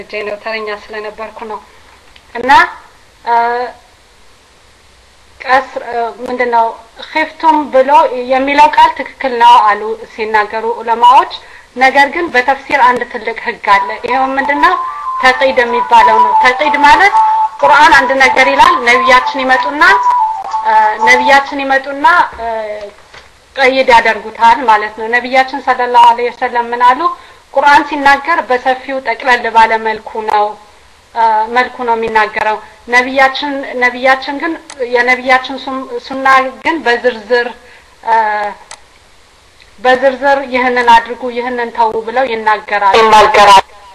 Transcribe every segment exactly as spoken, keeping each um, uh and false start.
ጀነው ተረኛ ስለነበርኩ ነው እና ቀስር ምንድነው ኺፍቱም ብሎ የሚለው ቃል ትክክል ነው አሉ ሲናገሩ ዑለማዎች ነገር ግን በተፍሲር አንድ ትልቅ ህግ አለ ይሄው ምንድነው ተቂድ የሚባለው ነው ተቂድ ማለት ቁርአን አንድ ነገር ይላል ነብያችን ይመጡና ነብያችን ይመጡና ቀይድ ያደርጉታል ማለት ነው ነብያችን ሰለላሁ ዐለይሂ ወሰለም ምን አሉ ቁርአን ሲናገር በሰፊው ጠቅለል ባለ መልኩ ነው መልኩ ነው የሚናገረው ነብያችን ነብያችን ግን የነብያችን ሱና ግን በዝርዝር በዝርዝር ይሄንን አድርጉ ይሄንን ተው ብለው ይናገራሉ ይናገራሉ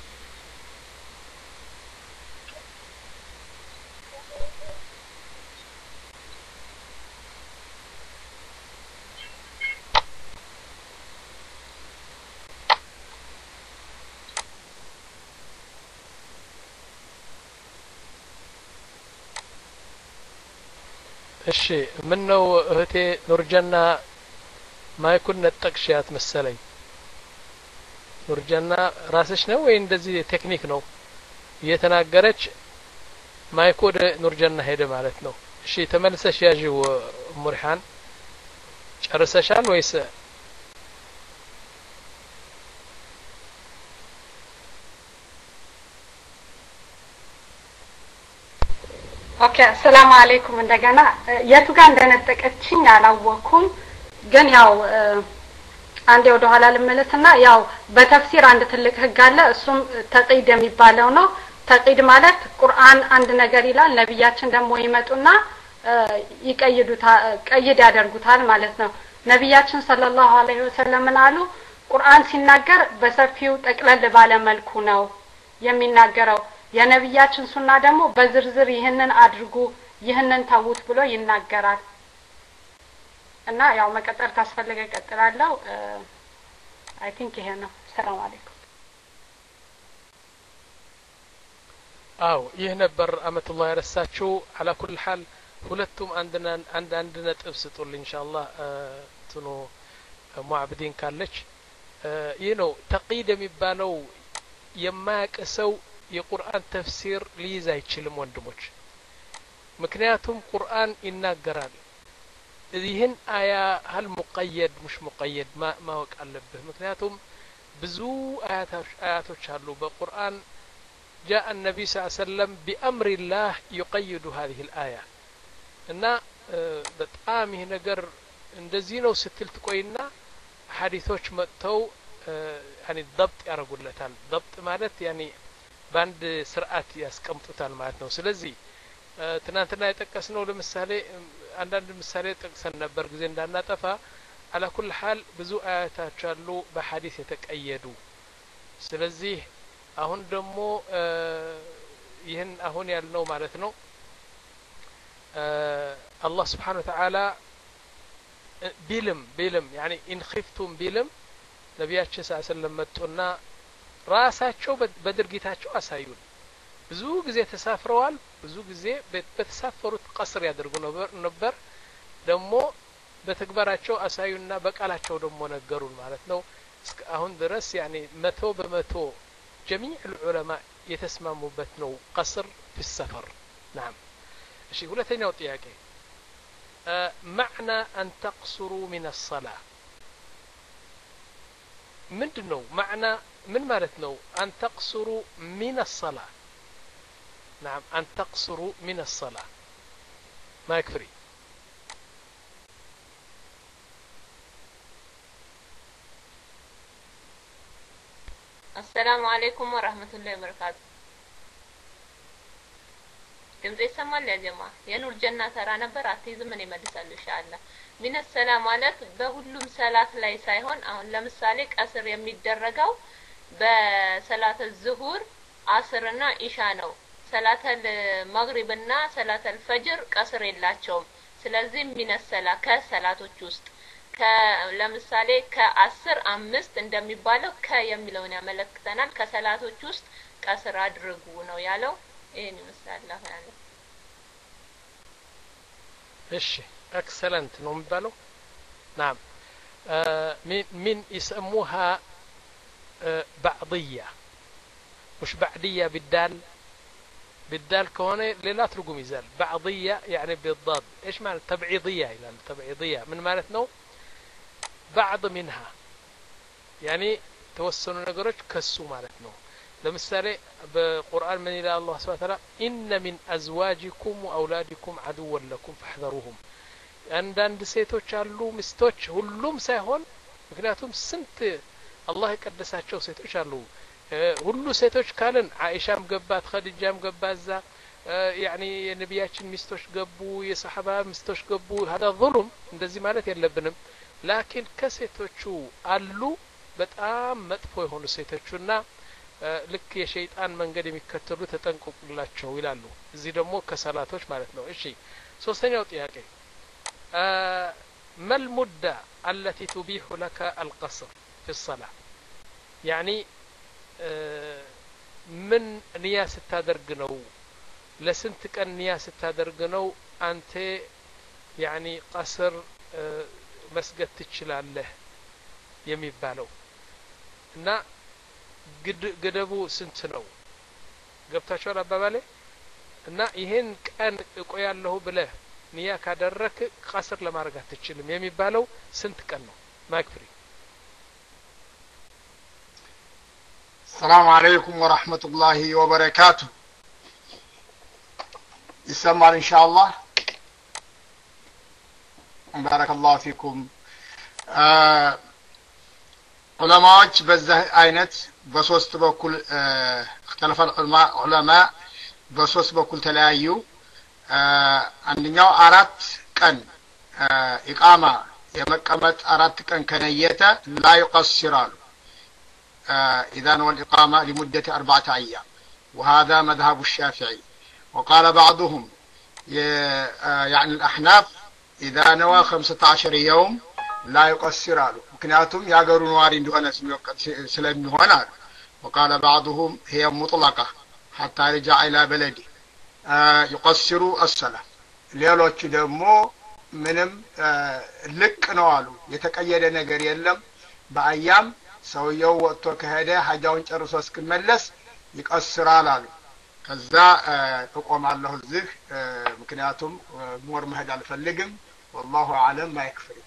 እሺ ምን ነው እህቴ ኑርጀና ማይኩን ነጠቅሽያት መሰለኝ ኑርጀና ራስሽ ነው ወይ እንደዚህ ቴክኒክ ነው እየተናገረች ማይኩ ወደ ኑርጀና ሄደ ማለት ነው እሺ ተመልሰሽ ያጂው ሙርሃን ጨርሰሻል ወይስ ኦኬ ሰላም አለይኩም እንደገና የቱ ጋር እንደነጠቀችኝ አላወኩም ግን ያው አንዴ ወደ ኋላ ልመለስና ያው በተፍሲር አንድ ትልቅ ህግ አለ እሱም ተቂድ የሚባለው ነው ተቂድ ማለት ቁርአን አንድ ነገር ይላል ነብያችን ደግሞ ይመጡና ይቀይዱታል ቀይድ ያደርጉታል ማለት ነው ነብያችን ሰለላሁ ዐለይሂ ወሰለም አሉ ቁርአን ሲናገር በሰፊው ጠቅለል ባለ መልኩ ነው የሚናገረው የነብያችን ሱና ደግሞ በዝርዝር ይሄንን አድርጉ ይሄንን ተውት ብሎ ይናገራል እና ያው መቀጠል ካስፈለገ ቀጥላለሁ አይ ቲንክ ይሄ ነው ሰላም አለይኩም አው ይሄ ነበር አመቱላህ ያረሳችሁ على كل حال ሁለቱም አንድና አንድ አንድ ነጥብ ስጡልኝ ኢንሻአላህ እንትኑ ሙአብዲን ካለች ይሄ ነው ተቂድ የሚባለው የማያቀሰው የቁርአን ተፍሲር ሊይዝ አይችልም ወንድሞች ምክንያቱም ቁርአን ይናገራል ይህን አያ هل مقيد مش مقيد ما ማወቅ አለብህ ምክንያቱም ብዙ አያቶች አያቶች አሉ በቁርአን جاء النبي صلى الله عليه وسلم بأمر الله يقيد هذه الآية እና በጣም ይሄ ነገር እንደዚህ ነው ስትል ትቆይና ሐዲሶች መጥተው يعني ضبط ያረጉለታል ضبط ማለት يعني ባንድ ስርዓት ያስቀምጡታል ማለት ነው ስለዚህ ትናንትና የጠቀስነው ለምሳሌ አንዳንድ ምሳሌ ጠቅሰን ነበር ጊዜ እንዳናጠፋ على كل حال ብዙ አያቶች አሉ በሐዲስ የተቀየዱ ስለዚህ አሁን ደግሞ ይሄን አሁን ያልነው ማለት ነው الله سبحانه وتعالى ቢልም ቢልም يعني ان خفتم ቢልም ነብያችን ሰለላሁ ዐለይሂ ወሰለም መጡና ራሳቸው በድርጊታቸው አሳዩን ብዙ ጊዜ ተሳፍረዋል ብዙ ጊዜ በተሳፈሩት ቀስር ያደርጉ ነበር ደግሞ በተግባራቸው አሳዩና በቃላቸው ደግሞ ነገሩን ማለት ነው አሁን ድረስ يعني መቶ በመቶ جميع العلماء يتسمموا ነው قصر في السفر نعم እሺ ሁለተኛው ጥያቄ معنى أن تقصروا من الصلاة ምንድነው معنى من معناتنا أن تقصروا من الصلاة نعم أن تقصروا من الصلاة ما يكفري السلام عليكم ورحمة الله وبركاته ድምጽ ይሰማል ያ ጀማ የኑር ጀና ተራ ነበር አትይዝም እኔ መልሳለሁ ኢንሻአላህ من السلام ማለት በሁሉም ሰላት ላይ ሳይሆን አሁን ለምሳሌ ቀስር የሚደረገው በሰላተ ዙሁር አስርና ኢሻ ነው ሰላተ መግሪብና ሰላተ ፈጅር ቀስር የላቸውም ስለዚህ من السلام ከሰላቶች ውስጥ ለምሳሌ ከ10 አምስት እንደሚባለው ከ የሚለውን ያመለክተናል ከሰላቶች ውስጥ ቀስር አድርጉ ነው ያለው ይሄን ይመስላል አሁን እሺ ኤክሰለንት ነው የሚባለው نعم من من يسموها بعضية مش بعدية بالدال بالدال كونه ሌላ ትርጉም ይዛል بعضية يعني بالضاد ايش معنى تبعيضية ይላል تبعيضية ምን ማለት ነው بعض منها يعني ተወሰኑ ነገሮች ከሱ ማለት ነው ለምሳሌ በቁርአን ምን ይላል አላህ Subhanahu Wa Ta'ala إن من أزواجكم وأولادكم عدوا لكم فاحذروهم አንዳንድ ሴቶች አሉ ሚስቶች ሁሉም ሳይሆን ምክንያቱም ስንት አላህ የቀደሳቸው ሴቶች አሉ ሁሉ ሴቶች ካለን አይሻም ገባት ኸዲጃም ገባዛ يعني የነቢያችን ሚስቶች ገቡ የሰሃባ ሚስቶች ገቡ هذا ظلم እንደዚህ ማለት የለብንም لكن ከሴቶቹ አሉ በጣም መጥፎ የሆኑ ሴቶችና ልክ የሸይጣን መንገድ የሚከተሉ ተጠንቀቁላቸው ይላሉ እዚህ ደግሞ ከሰላቶች ማለት ነው እሺ ሶስተኛው ጥያቄ ما المدة التي تبيح لك القصر في الصلاة يعني من نياس التدرج ነው ለስንት ቀን ኒያስ ተደርግ ነው አንተ يعني قصر መስገድ ትችላለህ የሚባለው እና ገደቡ ስንት ነው ገብታችኋል አባባሌ እና ይሄን ቀን እቆያለሁ ብለህ ኒያ ካደረክ قصر ለማድረግ አትችልም የሚባለው ስንት ቀን ነው ማክፍሪ السلام عليكم ورحمة الله وبركاته يسمع إن شاء الله بارك الله فيكم آه علماء بزه አይነት በሶስት በኩል اختلف العلماء علماء በሶስት በኩል ተለያዩ አንደኛው አራት ቀን ኢቃማ የመቀመጥ አራት ቀን ከነየተ لا يقصر إذا نوى الإقامة لمدة أربعة أيام وهذا مذهب الشافعي وقال بعضهم يعني الأحناف إذا نوى خمسة عشر يوم لا يقصر له مكنياتهم يقرون وارين دون سلم هنا وقال بعضهم هي مطلقة حتى يرجع إلى بلده يقصر الصلاة ሌሎች ደግሞ ምንም ልቅ ነው አሉ የተቀየደ ነገር የለም በአያም ሰውየው ወጥቶ ከሄደ ሐጃውን ጨርሶ እስከመለስ ይቀስራል አሉ ከዛ እቆማለሁ እዚህ ምክንያቱም ሞር መሄድ አልፈልግም والله اعلم ما يكفي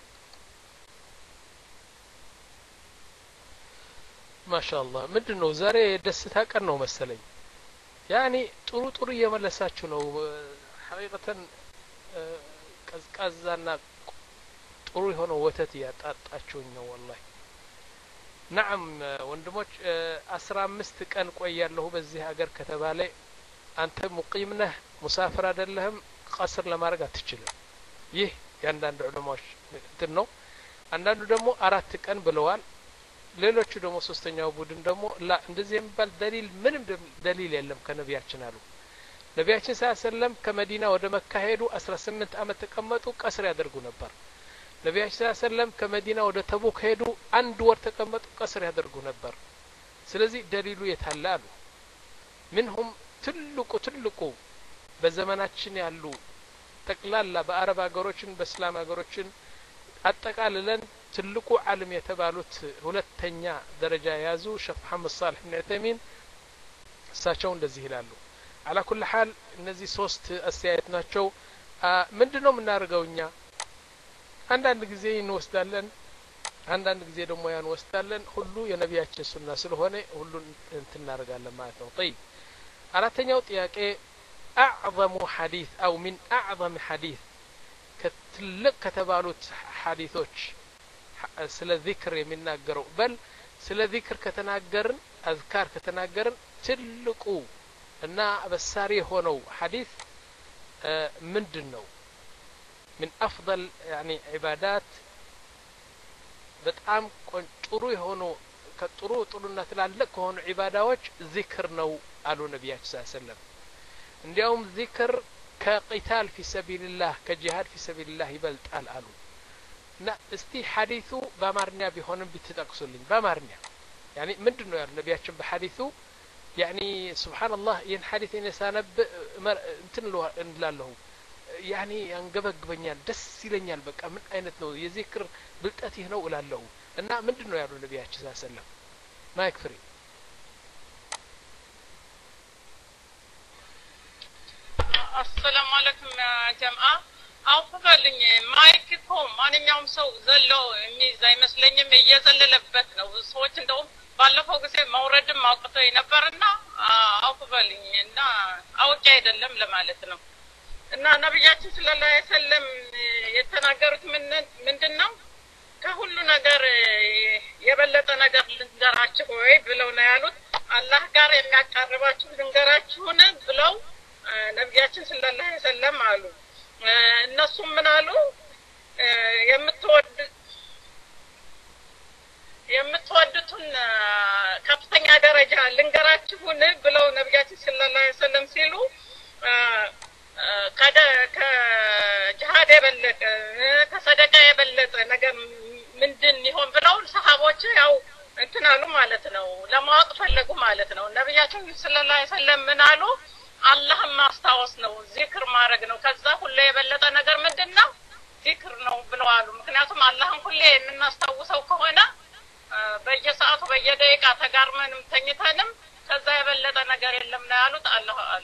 ما شاء الله ምንድነው ዛሬ ደስታ ቀን ነው መሰለኝ يعني ጥሩ ጥሩ እየመለሳችሁ ነው ሐቂቀተን ቀዝቃዛና ጥሩ የሆነ ወተት ያጣጣችሁኝ ነው والله نعم ወንድሞች አስራ አምስት ቀን ቆያለሁ በዚህ ሀገር ከተባለ አንተ ሙቂም ነህ ሙሳፍር አይደለህም قصر ለማድረግ አትችልም ይህ ያንዳንዱ ዑለማዎች እንትን ነው አንዳንዱ ደግሞ አራት ቀን ብለዋል ሌሎቹ ደግሞ ሶስተኛው ቡድን ደግሞ ላ እንደዚህ የሚባል ደሊል ምንም ደሊል የለም ከነቢያችን አሉ ነቢያችን ሰለላሁ ከመዲና ወደ መካ ሄዱ አስራ ስምንት አመት ተቀመጡ ቀስር ያደርጉ ነበር ነቢያችን ሰለላሁ ከመዲና ወደ ተቡክ ሄዱ አንድ ወር ተቀመጡ ቀስር ያደርጉ ነበር ስለዚህ ደሊሉ የታላሉ منهم ትልቁ ትልቁ በዘመናችን ያሉ ጠቅላላ በአረብ ሀገሮችን በእስላም ሀገሮችን አጠቃልለን ትልቁ ዓለም የተባሉት ሁለተኛ ደረጃ ያዙ ሼክ መሐመድ صالح بن عثيمين እሳቸው እንደዚህ ይላሉ على كل حال እነዚህ ሶስት አስተያየት ናቸው ምንድነው የምናደርገውኛ አንዳንድ ጊዜ እንወስዳለን አንዳንድ ጊዜ ደግሞ ያን ወስዳለን ሁሉ የነቢያችን ሱና ስለሆነ ሁሉን እንትናረጋለን ማለት ነው طيب አራተኛው ጥያቄ اعظم حديث او من اعظم حديث كتلق ከተባሉት ሐዲሶች ስለ ذكر የሚናገረው በል ስለ ذكر ከተናገርን አዝካር ከተናገርን ትልቁ እና በሳሪ ሆነው ሐዲስ ምንድነው من افضل يعني عبادات በጣም ጥሩ የሆኑ ከጥሩ ጥሩና ትላልቅ ሆኑ ዒባዳዎች ذكر ነው አሉ ነብያችን ሰለላሁ ዐለይሂ ወሰለም እንዲያውም ذكر كقتال في سبيل الله كجهاد في سبيل الله ይበልጣል አሉ እና እስቲ ሐዲሱ በአማርኛ ቢሆንም ብትጠቅሱልኝ በአማርኛ يعني ምንድነው ያሉ ነብያችን በሐዲሱ يعني سبحان الله ይህን ሐዲስ እነሳነብ እንትን እንላለሁ يعني አንገበግበኛል ደስ ይለኛል በቃ ምን አይነት ነው የዚክር ብልጠት ይህ ነው እላለሁ እና ምንድነው ያሉ ነብያችን ሰለላሁ ዐለይሂ ወሰለም ማይክ ፍሪ السلام عليكم يا جماعة አውፈፈልኝ ማይክ እኮ ማንኛውም ሰው ዘሎ የሚይዝ አይመስለኝም እየዘለለበት ነው ሰዎች እንደውም ባለፈው ጊዜ መውረድም አውቅተው ነበርና አውፈፈልኝ እና አውቄ አይደለም ለማለት ነው እና ነብያችን ሰለላሁ ዐለይሂ ወሰለም የተናገሩት ምን ምንድነው ከሁሉ ነገር የበለጠ ነገር ልንገራችሁ ወይ ብለው ነው ያሉት አላህ ጋር የሚያቀርባችሁ ልንገራችሁን ብለው ነብያችን ሰለላሁ ዐለይሂ ወሰለም አሉ እነሱም ምን አሉ የምትወድ የምትወዱትን ከፍተኛ ደረጃ ልንገራችሁን ብለው ነብያችን ሰለላሁ ዐለይሂ ወሰለም ሲሉ ከደ ከጂሃድ የበለጠ ከሰደቃ የበለጠ ነገር ምንድን ይሆን ብለው ሰሃቦች ያው እንትን አሉ ማለት ነው ለማወቅ ፈለጉ ማለት ነው ነብያችን ሰለላሁ ዐለይሂ ወሰለም ምን አሉ አላህን ማስታወስ ነው ዚክር ማድረግ ነው ከዛ ሁሉ የበለጠ ነገር ምንድነው ዚክር ነው ብለዋል ምክንያቱም አላህን ሁሉ የምናስታውሰው ከሆነ በየሰዓቱ በየደቂቃ ተጋርመንም ተኝተንም ከዛ የበለጠ ነገር የለም ነው ያሉት አላህ አለ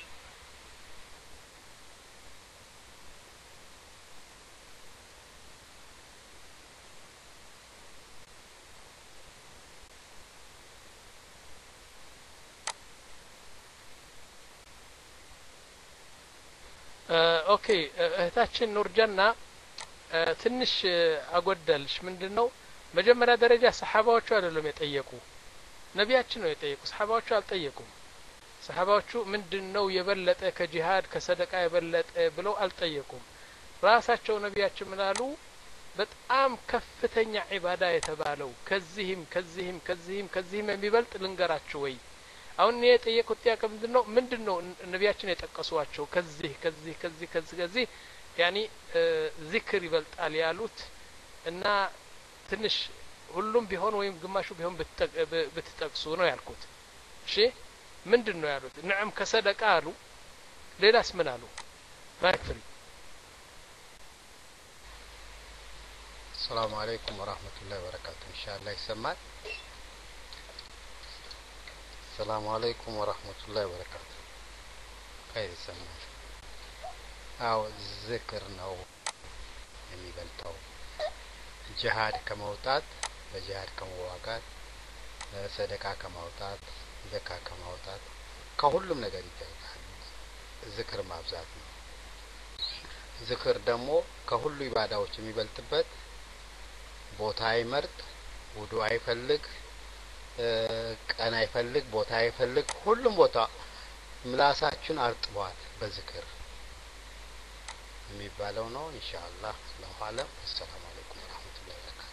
ኦኬ እህታችን ኑርጀና ትንሽ አጎደልሽ ምንድነው መጀመሪያ ደረጃ ሰሃባዎቹ አይደለም የጠየቁ ነቢያችን ነው የጠየቁ ሰሃባዎቹ አልጠየቁም ሰሃባዎቹ ምንድነው የበለጠ ከጂሃድ ከሰደቃ የበለጠ ብለው አልጠየቁም ራሳቸው ነቢያችን ምናሉ በጣም ከፍተኛ ዒባዳ የተባለው ከዚህም ከዚህም ከዚህም ከዚህም የሚበልጥ ልንገራችሁ ወይ አሁን የጠየቁት ጥያቄ ምንድነው ምንድነው ነቢያችን የጠቀሷቸው ከዚህ ከዚህ ከዚህ ከዚህ ከዚህ ያኒ ዚክር ይበልጣል ያሉት እና ትንሽ ሁሉም ቢሆን ወይም ግማሹ ቢሆን ብትጠቅሱ ነው ያልኩት እሺ ምንድነው ያሉት ነዓም ከሰደቃ አሉ ሌላስ ምን አሉ ማክፍሪ السلام عليكم ورحمة الله وبركاته إن شاء الله يسمع السلام عليكم ورحمة الله وبركاته خير يسمع أو ذكر نو የሚበልጠው ጂሃድ ከመውጣት በጂሃድ ከመዋጋት ሰደቃ ከማውጣት ዘካ ከማውጣት ከሁሉም ነገር ይበልጣል ዚክር ማብዛት ነው ዚክር ደግሞ ከሁሉ ኢባዳዎች የሚበልጥበት ቦታ አይመርጥ ውዱ አይፈልግ ቀን አይፈልግ ቦታ አይፈልግ ሁሉም ቦታ ምላሳችን አርጥቧል በዚክር የሚባለው ነው ኢንሻአላህ ለኋላ ሰላም አለይኩም ወራህመቱላሂ ወበረካቱ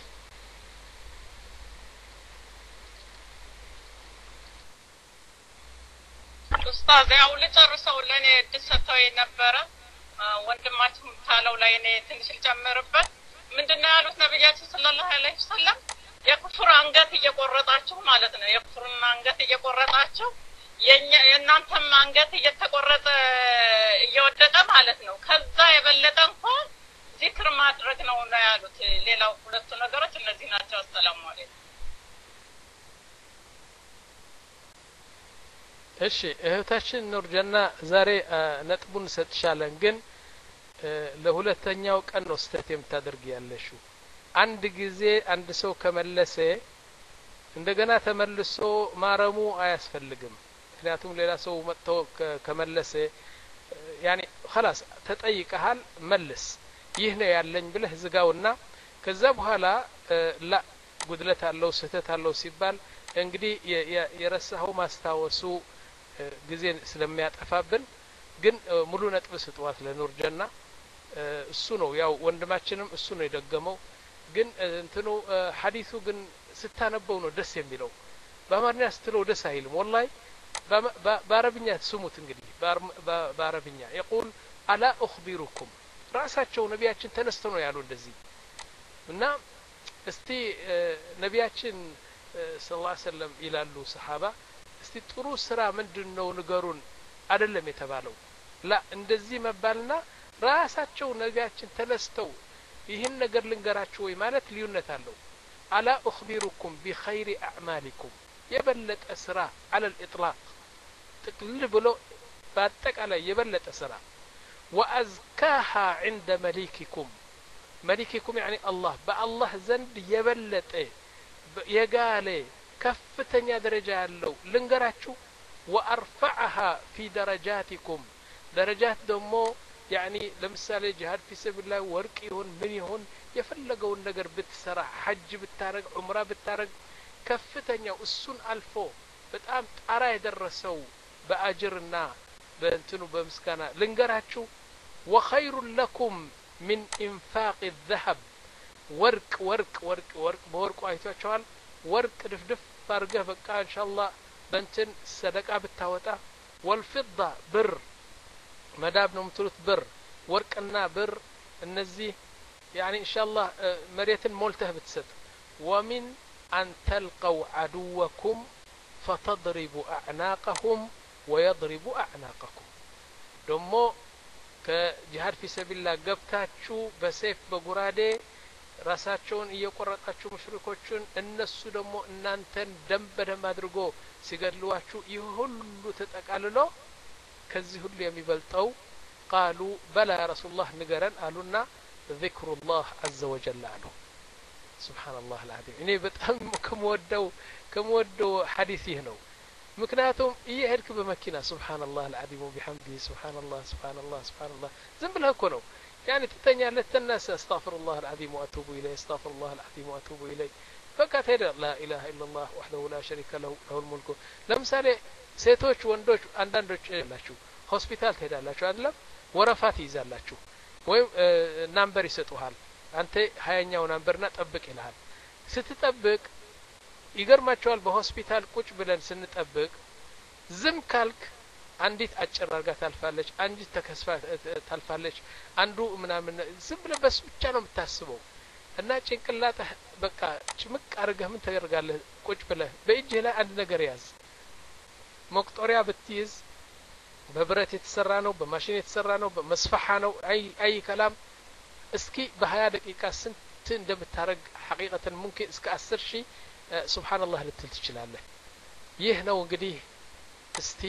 ኡስታዝ ያው ልጨርሰው ለኔ ድሰተው የነበረ ወንድማችን ታለው ላይ እኔ ትንሽ ልጨምርበት ምንድነው ያሉት ነብያችን ሰለላሁ ዐለይሂ ወሰለም የኩፍር አንገት እየቆረጣችሁ ማለት ነው የኩፍርን አንገት እየቆረጣችሁ የኛ የናንተም አንገት እየተቆረጠ እየወደቀ ማለት ነው ከዛ የበለጠ እንኳን ዚክር ማድረግ ነው ነው ያሉት ሌላው ሁለቱ ነገሮች እነዚህ ናቸው ሰላም አለይኩም እሺ እህታችን ኑርጀና ዛሬ ነጥቡን ሰጥሻለን ግን ለሁለተኛው ቀን ነው ስተት የምታደርጊ ያለሽው አንድ ጊዜ አንድ ሰው ከመለሰ እንደገና ተመልሶ ማረሙ አያስፈልግም ምክንያቱም ሌላ ሰው መጥቶ ከመለሰ ያኒ خلاص ተጠይቀሃል መልስ ይህ ነው ያለኝ ብለህ ዝጋውና ከዛ በኋላ ላ ጉድለት አለው ስህተት አለው ሲባል እንግዲህ የረሳው ማስታወሱ ጊዜ ስለሚያጠፋብን ግን ሙሉ ነጥብ ስጥዋት ለኑርጀና እሱ ነው ያው ወንድማችንም እሱ ነው የደገመው ግን እንትኑ ሐዲሱ ግን ስታነበው ነው ደስ የሚለው በአማርኛ ስትለው ደስ አይልም ወላሂ በአረብኛ ስሙት እንግዲህ በአረብኛ يقول الا اخبركم ራሳቸው ነቢያችን ተነስተው ነው ያሉ እንደዚህ እና እስቲ ነቢያችን ሰለላሁ ዐለይሂ ወሰለም ይላሉ ሰሃባ እስቲ ጥሩ ስራ ምንድነው ንገሩን አይደለም የተባለው ላ እንደዚህ መባልና ራሳቸው ነቢያችን ተነስተው ይህን ነገር ልንገራችሁ ወይ ማለት ልዩነት አለው አላ اخبركم بخير اعمالكم የበለጠ ስራ على الاطلاق ጥቅልል ብሎ በአጠቃላይ የበለጠ ስራ وأزكاها عند مليككم مليككم يعني الله بالله زند يبلط يقالي كفتنيا درجة له لنقراتشو وأرفعها في درجاتكم درجات دمو يعني لمثال جهاد في سبيل الله ورق يهون من يهون يفلقوا النقر بتسرع حج بتارق عمره بتارق كفتنيا السن ألفو بتقام ترى يدرسوا بأجرنا بنتنو بمسكنا لنقراتشو وخير لكم من إنفاق الذهب ورق ورق ورق ورق بورق وعيتوشوال ورق دفدف فارقه بقى إن شاء الله بنتن صدقة بالتاوتا والفضة بر مداب نمتلت بر ورقنا بر النزي يعني إن شاء الله مريت مولته بتسد ومن أن تلقوا عدوكم فتضربوا أعناقهم ويضربوا أعناقكم دمو كجهاد في سبيل الله قبتاتشو بسيف بقرادي ራሳቸውን እየቆረጣችሁ ሙሽሪኮችን እነሱ ደግሞ እናንተን ደም በደም አድርጎ ሲገድሏችሁ ይህ ሁሉ ተጠቃልሎ ከዚህ ሁሉ የሚበልጠው قالوا بلى يا رسول الله ንገረን አሉና ذكر الله عز وجل አሉ سبحان الله العظيم እኔ በጣም ከመወደው ከመወደው ሐዲስ ይህ ነው ምክንያቱም እየሄድክ በመኪና سبحان الله العظيم وبحمده سبحان الله سبحان الله سبحان الله ዝም ብለህ እኮ ነው يعني تتنيا للناس استغفر الله العظيم واتوب اليه استغفر الله العظيم واتوب اليه فقط هذا لا اله الا الله وحده لا شريك له له الملك لمثال ሴቶች ወንዶች አንዳንዶች ያላችሁ ሆስፒታል ትሄዳላችሁ አይደለም ወረፋት ይዛላችሁ ወይ ናምበር ይሰጡሃል አንተ ሃያኛው ናምበርና ጠብቅ ይልሃል ስትጠብቅ ይገርማቸዋል በሆስፒታል ቁጭ ብለን ስንጠብቅ ዝም ካልክ አንዲት አጭር አርጋ ታልፋለች አንዲት ተከስፋ ታልፋለች አንዱ ምናምን ዝም ብለህ በስ ብቻ ነው የምታስበው እና ጭንቅላትህ በቃ ጭምቅ አርገህ ምን ታደርጋለህ ቁጭ ብለህ በእጅህ ላይ አንድ ነገር ያዝ መቁጠሪያ ብትይዝ በብረት የተሰራ ነው በማሽን የተሰራ ነው በመስፈሓ ነው አይ አይ كلام እስኪ በ20 ደቂቃ ስንት እንደምታረግ ሐቂቀተን ممكن እስከ አስር ሺህ ሱብሃንአላህ ልትል ትችላለህ ይህ ነው እንግዲህ እስቲ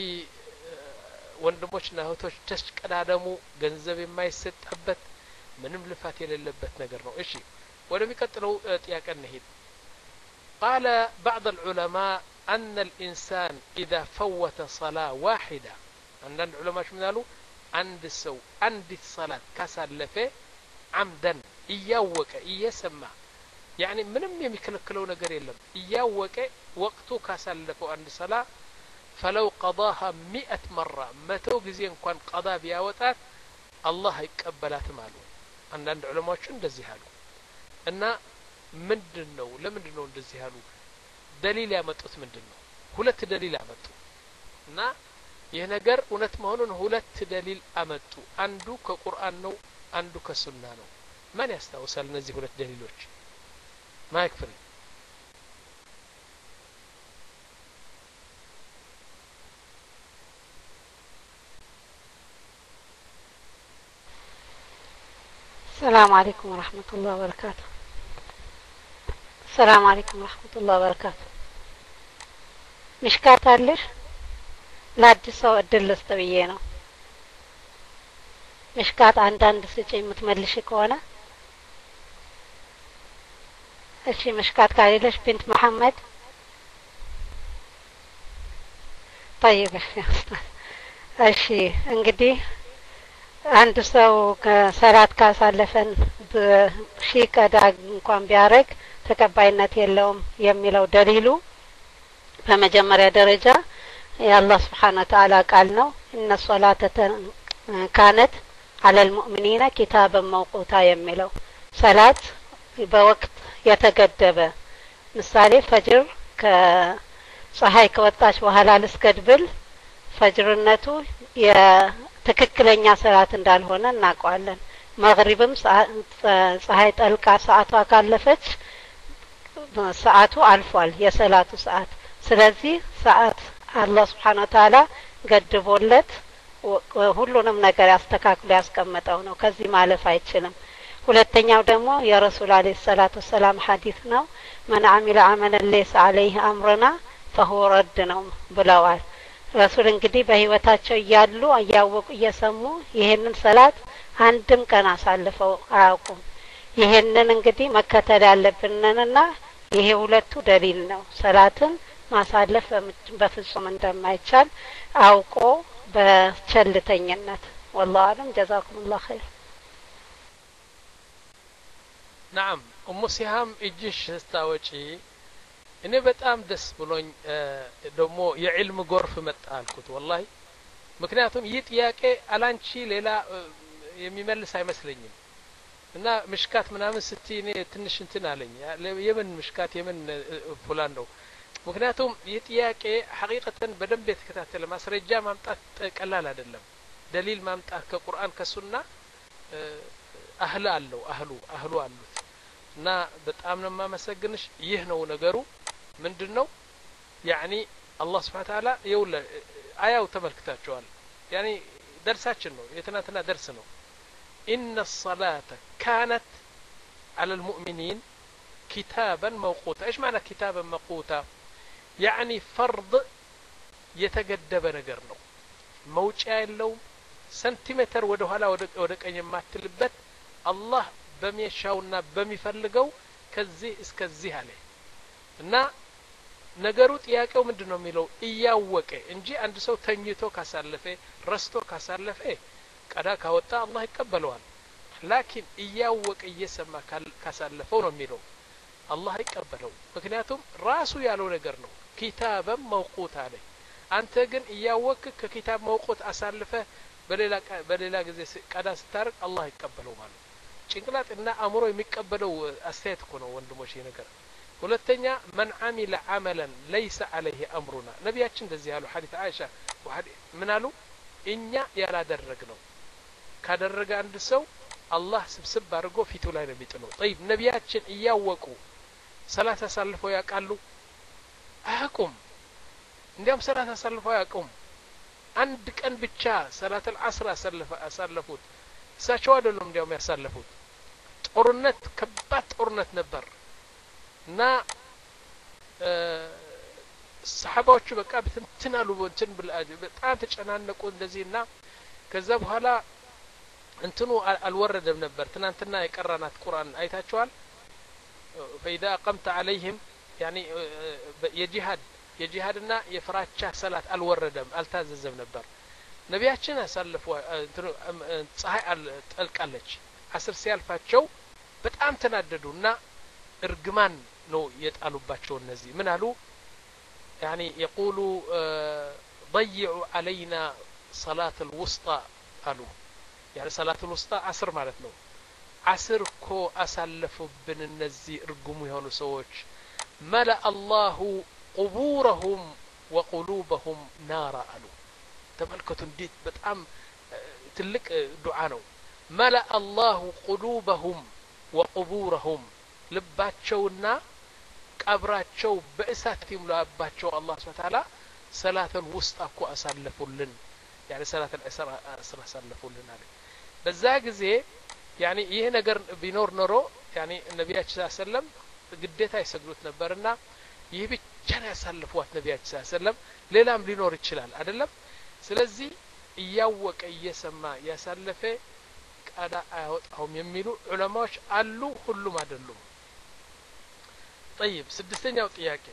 ወንድሞችና እህቶች ተሽቀዳደሙ ገንዘብ የማይሰጣበት ምንም ልፋት የሌለበት ነገር ነው እሺ ወደሚቀጥለው ጥያቄ እንሂድ قال بعض العلماء أن الإنسان إذا فوت صلاة واحدة عندنا علماء شو قالوا عند سو عند الصلاة كسلفه عمدا ييوك يسمع يعني منم يمكلكلو ነገር የለም ييوك وقته كسلفه عند صلاة فلو قضاها مئة مرة متو ጊዜ እንኳን قضا ቢያወጣት الله ይቀበላት ማሉ አንዳንድ ዑለማዎች እንደዚህ አሉ እና ምንድነው ለምንድነው እንደዚህ አሉ ደሊል ያመጡት ምንድነው ሁለት ደሊል አመጡ እና ይህ ነገር እውነት መሆኑን ሁለት ደሊል አመጡ አንዱ ከቁርአን ነው አንዱ ከሱና ነው ማን ያስታውሳል እነዚህ ሁለት ደሊሎች ማይክፍሪ السلام عليكم ورحمة الله وبركاته السلام عليكم ورحمة الله وبركاته مشكات አለሽ ለአዲስ ሰው እድል ልስጥብዬ ነው مشكات አንዳንድ ስጪ የምትመልሽ ከሆነ እሺ مشكات ካለሽ ቢንት መሐመድ طيب እሺ እንግዲህ አንድ ሰው ከሰላት ካሳለፈን ሺህ ቀዳ እንኳን ቢያረግ ተቀባይነት የለውም የሚለው ደሊሉ በመጀመሪያ ደረጃ የአላህ Subhanahu Wa Ta'ala ቃል ነው እነ ሶላተ ካነት على المؤمنين كتابا موقوتا የሚለው ሰላት በወቅት የተገደበ ምሳሌ ፈጅር ከፀሐይ ከወጣች በኋላ ልስገድ ብል ፈጅርነቱ የትክክለኛ ሰላት እንዳልሆነ እናውቃለን መግሪብም ፀሐይ ጠልቃ ሰዓቷ ካለፈች ሰዓቱ አልፏል የሰላቱ ሰዓት ስለዚህ ሰዓት አላህ Subhanahu Wa Ta'ala ገድቦለት ሁሉንም ነገር ያስተካክሎ ያስቀመጠው ነው ከዚህ ማለፍ አይችልም ሁለተኛው ደግሞ የረሱል አለይሂ ሰላቱ ሰላም ሐዲስ ነው من عمل عملا ليس عليه امرنا فهو رد ነው ብለዋል ረሱል እንግዲህ በህይወታቸው እያሉ እያወቁ እየሰሙ ይሄንን ሰላት አንድም ቀን አሳልፈው አያውቁም። ይሄንን እንግዲህ መከተል ያለብንና ይሄ ሁለቱ ደሊል ነው። ሰላትን ማሳለፍ በፍጹም እንደማይቻል አውቆ በቸልተኝነት والله اعلم جزاكم الله خير نعم ام سهام እጅሽ ስታወጪ እኔ በጣም ደስ ብሎኝ ደግሞ የዕልም ጎርፍ መጣ አልኩት والله ምክንያቱም ይህ ጥያቄ አላንቺ ሌላ የሚመልስ አይመስለኝም እና ምሽካት ምናምን ስትይ እኔ ትንሽ እንትን አለኝ የምን ምሽካት የምን ፉላን ነው ምክንያቱም ይህ ጥያቄ ሐቂቀተን በደንብ የተከታተለ ማስረጃ ማምጣት ቀላል አይደለም ደሊል ማምጣት ከቁርአን ከሱና አህል አለው አህሉ አህሉ አሉት እና በጣም ነው ማመሰግንሽ ይህ ነው ነገሩ ምንድነው ያኒ አላህ Subhanahu Ta'ala ይውለ አያው ተመልክታቸዋል ያኒ ደርሳችን ነው የተናተና ደርስ ነው إن الصلاة كانت على المؤمنين كتابا موقوتا إيش معنى كتابا موقوتا يعني فرض يتقدب ነገር ነው መውጫ ያለው سنتيمتر ወደ ኋላ ወደ ቀኝ የማትልበት አላህ በሚያሻውና በሚፈልገው ከዚህ እስከዚህ አለ እና ነገሩ ጥያቄው ምንድነው የሚለው እያወቀ እንጂ አንድ ሰው ተኝቶ ካሳለፈ ረስቶ ካሳለፈ ቀዳ ካወጣ አላህ ይቀበለዋል ላኪን እያወቀ እየሰማ ካሳለፈው ነው የሚለው አላህ ይቀበለው ምክንያቱም ራሱ ያለው ነገር ነው ኪታበን መውቁት አለ አንተ ግን እያወቅክ ከኪታብ መውቁት አሳልፈ በሌላ በሌላ ጊዜ ቀዳ ስታርቅ አላህ ይቀበለው ማለት ጭንቅላትና አእምሮ የሚቀበለው አስተያየት እኮ ነው ወንድሞች ይሄ ነገር ሁለተኛ من عمل عملا ليس عليه امرنا ነብያችን እንደዚህ ያሉ ሐዲስ አይሻ ምን አሉ እኛ ያላደረግነው ካደረገ አንድ ሰው አላህ ስብስብ አድርጎ ፊቱ ላይ ነው የሚጥለው طيب ነብያችን እያወቁ ሰላት አሳልፈው ያውቃሉ አያውቁም እንዲያም ሰላት አሳልፈው ያውቁም አንድ ቀን ብቻ ሰላት العصر አሳለፉት እሳቸው አይደሉም እንዲያም ያሳለፉት ጦርነት ከባድ ጦርነት ነበር እና ሰሃባዎቹ በቃ በትንትናሉ ወንትን በጣም ተጨናነቁ እንደዚህና ከዛ በኋላ እንትኑ አልወረደም ነበር ትናንትና የቀራናት ቁርአን አይታችኋል فإذا قمت عليهم يعني የጂሃድ የጂሃድና የፍራቻ ሰላት አልወረደም አልታዘዘም ነበር ነብያችን አሳልፉ እንትኑ ፀሐይ ጠልቃለች አስር ሲያልፋቸው በጣም ተናደዱና እርግማን ነው የጣሉባቸው እነዚህ ምን አሉ يعني يقولوا ضيعوا علينا صلاة الوسطى قالوا يعني صلاة الوسطى عصر معناتنا عصر كو أسلفوا بن النزي ارقموا يهونو سووش ملأ الله قبورهم وقلوبهم نارا قالوا تملكتوا نديت بتأم تلك دعانو ملأ الله قلوبهم وقبورهم لباتشونا ቀብራቸው በእሳት ይሙላባቸው አላህ Subhanahu Ta'ala ሰላተል ውስጥ እኮ አሳልፉልን يعني ሰላተ العصر አሳልፉልን አለ በዛ ጊዜ يعني ይሄ ነገር ቢኖር ኖሮ يعني ነብያችን ሰለላሁ ዐለይሂ ወሰለም ግዴታ ይሰግዱት ነበርና ይህ ብቻ ነው ያሳልፉት ነብያችን ሰለላሁ ዐለይሂ ወሰለም ሌላም ሊኖር ይችላል አይደለም ስለዚህ እያወቀ እየሰማ ያሳለፈ ቀዳ አይወጣውም የሚሉ ዑለማዎች አሉ ሁሉም አይደሉም طيب سدستኛው ጥያቄ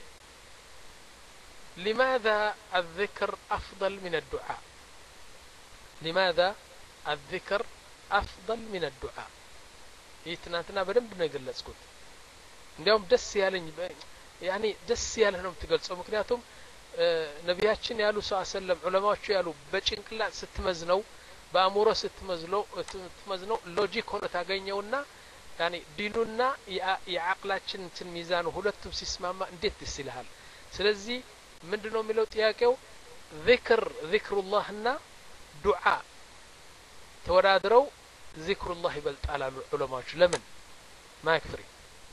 لماذا الذكر أفضل من الدعاء لماذا الذكر أفضل من الدعاء ይትናንትና በደንብ ነው የገለጽኩት እንዲያውም ደስ ያለኝ ያኒ ደስ ያለህ ነው የምትገልጸው ምክንያቱም ነብያችን ያሉ ሰለላሁ ዑለማዎቹ ያሉ በጭንቅላት ስትመዝነው በአእምሮ ስትመዝለው ስትመዝነው ሎጂክ ሆኖ ታገኘውና يعني ዲኑና የአቅላችን እንትን ሚዛኑ ሁለቱም ሲስማማ እንዴት ደስ ይላል ስለዚህ ምንድነው የሚለው ጥያቄው ذكر ذكر اللهና ዱዓ ተወዳድረው ذكر الله ይበልጣል አሉ ዑለማዎች ለምን ማክፍሪ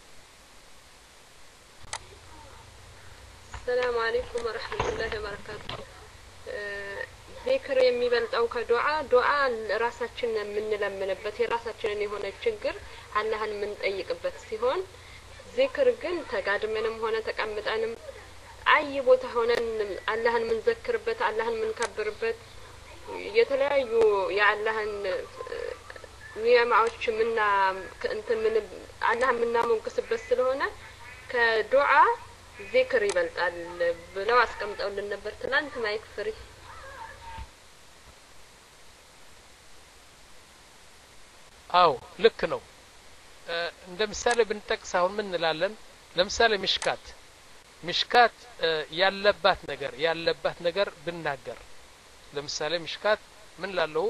السلام عليكم ورحمة الله وبركاته ذكر የሚበልጣው ከዱዓ ዱዓ ራሳችን የምንለምንበት የራሳችንን የሆነ ችግር አላህን የምንጠይቅበት ሲሆን ذكر ግን ተጋድመንም ሆነ ተቀምጠንም አይ ቦታ ሆነን አላህን ምንዘክርበት አላህን ምንከብርበት የተለያዩ የአላህን ኒዕማዎች ምንና እንትን ምን አላህን ምናሞግስበት ስለሆነ ከዱዓ ዚክር ይበልጣል ብለው አስቀምጠውልን ነበር ትናንት ማይክ ፍሪ አው ልክ ነው እንደ ምሳሌ ብንጠቅስ አሁን ምን እንላለን ለምሳሌ ምሽካት ምሽካት ያለባት ነገር ያለባት ነገር ብናገር ለምሳሌ ምሽካት ምን ላለው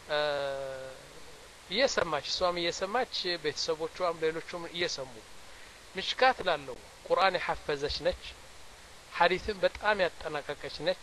እየሰማች ሷም እየሰማች ቤተሰቦቿም ሌሎችም እየሰሙ ምሽካት ላለው ቁርአን የሐፈዘች ነች ሐዲስን በጣም ያጠናቀቀች ነች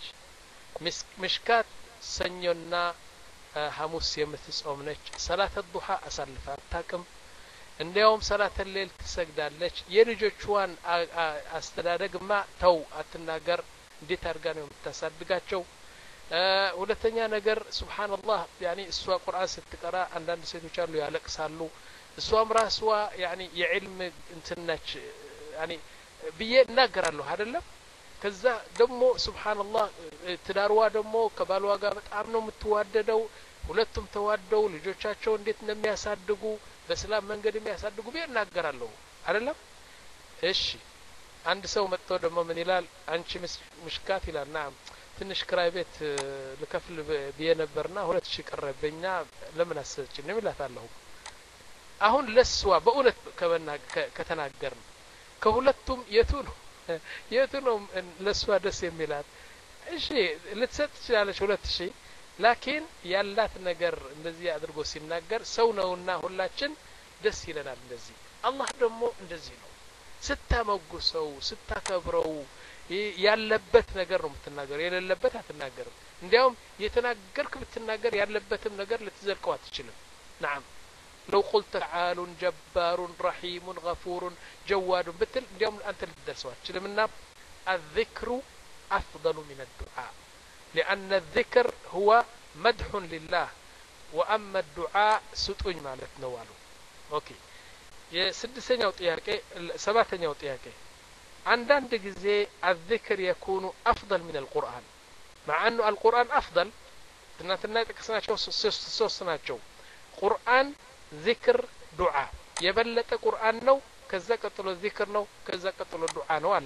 ምሽካት ሰኞና ሐሙስ የምትጾም ነች ሰላተ ዱሃ አሳልፋ አታቅም እንዲያውም ሰላተ ሌል ትሰግዳለች የልጆቿን አስተዳደግማ ተው አትናገር እንዴት አድርጋ ነው የምታሳድጋቸው ሁለተኛ ነገር ሱብሃንአላህ ያኒ እሷ ቁርአን ስትቀራ አንዳንድ ሴቶች አሉ ያለቅሳሉ እሷም ራስዋ ያኒ የዕልም እንትነች ያኒ ብዬ እናገራለሁ አይደለም ከዛ ደግሞ ሱብሃንአላህ ትዳርዋ ደግሞ ከባልዋ ጋር በጣም ነው የምትዋደደው ሁለቱም ተዋደው ልጆቻቸው እንዴት እንደሚያሳድጉ በሰላም መንገድ የሚያሳድጉ ብዬ እናገራለሁ አይደለም እሺ አንድ ሰው መጥቶ ደግሞ ምን ይላል አንቺ ምሽካት ይላል ናም ትንሽ ክራይ ቤት ልከፍል ብዬ ነበርና ሁለት ሺህ ቀረበኛ ለምን አሰጭኝ ነው ይላታለሁ አሁን ለስዋ በእውነት ከተናገርን ከሁለቱም የቱ ነው የቱ ነው ለስዋ ደስ የሚላት እሺ ልትሰጥ ትችላለች ሁለት ሺህ ላኪን ያላት ነገር እንደዚህ አድርጎ ሲናገር ሰው ነውና ሁላችን ደስ ይለናል እንደዚህ አላህ ደግሞ እንደዚህ ነው ስታመጉሰው ስታከብረው ያለበት ነገር ነው የምትናገር የሌለበት አትናገርም እንዲያውም የተናገርክ ብትናገር ያለበትም ነገር ልትዘልቀው አትችልም نعم لو قلت تعال جبار رحيم غفور جواد بتل اليوم أنت اللي تدرسوا لمنا الذكر أفضل من الدعاء لأن الذكر هو مدح لله وأما الدعاء ستؤن مالت نوالو أوكي سدسين يوطياركي سباتين يوطياركي عندنا دقزي الذكر يكون أفضل من القرآن مع أنه القرآن أفضل تناتنا تكسناتشو سوسناتشو قرآن ذكر دعاء يبلت قرآن نو كذا قتلو ذكر نو كذا قتلو دعاء نو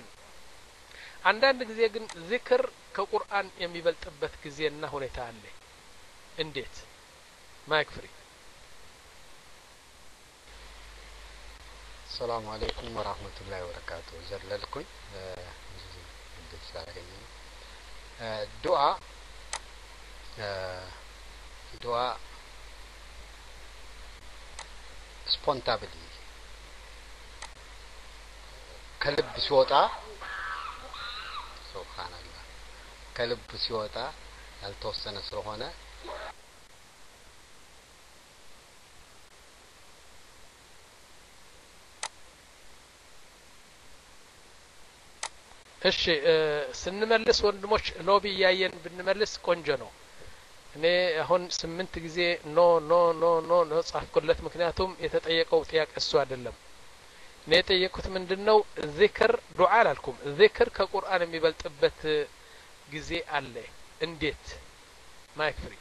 عندنا ጊዜ ግን ذكر ከቁርአን የሚበልጥበት ጊዜና ሁኔታ አለ እንዴት ማይክፍሪ السلام عليكم ورحمة الله وبركاته زللكم دعاء دعاء spontaneity ከልብ ሲወጣ ሱብሃንአላህ ከልብ ሲወጣ ያልተወሰነ ስለሆነ እሺ ስንመልስ ወንድሞች ሎቢ ያየን ብንመልስ ቆንጆ ነው እኔ አሁን ስምንት ጊዜ ኖ ኖ ኖ ኖ ነው ጻፍኩለት ምክንያቱም የተጠየቀው ጥያቄ እሱ አይደለም እኔ የጠየቁት ምንድነው ዚክር ዱዓ አላልኩም ዚክር ከቁርአን የሚበልጥበት ጊዜ አለ እንዴት ማይክ ፍሪ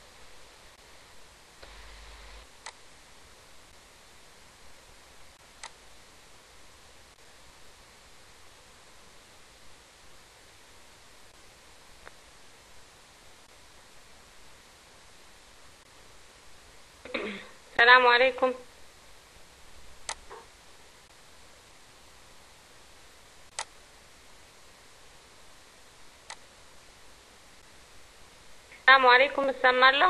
السلام عليكم السلام عليكم السلام الله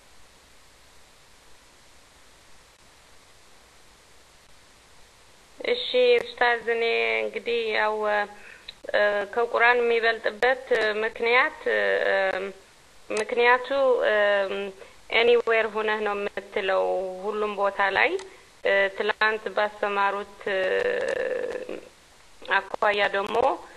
እሺ ኡስታዝ እኔ እንግዲህ ያው ከቁርአን የሚበልጥበት ምክንያት ምክንያቱ anywhere ሆነህ ነው የምትለው ሁሉም ቦታ ላይ ትላንት ባስተማሩት አኳያ ደግሞ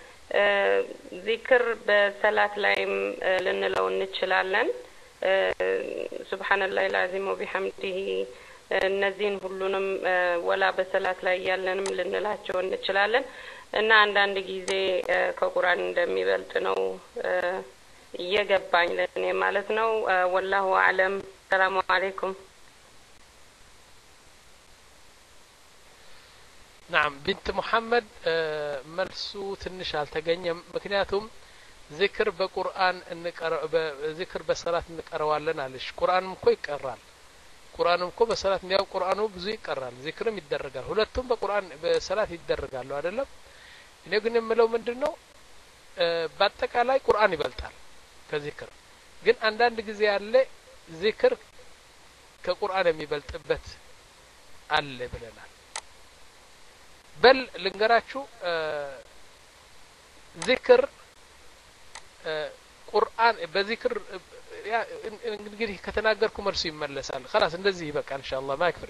ዚክር በሰላት ላይም ልንለው እንችላለን ሱብሃንአላህ العظيم وبحمده እነዚህን ሁሉንም ወላ በሰላት ላይ ያለንም ልንላቸው እንችላለን እና አንዳንድ ጊዜ ከቁርአን እንደሚበልጥ ነው እየገባኝ ለኔ ማለት ነው ወላሁ አለም ሰላም አለይኩም نعم بنت محمد መልሱ ትንሽ አልተገኘም ምክንያቱም ذكر በቁርአን እንቀራ ذكر በሰላት እንቀራዋለን አለሽ ቁርአንም እኮ ይቀራል ቁርአንም እኮ በሰላት ነው ቁርአኑ ብዙ ይቀራል ذكرም ይደረጋል ሁለቱም በቁርአን በሰላት ይደረጋሉ አይደለም እኔ ግን የምለው ምንድነው በአጠቃላይ ቁርአን ይበልጣል ከذكر ግን አንዳንድ ጊዜ ያለ ذكر ከቁርአን የሚበልጥበት አለ ብለናል በል ልንገራችሁ ذكر ቁርአን በذكر እንግዲህ ከተናገርኩ መልሱ ይመለሳል خلاص እንደዚህ ይበቃል ኢንሻአላህ ማክፍሪ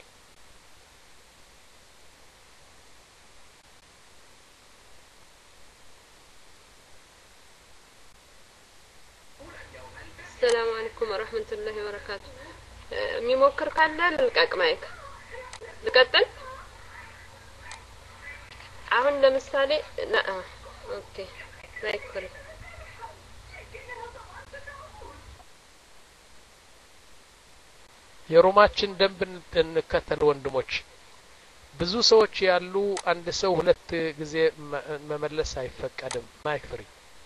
السلام عليكم ورحمة الله وبركاته የሚሞክር ካለ ልቀቅ ማይክ ልቀጥል አሁን ለምሳሌ ላ ኦኬ ማይክ ፍሪ የሮማችን ደንብ እንከተል ወንድሞች ብዙ ሰዎች ያሉ አንድ ሰው ሁለት ጊዜ መመለስ አይፈቀድም ማይክ ፍሪ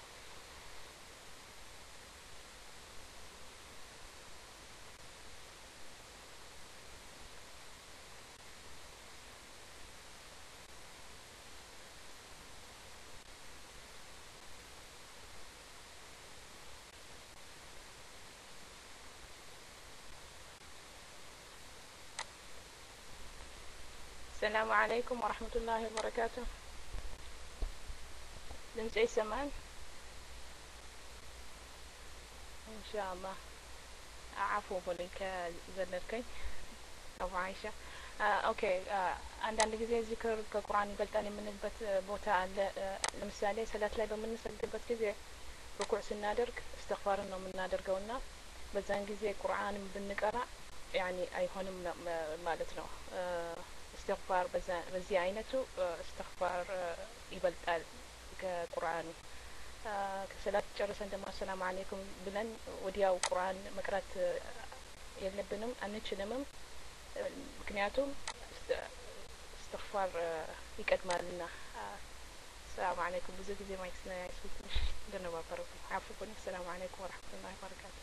السلام عليكم ورحمة الله وبركاته لمسي سمان إن شاء الله عفو بلك زلركي أبو عايشة آه أوكي آه عندنا جزء ذكر كقرآن بلتاني من البت بوتا لمثالي سلات لا بمن سلت جزء ركوع سنادرك استغفار إنه من نادر قولنا بزان جزء قرآن بنقرأ يعني أيهونم مالتنا آه استغفار بزي عينته استغفار يبلطال كقرآن كسلات ጨርሰን عندما السلام عليكم ብለን ወዲያው ቁርአን መቅራት የለብንም አንችልምም ምክንያቱም استغفار ይቀድማልና السلام عليكم ብዙ ጊዜ ማይክስና ያስኩትሽ እንደነበረው አፍቁኝ السلام عليكم ورحمة الله وبركاته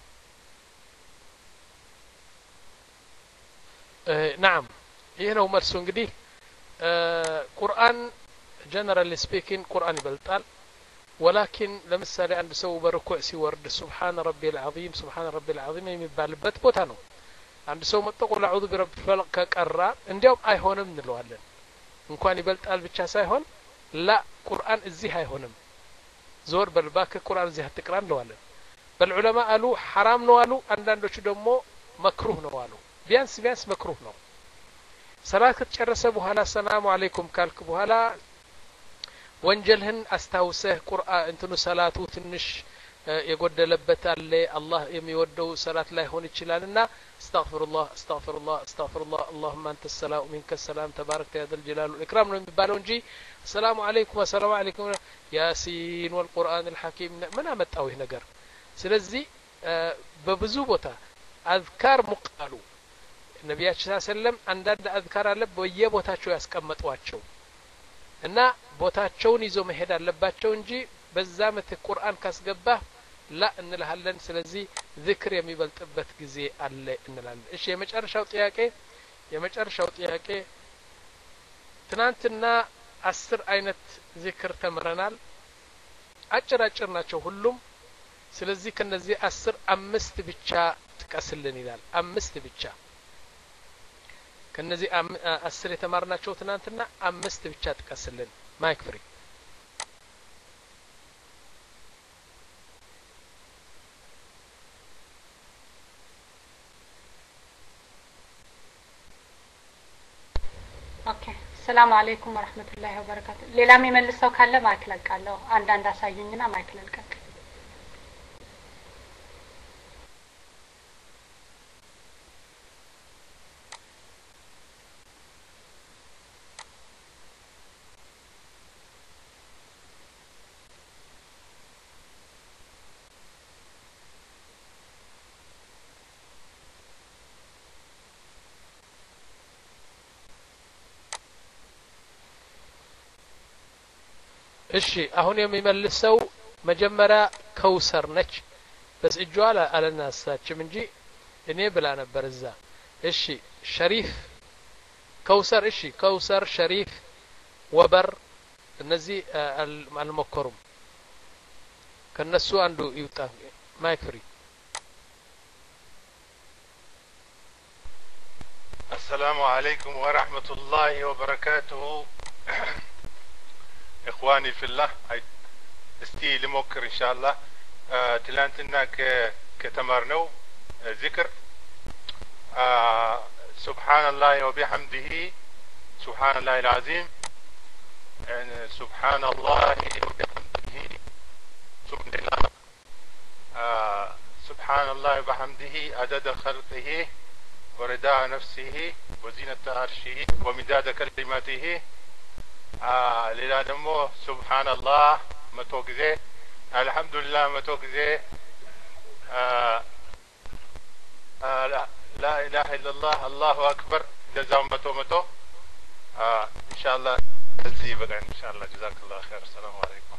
نعم ይሄ ነው መልሱ እንግዲህ ቁርአን ጀነራሊ ስፒኪንግ ቁርአን ይበልጣል ولكن ለምሳሌ አንድ ሰው በርኩዕ ሲወርድ سبحان ربي العظيم سبحان ربي العظيم የሚባልበት ቦታ ነው አንድ ሰው መጥቆ አዑዙ ቢረቢ ፈለቅ ከቀራ እንዲያውም አይሆንም እንለዋለን እንኳን ይበልጣል ብቻ ሳይሆን ላ ቁርአን እዚህ አይሆንም ዞር በልባክ ቁርአን እዚህ አትቅራ እንለዋለን በልዑለማ አሉ حرام ነው አሉ አንዳንዶቹ ደግሞ መክሩህ ነው አሉ ቢያንስ ቢያንስ መክሩህ ነው ሰላት ከተጨረሰ በኋላ ሰላም አለይኩም ካልክ በኋላ ወንጀልህን አስታውሰህ ቁርአን እንትኑ ሰላቱ ትንሽ የጎደለበት አለ አላህ የሚወደው ሰላት ላይ ሆን ይችላልና አስተግፍሩላህ አስተግፍሩላህ አስተግፍሩላህ اللهم انت السلام ومنك السلام تبارك يا ذا الجلال والاكرام ነው የሚባለው እንጂ ሰላም አለይኩም ሰላም አለይኩም ያሲን والقران الحكيم ምን አመጣው ይሄ ነገር ስለዚህ በብዙ ቦታ አዝካር ሙቃሉ ነብያችን ሰለላሁ ዐለይሂ ወሰለም አንዳንድ አዝካር አለ በየቦታቸው ያስቀመጧቸው እና ቦታቸውን ይዞ መሄድ አለባቸው እንጂ በዛ መት ቁርአን ካስገባ ላ እንልሃለን ስለዚህ ذكر የሚበልጥበት ጊዜ አለ እንላለን እሺ የመጨረሻው ጥያቄ የመጨረሻው ጥያቄ ትናንትና አስር አይነት ذكر ተምረናል አጭር አጭር ናቸው ሁሉም ስለዚህ ከነዚህ አስር አምስት ብቻ ጥቀስልን ይላል አምስት ብቻ ከነዚህ አስር የተማርናቸው ትናንትና አምስት ብቻ ጥቀስልን ማይክ ፍሪ ኦኬ ሰላም አለይኩም ወራህመቱላሂ ወበረካቱ ሌላም የመልሰው ካለ ማይክ ለቃለሁ አንዳንድ አሳዩኝና ማይክ ለልቀቅ እሺ አሁን የሚመልሰው መጀመሪያ ከውሰር ነች በስ እጇ አላነሳችም እንጂ እኔ ብላ ነበር እዛ እሺ ሸሪፍ ከውሰር እሺ ከውሰር ሸሪፍ ወበር እነዚህ አልሞከሩም ከነሱ አንዱ ይውጣ ማይክ ፍሪ السلام عليكم ورحمة الله وبركاته إخواني في الله استي لموكر إن شاء الله آه تلانتنا كتمرنو آه ذكر آه سبحان الله وبحمده سبحان الله العظيم يعني سبحان الله وبحمده سبحان الله آه سبحان الله وبحمده عدد خلقه ورداء نفسه وزينة عرشه ومداد كلماته آه للا دمو سبحان الله متوكزي الحمد لله متوكزي آه آه لا, لا إله إلا الله الله أكبر جزاهم متو متو آه إن شاء الله تزيبك إن شاء الله جزاك الله خير السلام عليكم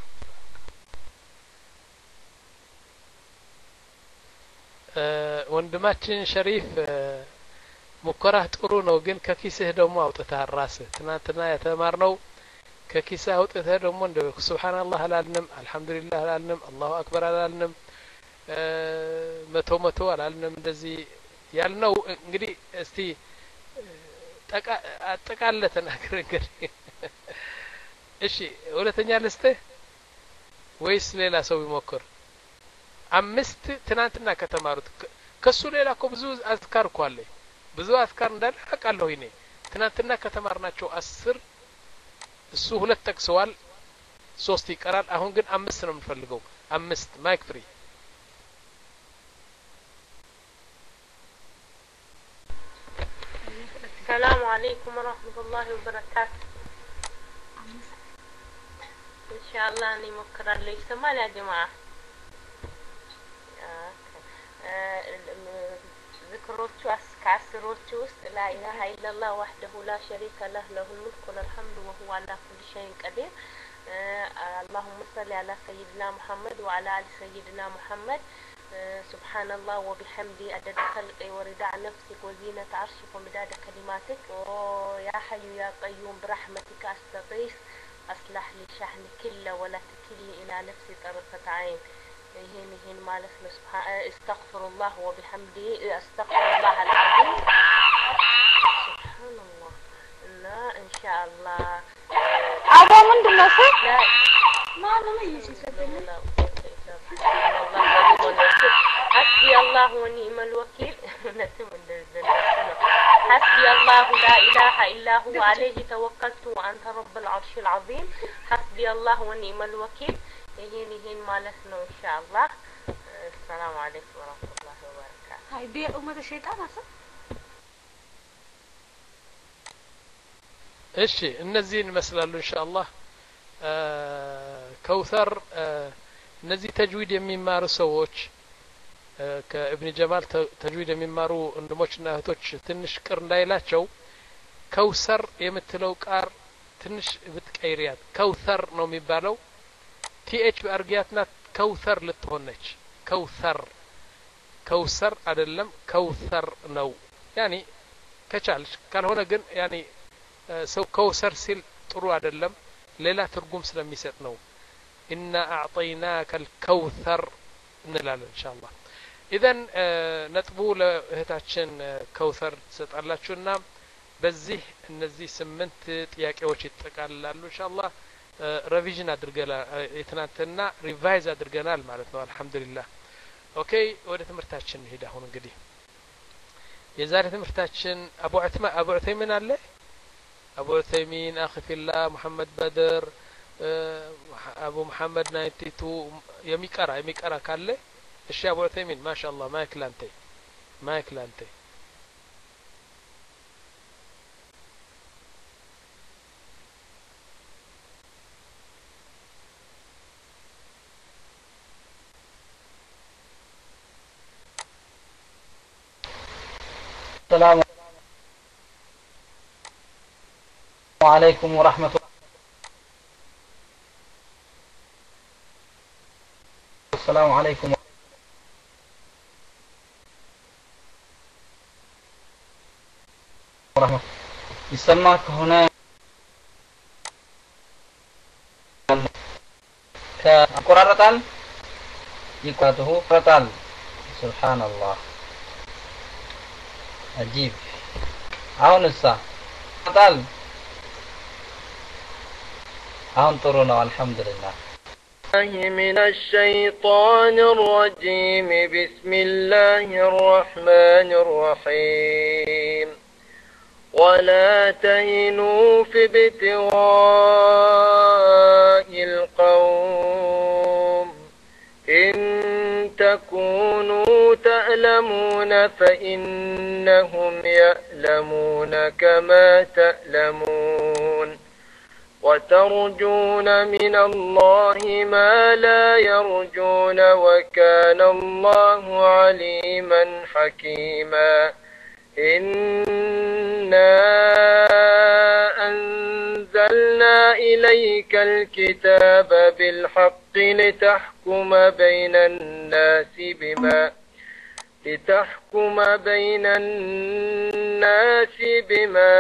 آه وندماتين شريف آه ሙከራህ ጥሩ ነው ግን ከኪስህ ደግሞ አውጥተህ ራስህ ትናንትና የተማርነው ከኪስህ አውጥተህ ደግሞ እንደ ሱብሃንአላህ አላልንም አልহামዱሊላህ አላልንም አላሁ አክበር አላልንም መቶ መቶ አላልንም እንደዚህ ያልነው እንግዲህ እስቲ ጠቃ አጠቃለ ተናገር እንግዲህ እሺ ሁለተኛ ልስጥህ ወይስ ሌላ ሰው ይሞክር አምስት ትናንትና ከተማሩት ከሱ ሌላ እኮ ብዙ አዝካር እኮ አለ ብዙ አዝካር እንዳለ አቃለሁ እኔ ትናንትና ከተማርናቸው አስር እሱ ሁለት ተክሰዋል ሶስት ይቀራል አሁን ግን አምስት ነው የምፈልገው አምስት ማይክ ፍሪ السلام عليكم ورحمة الله وبركاته إن شاء الله أني مكرر لي سمال يا جماعة ذكروتشو كعسروتشو وسط لا إله إلا الله وحده لا شريك له له الملك وله الحمد وهو على كل شيء قدير اللهم صل على سيدنا محمد وعلى آل سيدنا محمد سبحان الله وبحمده عدد خلقه ورداء نفسك وزينة عرشك ومداد كلماتك يا حي يا قيوم برحمتك أستغيث أصلح لي شأني كله ولا تكلني إلى نفسي طرفة عين هين هين مالك سبحان استغفر الله وبحمده استغفر الله العظيم سبحان الله لا إن شاء الله أبو من دلوقتي لا ما له ما يجي سبنا حسبي الله ونعم الوكيل حسبي الله لا إله إلا هو عليه توكلت وأنت رب العرش العظيم حسبي الله ونعم الوكيل هين هين مالتنا إن شاء الله السلام عليكم ورحمة الله وبركاته هاي بيع أمة الشيطان أصلا እሺ እነዚህን ይመስላሉ ኢንሻአላህ ከውተር እነዚህ ተጅዊድ የሚማሩ ሰዎች ከኢብኑ ጀማል ተጅዊድ የሚማሩ ወንድሞችና እህቶች ትንሽ ቅር እንዳይላቸው ከውሰር የምትለው ቃር ትንሽ ብትቀይሪያት ከውተር ነው የሚባለው ቲኤች በአርጊያትና ከውተር ልትሆን ነች ከውተር ከውሰር አይደለም ከውተር ነው ያኒ ከቻልሽ ካልሆነ ግን ያኒ ሰው ከውሰር ሲል ጥሩ አይደለም ሌላ ትርጉም ስለሚሰጥ ነው ኢና አዕطيناك الكوثر እንላለን ኢንሻአላህ ኢዘን ነጥቡ ለእህታችን ከውተር ትሰጣላችሁና በዚህ እነዚህ ስምንት ጥያቄዎች ይጠቃልላሉ ኢንሻአላህ ሪቪዥን አድርገናል የትናንትና ሪቫይዝ አድርገናል ማለት ነው አልহামዱሊላህ ኦኬ ወደ ትምህርታችን ሄዳ አሁን እንግዲህ የዛሬ ትምህርታችን አቡ ዑትማ አቡ ዑተይሚን አለ አቡ ዑተይሚን አኺፊላ መሐመድ በድር አቡ መሐመድ ናይንቲ ቱ የሚቀራ የሚቀራ ካለ እሺ አቡ ዑተይሚን ማሻአላህ ማይክ ላንተ ማይክ ላንተ السلام عليكم ورحمة الله السلام عليكم ورحمة يسمعك هنا كقرارتال يقاته قرارتال سبحان الله عجيب አሁን እሳ قرارتال አሁን ጥሩ ነው አልহামዱሊላህ من الشيطان الرجيم بسم الله الرحمن الرحيم ولا تهنوا في ابتغاء القوم إن تكونوا تألمون فإنهم يألمون كما تألمون وترجون من الله ما لا يرجون وكان الله عليما حكيما إنا أنزلنا إليك الكتاب بالحق لتحكم بين الناس بما لتحكم بين الناس بما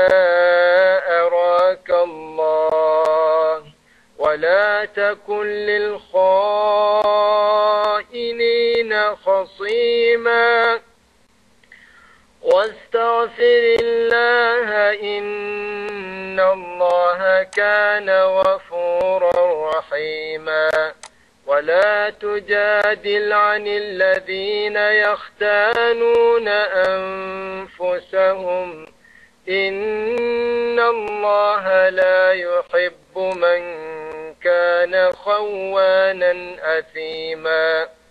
أراك الله ولا تكن للخائنين خصيما واستغفر الله إن الله كان غفورا رحيما ولا تجادل عن الذين يختانون أنفسهم إن الله لا يحب من كان خوانا أثيما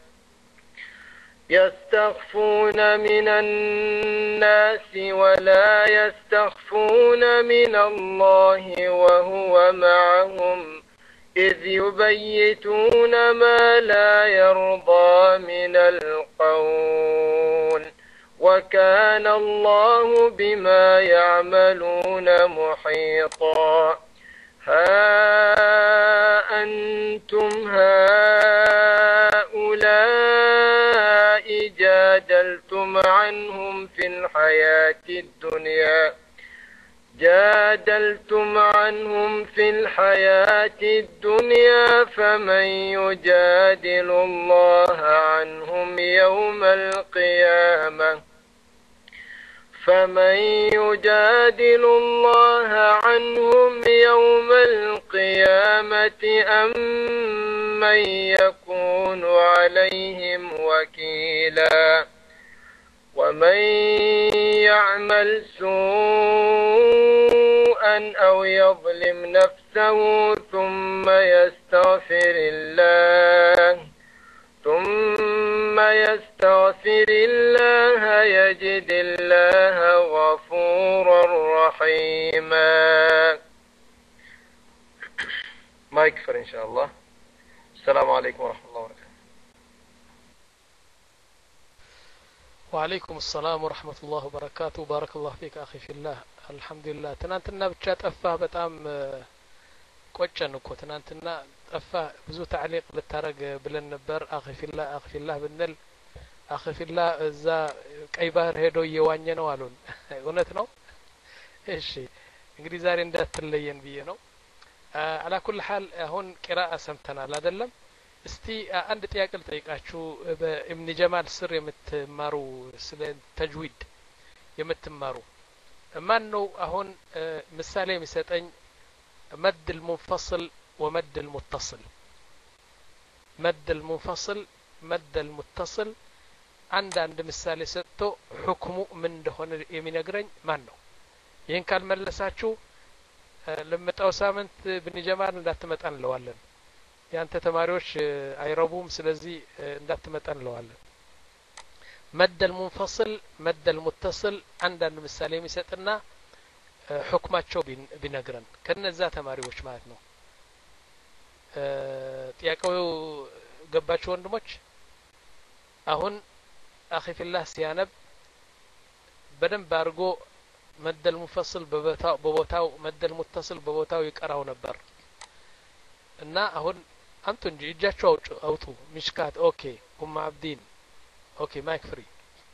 يستخفون من الناس ولا يستخفون من الله وهو معهم إذ يبيتون ما لا يرضى من القول وكان الله بما يعملون محيطا ها أنتم هؤلاء جادلتم عنهم في الحياة الدنيا جادلتم عنهم في الحياة الدنيا فمن يجادل الله عنهم يوم القيامة فمن يجادل الله عنهم يوم القيامة أم من يكون عليهم وكيلا ومن يعمل سوءا أو يظلم نفسه ثم يستغفر الله ثم يستغفر الله يجد الله غفورا رحيما ما يكفر إن شاء الله السلام عليكم ورحمة الله وبركاته وعليكم السلام ورحمة الله وبركاته بارك الله فيك أخي في الله الحمد لله تنانتنا بتشات أفاه بتأم ቆጨን እኮ ትናንትና ጠፋ ብዙ تعليق ልታረግ ብለን ነበር አኺ ፊላህ አኺ ፊላህ ብንል አኺ ፊላህ እዛ ቀይ ባህር ሄዶ እየዋኘ ነው አሉን እውነት ነው እሺ እንግዲህ ዛሬ እንዳትለየን ብዬ ነው على كل حال አሁን ቂራአ ሰምተናል አይደለም እስቲ አንድ ጥያቄ ልጠይቃችሁ በኢብኑ ጀማል ስር የምትማሩ ስለ ተጅዊድ የምትማሩ ማን ነው አሁን ምሳሌ የሚሰጠኝ مد المنفصل ومد المتصل مد المنفصل مد المتصل عند عند مثال سطو حكمه من دهون يمينغرኝ ማን ነው ይሄን ካልመለሳችሁ ለመጣው ሳምንት ብን ጀማል እንዳትመጣን ለዋለን ያንተ ተማሪዎች አይረቡም ስለዚህ እንዳትመጣን ለዋለን مد المنفصل مد المتصل عند عند مثال የሚሰጥና حكماቸው ቢነግረን ከነዛ ተማሪዎች ማለት ነው ጥያቄው ገባችሁ ወንድሞች አሁን አኺ ፊላህ ሲያነብ በደንብ አድርጎ مد المنفصل በቦታው በቦታው مد المتصل በቦታው ይቀራው ነበር እና አሁን አንቱ እንጂ እጃችሁ አውጡ አውጡ ሚሽካት ኦኬ ኡም አብዲን ኦኬ ማይክ ፍሪ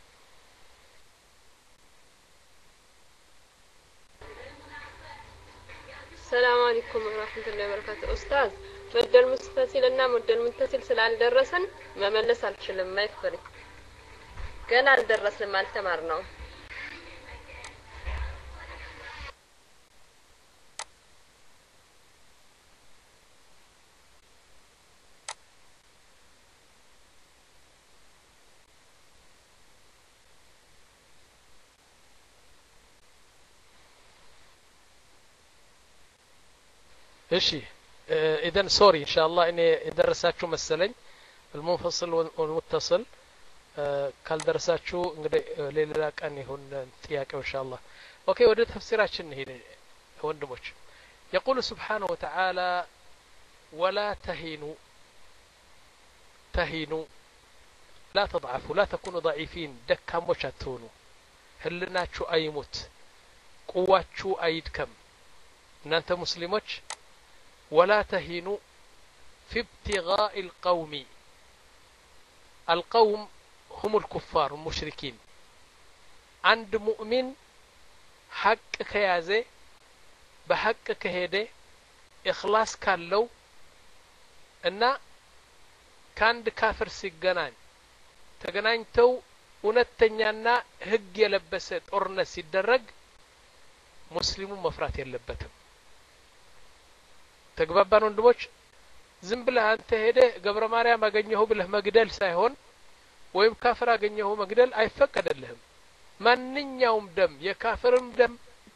ሰላም አለይኩም ወራህመቱላሂ ወበረካቱ ኡስታዝ መደል ሙስተሲልና መደል ሙንተሲል ስላልደረሰን መመለስ አልችልም ማይክ ፍሪ ገና አልደረስንም አልተማርነውም እሺ اذا سوري ان شاء الله اني درساችሁ መሰለኝ المنفصل والمتصل ካልደረሳችሁ እንግዲህ ሌላ ቀን ይሁን ጥያቄው ኢንሻአላህ ኦኬ ወደ ተፍሲራችን እንሂድ ወንድሞች يقول سبحانه وتعالى ولا تهينوا تهينوا لا تضعفوا لا تكونوا ضعيفين ደካሞች አትሆኑ ህልናችሁ አይሙት ቁዋችሁ አይድከም እናንተ ሙስሊሞች ولا تهينوا في ابتغاء القوم القوم هم الكفار المشركين عند مؤمن حق كيازه بحق كهده إخلاص كالو እና ካንድ ካፍር ሲገናኝ ተገናኝተው እውነተኛና ህግ የለበሰ ጦርነት ሲደረግ ሙስሊሙ መፍራት የለበትም ተግባባን ወንድሞች ዝም ብለህ አንተ ሄደ ገብረ ማርያም አገኘሁ ብለህ መግደል ሳይሆን ወይም ካፍር አገኘሁ መግደል አይፈቀደልህም ማንኛውም ደም የካፍርም ደም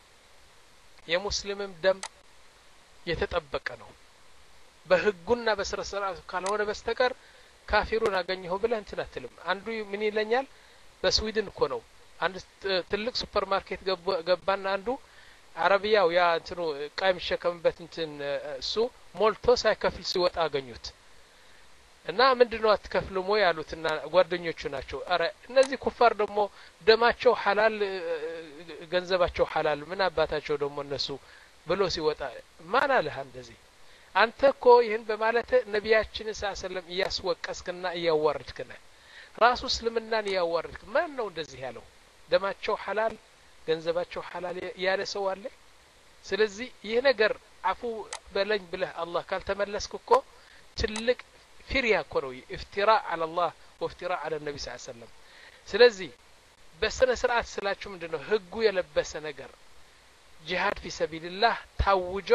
የሙስሊምም ደም የተጠበቀ ነው በህጉና በስርዓቱ ካልሆነ በስተቀር ካፊሩን አገኘሁ ብለህ እንትን አትልም አንዱ ምን ይለኛል በስዊድን እኮ ነው አንድ ትልቅ ሱፐርማርኬት ገባና አንዱ አረቢያው ያ እንትኑ ቃይም ሸከምበት እንትን እሱ ሞልቶ ሳይከፍል ሲወጣ አገኙት እና ምንድነው አትከፍሉም ወይ ያሉትና ጓደኞቹ ናቸው አረ እነዚህ ኩፋር ደግሞ ደማቸው ሐላል ገንዘባቸው ሐላል ምን አባታቸው ደግሞ እነሱ ብሎ ሲወጣ ማን አለህ እንደዚህ አንተ እኮ ይህን በማለት ነቢያችን ሰለላሁ እያስወቀስክና እያዋረድክና ራሱ እስልምናን እያዋረድክ ማን ነው እንደዚህ ያለው ደማቸው ሐላል ገንዘባቸው ሐላል ያለ ሰው አለ ስለዚህ ይህ ነገር አፉ በለኝ ብለህ አላህ ካልተመለስክ እኮ ትልቅ ፊሪያ እኮ ነው ኢፍቲራእ አለ አላህ ወኢፍቲራእ አለ ነብይ ሰለላሁ ዐለይሂ ወሰለም ስለዚህ በስነ ስርዓት ስላችሁ ምንድነው ህጉ የለበሰ ነገር ጂሃድ ፊ ሰቢልላህ ታውጆ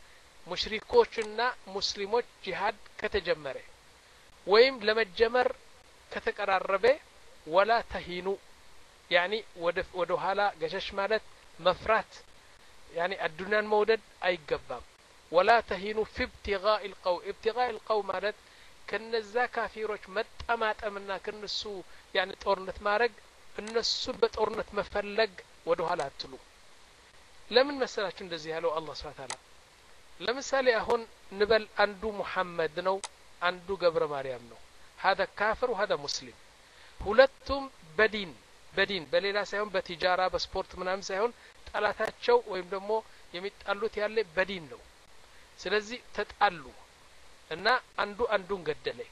ሙሽሪኮችና ሙስሊሞች ጂሃድ ከተጀመረ ወይም ለመጀመር ከተቀራረበ ወላ ተሂኑ يعني ወደ ወደ ኋላ ገሸሽ ማለት መፍራት يعني الدنيا መውደድ አይገባም ولا تهينوا في ابتغاء القوم ابتغاء القوم ማለት ከነዛ ካፊሮች መጣማጠምና ከነሱ يعني ጦርነት ማድረግ እነሱ በጦርነት መፈለግ ወደ ኋላ አትሉ ለምን መሰላችሁ እንደዚህ ያለው አላህ Subhanahu Wa Ta'ala ለምሳሌ አሁን ንበል አንዱ መሐመድ ነው አንዱ ገብረ ማርያም ነው هذا كافر وهذا مسلم ሁለቱም በዲን በዲን በሌላ ሳይሆን በቲጃራ በስፖርት ምናምን ሳይሆን ጣላታቸው ወይም ደግሞ የሚጣሉት ያለ በዲን ነው ስለዚህ ተጣሉ እና አንዱ አንዱን ገደለ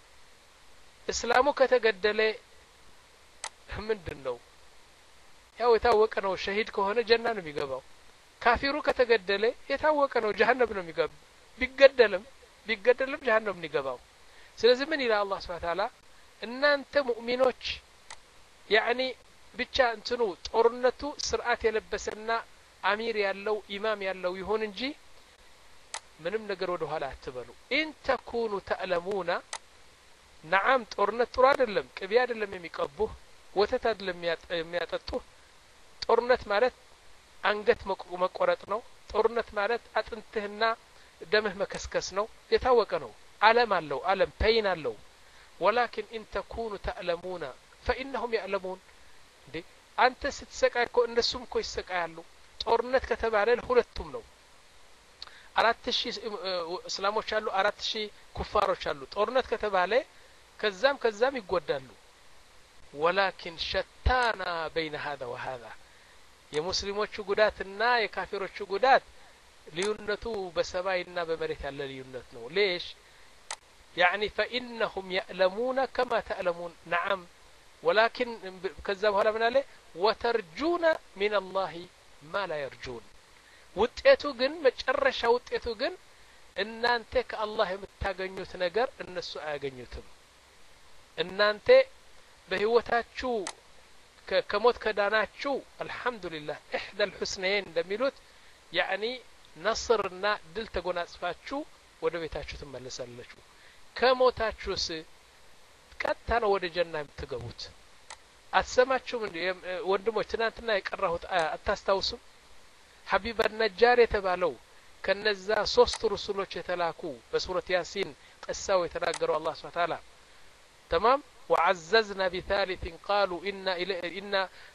እስላሙ ከተገደለ ምንድነው ያው የታወቀ ነው ሸሂድ ከሆነ ጀና ነው የሚገባው ካፊሩ ከተገደለ የታወቀ ነው ጀሃነም ነው የሚገባው ቢገደልም ቢገደልም ጀሃነም ነው የሚገባው ስለዚህ ምን ይላል አላህ Subhanahu Wa Ta'ala እናንተ ሙእሚኖች يعني ብቻ እንትኑ ጦርነቱ ስርዓት የለበሰና አሚር ያለው ኢማም ያለው ይሁን እንጂ ምንም ነገር ወደ ኋላ አትበሉ ان تكونوا تعلمون نعم ጦርነት ጥሩ አይደለም ቅቤ አይደለም የሚቀቡህ ወተት አይደለም የሚያጠጡህ ጦርነት ማለት አንገት መቆረጥ ነው ጦርነት ማለት አጥንትህና ደምህ መከስከስ ነው የታወቀ ነው ዓለም አለው ዓለም ፔን አለው ولكن ان تكونوا تعلمون فإنهم يعلمون እንዴ አንተ ስትሰቃይ እኮ እነሱም እኮ ይሰቃያሉ ጦርነት ከተባለ ሁለቱም ነው አራት ሺህ እስላሞች አሉ አራት ሺህ ኩፋሮች አሉ ጦርነት ከተባለ ከዛም ከዛም ይጎዳሉ ولكن شتانا بين هذا وهذا የሙስሊሞቹ ጉዳትና የካፊሮቹ ጉዳት ልዩነቱ በሰማይና በመሬት ያለ ልዩነት ነው ليش يعني فإنهم يألمون كما تألمون نعم ولكن كذب هلا من عليه وترجون من الله ما لا يرجون ውጤቱ ግን መጨረሻ ውጤቱ ግን እናንተ ከአላህ የምታገኙት ነገር እነሱ አያገኙትም እናንተ በህይወታችሁ ከሞት ከዳናችሁ አልহামዱሊላህ احدى الحسنين እንደሚሉት يعني ነስርና ድል ተጎናጽፋችሁ ወደ ቤታችሁ ትመለሳላችሁ ከሞታችሁስ ቀጥታ ነው ወደ ጀና የምትገቡት አትሰማችሁም ወንድሞች ትናንትና የቀራሁት አታስታውሱም ሐቢብ النجار የተባለው ከነዛ ሶስት ሩሱሎች የተላኩ በሱረት ያሲን ቀሳው የተናገረው አላህ Subhanahu Wa Ta'ala تمام وعززنا بثالث قالوا إن إن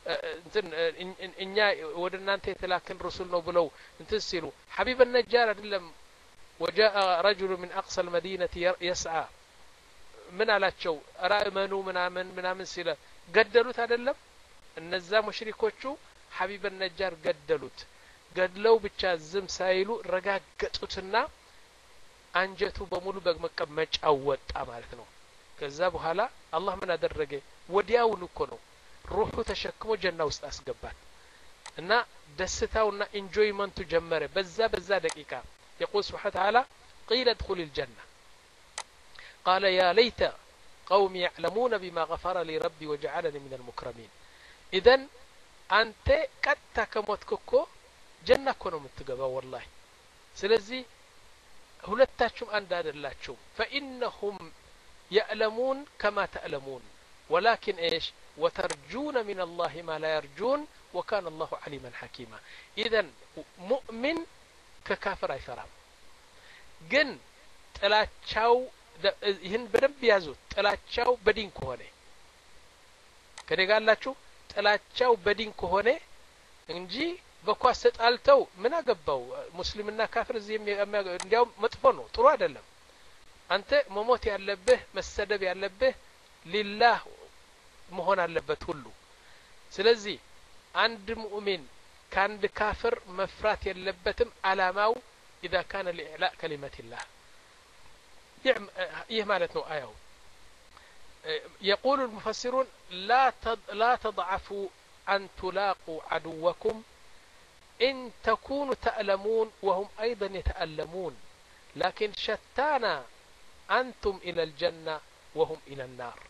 إن ودنا أنت تلاكن رسول نبلو انتسلوا حبيب النجار لم وجاء رجل من أقصى المدينة يسعى من على شو رأمنوا من آمن من آمن سلا قدلوت هذا اللم النزام مشركوشو حبيب النجار قدلوت قدلو بتشازم سايلو رقاقتوتنا أنجتو بمولو بمكب مج أوت أمالتنو ከዛ በኋላ አላህ ምን አደረገ ወዲያውኑ እኮ ነው ሩሑ ተሸክሞ ጀና ውስጥ አስገባት እና ደስታውና ኢንጆይመንቱ ጀመረ በዛ በዛ ደቂቃ يقول سبحانه وتعالى قيل ادخل الجنة قال يا ليت قوم يعلمون بما غفر لي ربي وجعلني من المكرمين إذن أنت قد كموتكو جنة كنو متقبا والله سلزي ሁለታችሁም አንድ አይደላችሁም فإنهم يألمون كما تألمون ولكن إيش وترجون من الله ما لا يرجون وكان الله عليما حكيما إذن مؤمن ككافر አይፈራም ግን ጥላቻው ይህን በደንብ ያዙት ጥላቻው በዲን ከሆነ ከደጋላችሁ ጥላቻው በዲን ከሆነ እንጂ በኳስ ተጣልተው ምን አገባው ሙስሊምና ካፍር እዚህ እንዲያው መጥፎ ነው ጥሩ አይደለም አንተ መሞት ያለብህ መሰደብ ያለብህ ሊላህ መሆን አለበት ሁሉ ስለዚህ አንድ ሙእሚን ካንድ ካፍር መፍራት የለበትም አላማው اذا كان لاعلاء كلمه الله ይህ ማለት ነው አያው يقول المفسرون لا لا تضعفوا ان تلاقوا عدوكم ان تكونوا تألمون وهم ايضا يتألمون لكن شتانا أنتم إلى الجنة وهم إلى النار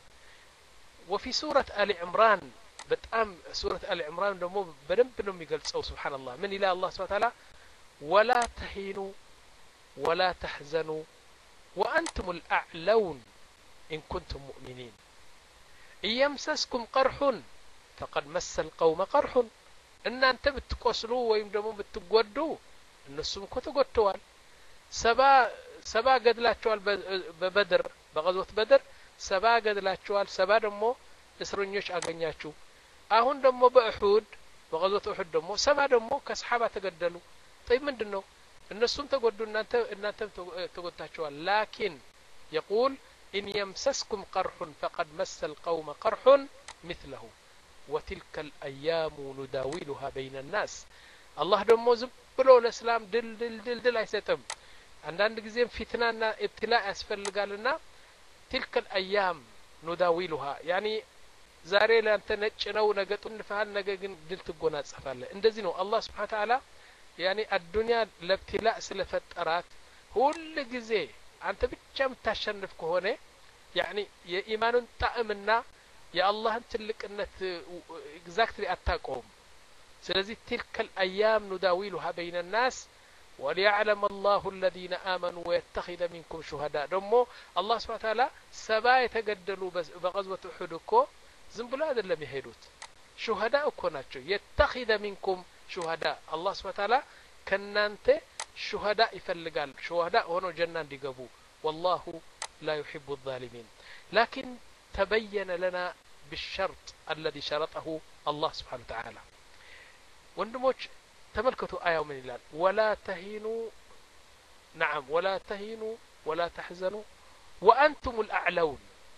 وفي سورة آل عمران بتأم سورة آل عمران دمو بنب نم يقول سبحان الله من إلى الله سبحانه وتعالى ولا تهينوا ولا تحزنوا وأنتم الأعلون إن كنتم مؤمنين إن يمسسكم قرح فقد مس القوم قرح إن أنت بتقصلوا ويمدموا بتقودوا النسهم كتقودوا سبا ሰባ ገድላቸዋል በበድር በغزوة በድር ሰባ ገድላቸዋል ሰባ ደግሞ እስረኞች አገኛችሁ አሁን ደግሞ በኡሁድ በغزوة ኡሁድ ደግሞ ሰባ ደግሞ ከሰሃባ ተገደሉ طيب ምንድነው እነሱም ተጎዱ እናንተ እናንተ ተጎታቸዋል لكن يقول إن يمسسكم قرح فقد مس القوم قرح مثله وتلك الأيام نداولها بين الناس الله ደግሞ ዝም ብሎ ለእስላም ድል ድል ድል ድል አይሰጥም አንዳንድ ጊዜም ፊትናና ኢብትላ ያስፈልጋልና تلك الايام نداولها يعني ዛሬ ለአንተ ነጭ ነው ነገ ጥንፋል ነገ ግን ድል ትጎናጸፋለህ እንደዚህ ነው አላህ Subhanahu Wa Ta'ala يعني الدنيا ለብትላ ስለፈጠራት ሁሉ ጊዜ አንተ ብቻ የምታሸንፍ ከሆነ يعني የኢማኑን ጣዕምና የአላህን ትልቅነት ኤግዛክትሊ አታቆም ስለዚህ تلك الايام نداولها بين الناس وليعلم الله الذين آمنوا ويتخذ منكم شهداء دمو الله سبحانه وتعالى سبا يتقدلوا بغزوة أحد እኮ ዝም ብሎ አይደለም የሄዱት شهداء እኮ ናቸው يتخذ منكم شهداء الله سبحانه وتعالى ከናንተ شهداء ይፈልጋል شهداء ሆኖ ጀና እንዲገቡ والله لا يحب الظالمين لكن تبين لنا بالشرط الذي شرطه الله سبحانه وتعالى ወንድሞች تملكتوا آية من الله ولا تهينوا نعم ولا تهينوا ولا تحزنوا وأنتم الأعلون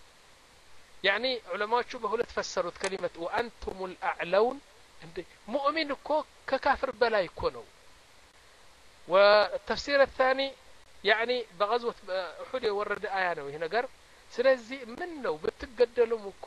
يعني علماء شبه لا تفسروا كلمة وأنتم الأعلون مؤمن كو ككافر بلا يكونوا والتفسير الثاني ያኒ በغزوة እሑድ የወረደ አያ ነው ይሄ ነገር ስለዚህ ምን ነው ብትገደሉም እኮ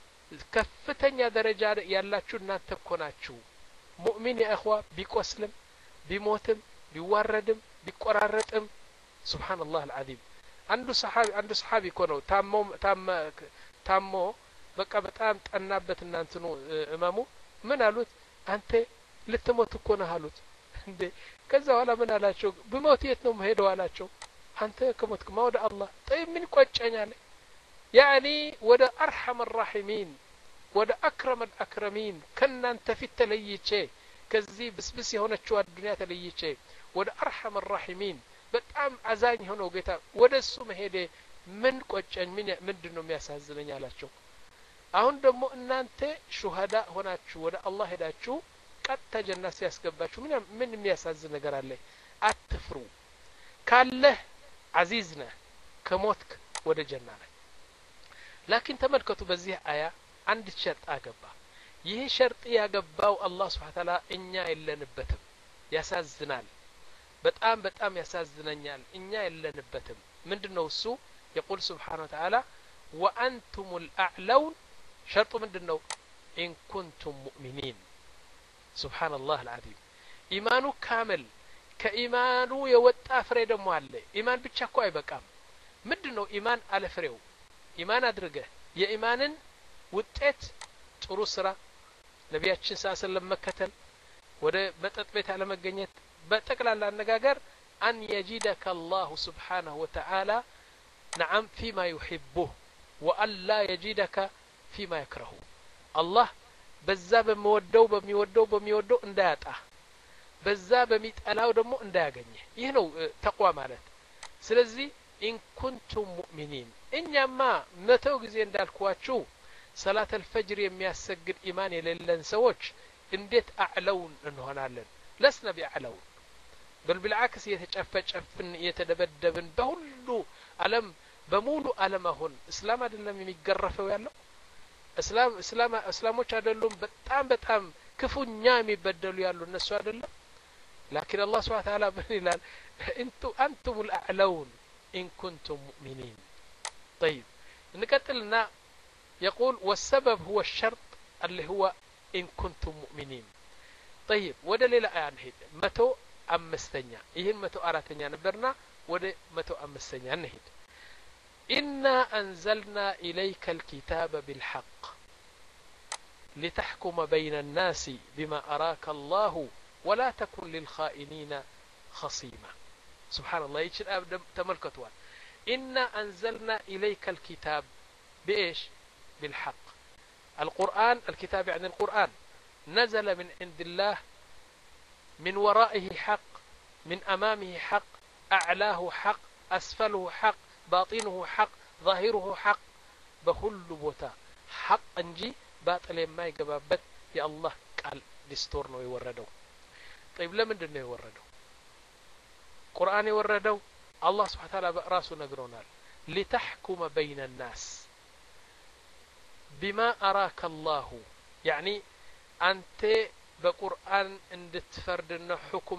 ከፍተኛ ደረጃ ያላችሁ እናንተ እኮ ናችሁ ሙእሚን ያእኽዋ ቢቆስልም ቢሞትም ቢዋረድም ቢቆራረጥም ሱብሃንአላህ አልዓዚም አንዱ ሰሃቢ አንዱ ሰሃቢ እኮ ነው ታሞ ታሞ ታሞ በቃ በጣም ጠናበት እናንተ ነው እማሙ ምን አሉት አንተ ልትሞት እኮ ነህ አሉት እንዴ ከዛ ኋላ ምን አላቸው በሞት የት ነው መሄደው አላቸው አንተ ከሞትክ ማውደ አላህ طيب ምን ቆጨኛል يعني ወደ አርሐም الراحمين ወደ አክረም الأكرمين ከናንተ ፊት ተለይቼ ከዚህ ብስብስ የሆነችው አዱንያ ተለይቼ ወደ አርሐም الراحمين በጣም አዛኝ ሆኖ ጌታ ወደሱ መሄዴ ምን ቆጨኝ ምን ምንድነው የሚያሳዝነኝ አላቸው አሁን ደግሞ እናንተ ሹሃዳ ሆናችሁ ወደ አላህ ሄዳችሁ ቀጥታ ጀነት ሲያስገባችሁ ምን ምን የሚያሳዝን ነገር አለ አትፍሩ ካለ አዚዝ ነህ ከሞትክ ወደ ጀነት ነህ ላኪን ተመልከቱ በዚህ አያ አንድ ሸርጥ አገባ ይህ ሸርጥ ያገባው አላህ Subhanahu Ta'ala እኛ የለንበትም ያሳዝናል በጣም በጣም ያሳዝነኛል እኛ የለንበትም ምንድነው እሱ يقول سبحانه وتعالى وأنتم الأعلون شرط ምንድነው إن كنتم مؤمنين سبحان الله العظيم ኢማኑ ካመል ከኢማኑ የወጣ ፍሬ ደግሞ አለ ኢማን ብቻ እኮ አይበቃም ምንድነው ኢማን አለ ፍሬው ኢማን አድርገ የኢማንን ውጤት ጥሩ ስራ ነቢያችን ሰለላሁ መከተል ወደ መጠጥ ቤት አለ መገኘት በጠቅላላ አነጋገር አን يجدك الله سبحانه وتعالى نعم فيما يحبه وألا يجدك فيما يكره الله በዛ በሚወደው በሚወደው በሚወደው እንዳያጣ በዛ በሚጠላው ደግሞ እንዳያገኘ ይህ ነው ተቅዋ ማለት ስለዚህ ኢን ኩንቱም ሙእሚኒን እኛማ መተው ጊዜ እንዳልኳችሁ ሰላት አልፈጅር የሚያሰግድ ኢማን የሌለን ሰዎች እንዴት አዕለውን እንሆናለን ለስነ ቢአዕለውን በል بالعكس የተጨፈጨፍን የተደበደብን በሁሉ ዓለም በሙሉ ዓለም አሁን እስላም አይደለም የሚገረፈው ያለው እስላም እስላም እስላሞች አይደሉም በጣም በጣም ክፉኛ የሚበደሉ ያሉ እነሱ አይደለም لكن الله سبحانه وتعالى بيقول انتم انتم الاعلون ان كنتم مؤمنين طيب نكتلنا يقول والسبب هو الشرط اللي هو ان كنتم مؤمنين طيب ودليل آيان هيد متو أمستنيا إيهن متو آراتنيا نبرنا ود متو أمستنيا نهيد إنا أنزلنا إليك الكتاب بالحق لتحكم بين الناس بما أراك الله ولا تكن للخائنين خصيما سبحان الله يجن أبدا تملكتوان إنا أنزلنا إليك الكتاب بإيش بالحق القرآن الكتاب يعني القرآن نزل من عند الله من ورائه حق من أمامه حق أعلاه حق أسفله حق باطنه حق ظاهره حق بكل بوتا حق انجي باطل ما يقبابت يا الله قال دستورنا يوردو طيب لمن دنا يوردو قرآن يوردو الله سبحانه وتعالى براسه نقرونال لتحكم بين الناس بما أراك الله يعني أنت بقرآن اندتفردنا حكم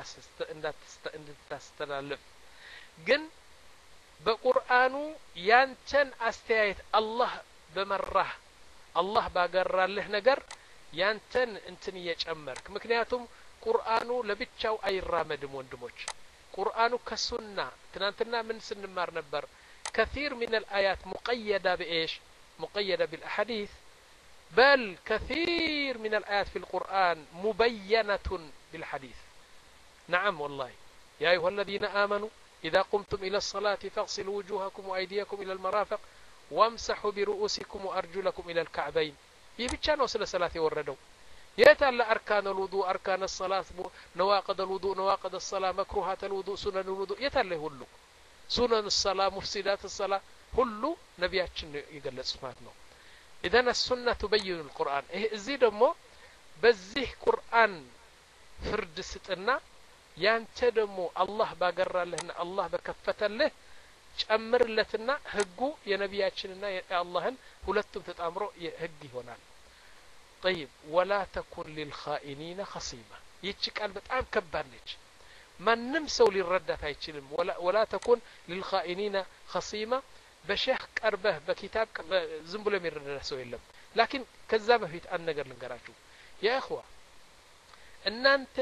اندتستلالف جن በቁርአኑ ያንተን አስተያየት አላህ በመራህ አላህ ባገራልህ ነገር ያንተን እንትን እየጨመርክ ምክንያቱም ቁርአኑ ለብቻው አይራመድም ወንድሞች ቁርአኑ ከሱና ትናንትና ምን ስንማር ነበር كثير من الآيات مقيدة بإيش مقيدة بالأحاديث بل كثير من الآيات في القرآن مبينة بالحديث نعم والله يا أيها الذين آمنوا إذا قمتم إلى الصلاة فاغسلوا وجوهكم وأيديكم إلى المرافق وامسحوا برؤوسكم وأرجلكم إلى الكعبين يبتشان وصل الصلاة وردوا يتعلى أركان الوضوء أركان الصلاة نواقض الوضوء نواقض الصلاة مكروهات الوضوء سنن الوضوء يتعلى هلو سنن الصلاة مفسدات الصلاة هلو نبياتشن يقل سماتنا إذن السنة تبين القرآن زيد مو بزيه قرآن فرد ستنا ያንተ ደግሞ አላህ ባገራለህና አላህ በከፈተልህ ጨምርለትና ህጉ የነቢያችንና የአላህን ሁለቱም ተጣምሮ ህግ ይሆናል طيب ولا تكن للخائنين خصيما ይቺ ቃል በጣም ከባድ ነች ማንም ሰው ሊረዳት አይችልም ወላ ወላ ተኩን للخائنين خصيمة በሼህ ቀርበህ በኪታብ ዝም ብሎ የሚረዳ ሰው የለም ላኪን ከዛ በፊት አንድ ነገር ልንገራችሁ ያ اخوة እናንተ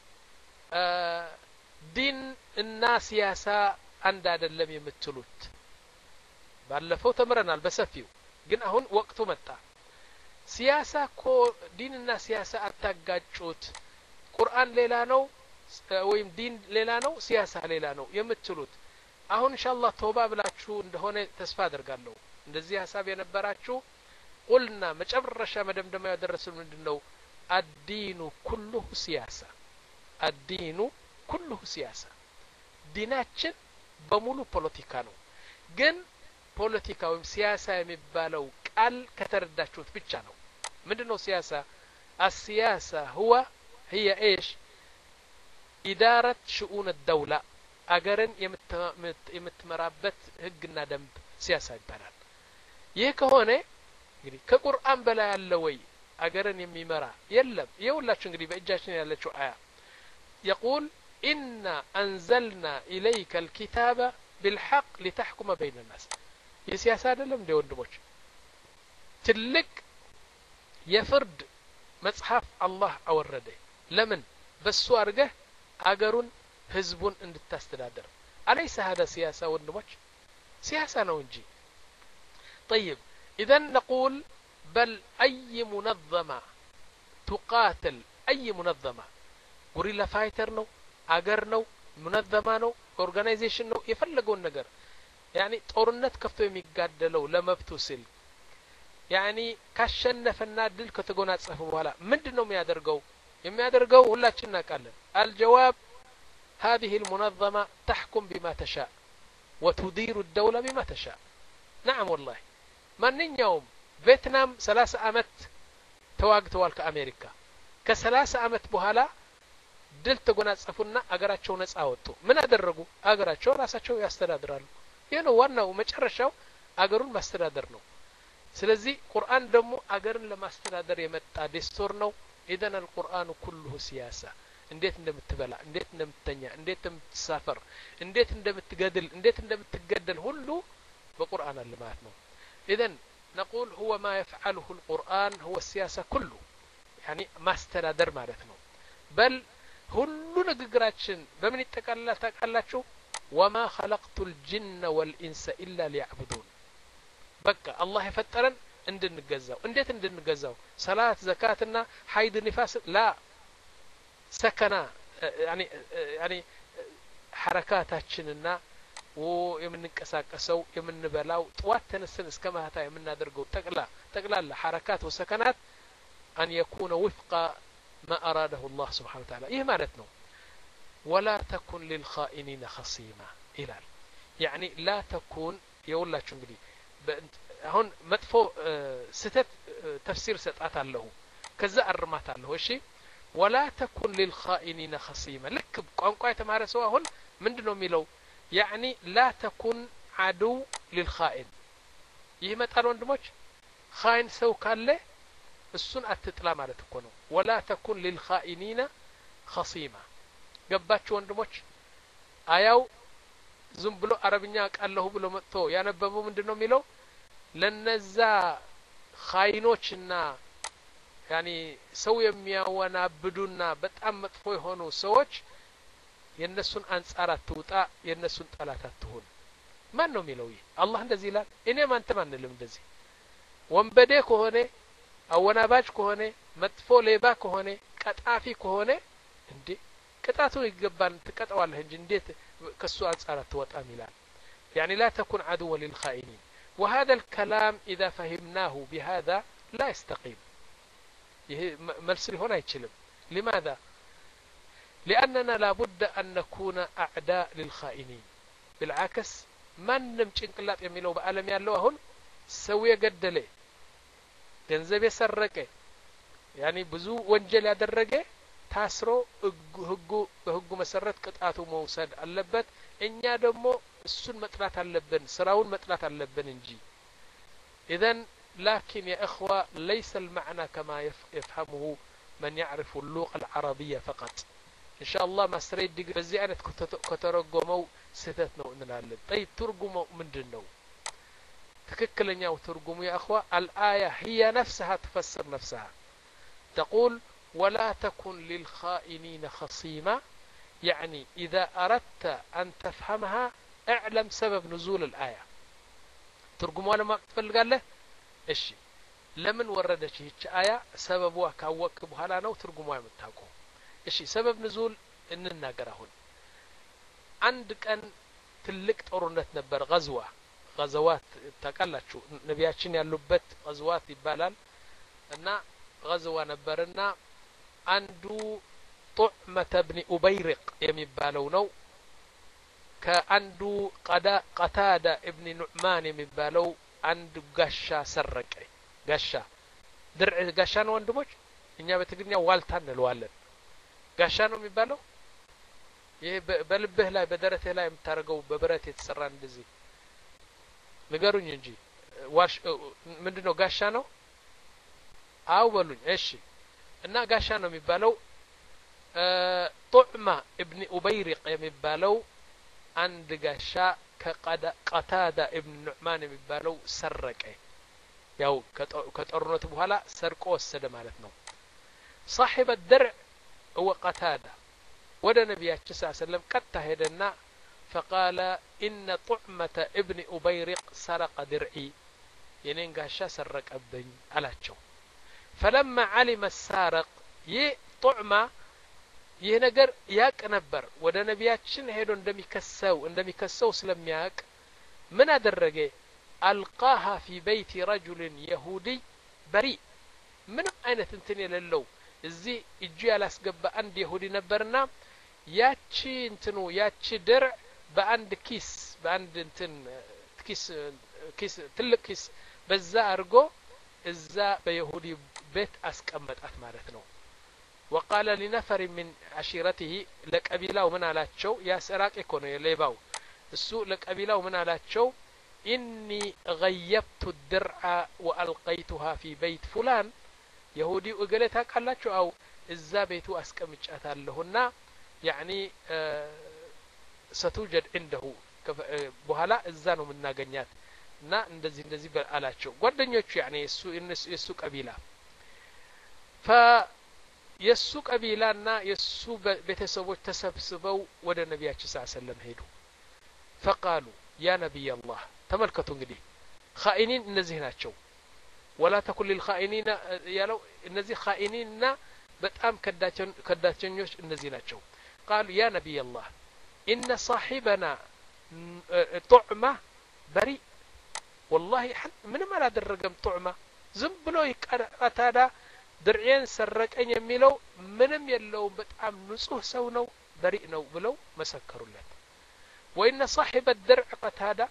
ዲን እና ሲያሳ አንድ አይደለም የምትሉት ባለፈው ተምረናል በሰፊው ግን አሁን ወቅቱ መጣ ሲያሳ እኮ ዲንና ሲያሳ አታጋጩት ቁርአን ሌላ ነው ወይም ዲን ሌላ ነው ሲያሳ ሌላ ነው የምትሉት አሁን ኢንሻአላህ ተውባ ብላችሁ እንደሆነ ተስፋ አደርጋለሁ እንደዚህ ሐሳብ የነበራችሁ ቁልና መጨረሻ መደምደማ ያደረሰው ምንድነው الدين كله سياسة الدين كله سياسة ዲናችን በሙሉ ፖለቲካ ነው ግን ፖለቲካው ሲያሳ የሚባለው ቃል ከተረዳችሁት ብቻ ነው ምንድነው ሲያሳ السياسة هو هي ايش إدارة شؤون الدولة አገርን የምትመራበት ህግና ደንብ ሲያሳ ይባላል ይሄ ከሆነ እንግዲህ ከቁርአን በላይ ያለ ወይ አገርን የሚመራ የለም ይኸውላችሁ እንግዲህ በእጃችን ያለችው አያ يقول إنا أنزلنا إليك الكتاب بالحق لتحكم بين الناس የሲያሳ አይደለም እንደ ወንድሞች ትልቅ የፍርድ መጽሐፍ አላህ አወረደ ለምን በሱ አርገህ አገሩን ህዝቡን እንድታስተዳደር አለይሰ هذا سياسة ወንድሞች ሲያሳ ነው እንጂ طيب اذا نقول بل اي منظمة تقاتل اي منظمة غوريلا فايتر ነው አገር ነው منظمة ነው ኦርጋናይዜሽን ነው የፈለገውን ነገር يعني ጦርነት ከፍቶ የሚጋደለው ለመብቱ ሲል يعني ካሸነፈና ድል ከተጎናጸፈ በኋላ ምንድነው የሚያደርገው የሚያደርገው ሁላችን እናውቃለን الجواب هذه المنظمة تحكم بما تشاء وتدير الدولة بما تشاء نعم والله من يوم فيتنام ثلاث أمت تواقتوال كأمريكا كثلاث أمت بهلا دلت قناة صفونا أقراتشو ناس آوتو من أدرقو أقراتشو راساتشو يستدادرالو ينو وانا ومجرشو أقرون ما استدادرنو سلزي قرآن دمو أقرن لما استدادر يمتا دستورنو إذن القرآن كله سياسة እንዴት እንደምትበላ እንዴት እንደምትተኛ እንዴት እንደምትሳፈር እንዴት እንደምትገድል እንዴት እንደምትገደል ሁሉ በቁርአን አለ ማለት ነው اذا نقول هو ما يفعله القرآن هو السياسة كله يعني ما استدادر ማለት ነው بل ሁሉ ንግግራችን በምን ይተካላል ታውቃላችሁ وما خلقت الجن والانس الا ليعبدون በቃ አላህ የፈጠረን እንድንገዛው እንዴት እንድንገዛው ሰላት ዘካትና ሐይድ ንፋስ لا سكنا يعني يعني حركاتنا ويمنقساقسو يمنبلاو طوات تنسن اسك ماتا يمنادرغو تقلا تقلا حركات وسكنات ان يكون وفق ما اراده الله سبحانه وتعالى ايه معناتنو ولا تكن للخائنين خصيما الى يعني لا تكون يقوللاችሁ እንግዲህ አሁን መጥፎ ስተት ተፍሲር ሰጣታለሁ ከዛ አርማታለሁ እሺ ولا تكن للخائنين خصيما لك ቋንቋ የተማረ ሰው አሁን ምንድነው የሚለው يعني لا تكن عدو للخائن ይመጣል ወንድሞች خائن ሰው ካለ እሱን አትጥላ ማለት እኮ ነው ولا تكن للخائنين خصيما ገባችሁ ወንድሞች አያው ዝም ብሎ አረብኛ ቃለሁ ብሎ መጥቶ ያነበበው ምንድነው የሚለው ለነዛ ኻይኖችና يعني ሰው የሚያወናብዱና በጣም መጥፎ የሆኑ ሰዎች የነሱን አንጻር አትውጣ የነሱን ጠላት አትሁን ማን ነው የሚለው ይሄ አላህ እንደዚህ ይላል እኔ ማንተ ማንልም እንደዚህ ወንበዴ ከሆነ አወናባጅ ከሆነ መጥፎ ሌባ ከሆነ ቀጣፊ ከሆነ እንዴ ቅጣቱ ይገባል ትቀጣዋለህ እንጂ እንዴት ከሱ አንጻር አትወጣም ይላል يعني لا تكن عدوا للخائنين وهذا الكلام إذا فهمناه بهذا لا يستقيم ይሄ መልስ ሊሆን አይችልም لماذا لأننا لابد أن نكون أعداء للخائنين بالعكس ማንም ጭንቅላት የሚለው በአለም ያለው አሁን ሰው የገደለ ገንዘብ የሰረቀ ያኒ ብዙ ወንጀል ያደረገ ታስሮ ህጉ በህጉ መሰረት ቅጣቱ መውሰድ አለበት እኛ ደግሞ እሱን መጥላት አለብን ስራውን መጥላት አለብን እንጂ اذا لكن يا اخوه ليس المعنى كما يفهمه من يعرف اللغه العربيه فقط ኢንሻአላህ ማስተሬድ ዲግሪ በዚህ አይነት ከተረጎመው ስህተት ነው እንላለን طيب ትርጉሙ ምንድነው ትክክለኛው ትርጉሙ يا اخوه الايه هي نفسها تفسر نفسها تقول ولا تكن للخائنين خصيما يعني اذا اردت ان تفهمها اعلم سبب نزول الايه ترجموا لما تفلقاله እሺ ለምን ወረደች ይህች አያ ሰበቧ ካወቅ በኋላ ነው ትርጉሟ የምታውቀው እሺ ሰበብ ንዙል እንናገር አሁን አንድ ቀን ትልቅ ጦርነት ነበር غزዋ غزوات ተቀላችሁ ነቢያችን ያሉበት غزوات ይባላል እና غزዋ ነበርና አንዱ طعمة ابن أبيرق የሚባለው ነው ከአንዱ ቀታዳ ابن نعمان የሚባለው አንድ ጋሻ ሰረቀ ጋሻ ድርዕ ጋሻ ነው ወንድሞች እኛ በትግርኛ ዋልታ እንለዋለን ጋሻ ነው የሚባለው ይሄ በልብህ ላይ በደረትህ ላይ የምታረገው በብረት የተሰራ እንደዚህ ንገሩኝ እንጂ ዋሽ ምንድነው ጋሻ ነው አው በሉኝ እሺ እና ጋሻ ነው የሚባለው طعمة ابن أبيرق የሚባለው አንድ ጋሻ ከቀታዳ ابن نعمان የሚባለው ሰረቀ ያው ከጦርነቱ በኋላ ሰርቆ ወሰደ ማለት ነው صاحب الدرع هو قتادة ወደ ነብያችን ሰለላሁ ዐለይሂ ወሰለም ቀጥታ ሄደና فقال إن طعمة ابن أبيرق سرق درعي የኔን ጋሻ ሰረቀብኝ አላቸው فلما علم السارق ይህ طعمة ይህ ነገር ያቅ ነበር ወደ ነብያችን ሄዶ እንደሚከሰው እንደሚከሰው ስለሚያቅ ምን አደረገ ألقاها في بيت رجل يهودي بريء من አይነት እንትን የሌለው እዚህ እጁ ያላስገባ አንድ ይሁዲ ነበርና ያቺ እንትኑ ያቺ ድርዕ በአንድ ኪስ በአንድ እንትን ኪስ ኪስ ትልቅ ኪስ በዛ አርጎ እዛ በይሁዲ ቤት አስቀመጣት ማለት ነው وقال لنفر من عشيرته ለቀቢላው ምን አላቸው ያ ሰራቅ እኮ ነው የሌባው እሱ ለቀቢላው ምን አላቸው إني غيبت الدرع وألقيتها في بيت فلان يهودي وقالتها قالت أو إذا بيتو أسكمجتها لهنا يعني آه ستوجد عنده بهلا إذانو من ناقنيات نا እንደዚህ እንደዚህ አላቸው ጓደኞቹ يعني የሱ የሱ ቀቢላ ف የሱ ቀቢላና የሱ ቤተሰቦች ተሰብስበው ወደ ነብያችን ሰለላሁ ዐለይሂ ወሰለም ሄዱ فقالوا يا نبي الله ተመልከቱ እንግዲህ خائنين እነዚህ ናቸው ولا تكن للخائنين ያለው እነዚህ خائنينና በጣም ከዳቸኞች እነዚህ ናቸው قالوا يا نبي الله إن صاحبنا طعمة بريء والله ምንም አላደረገም طعمة ዝም ብሎ ይቀጣዳ ድርዕን ሰረቀኝ የሚለው ምንም የለውም በጣም ንጹህ ሰው ነው بريء ነው ብለው መሰከሩለት وإن صاحب الدرع قتادة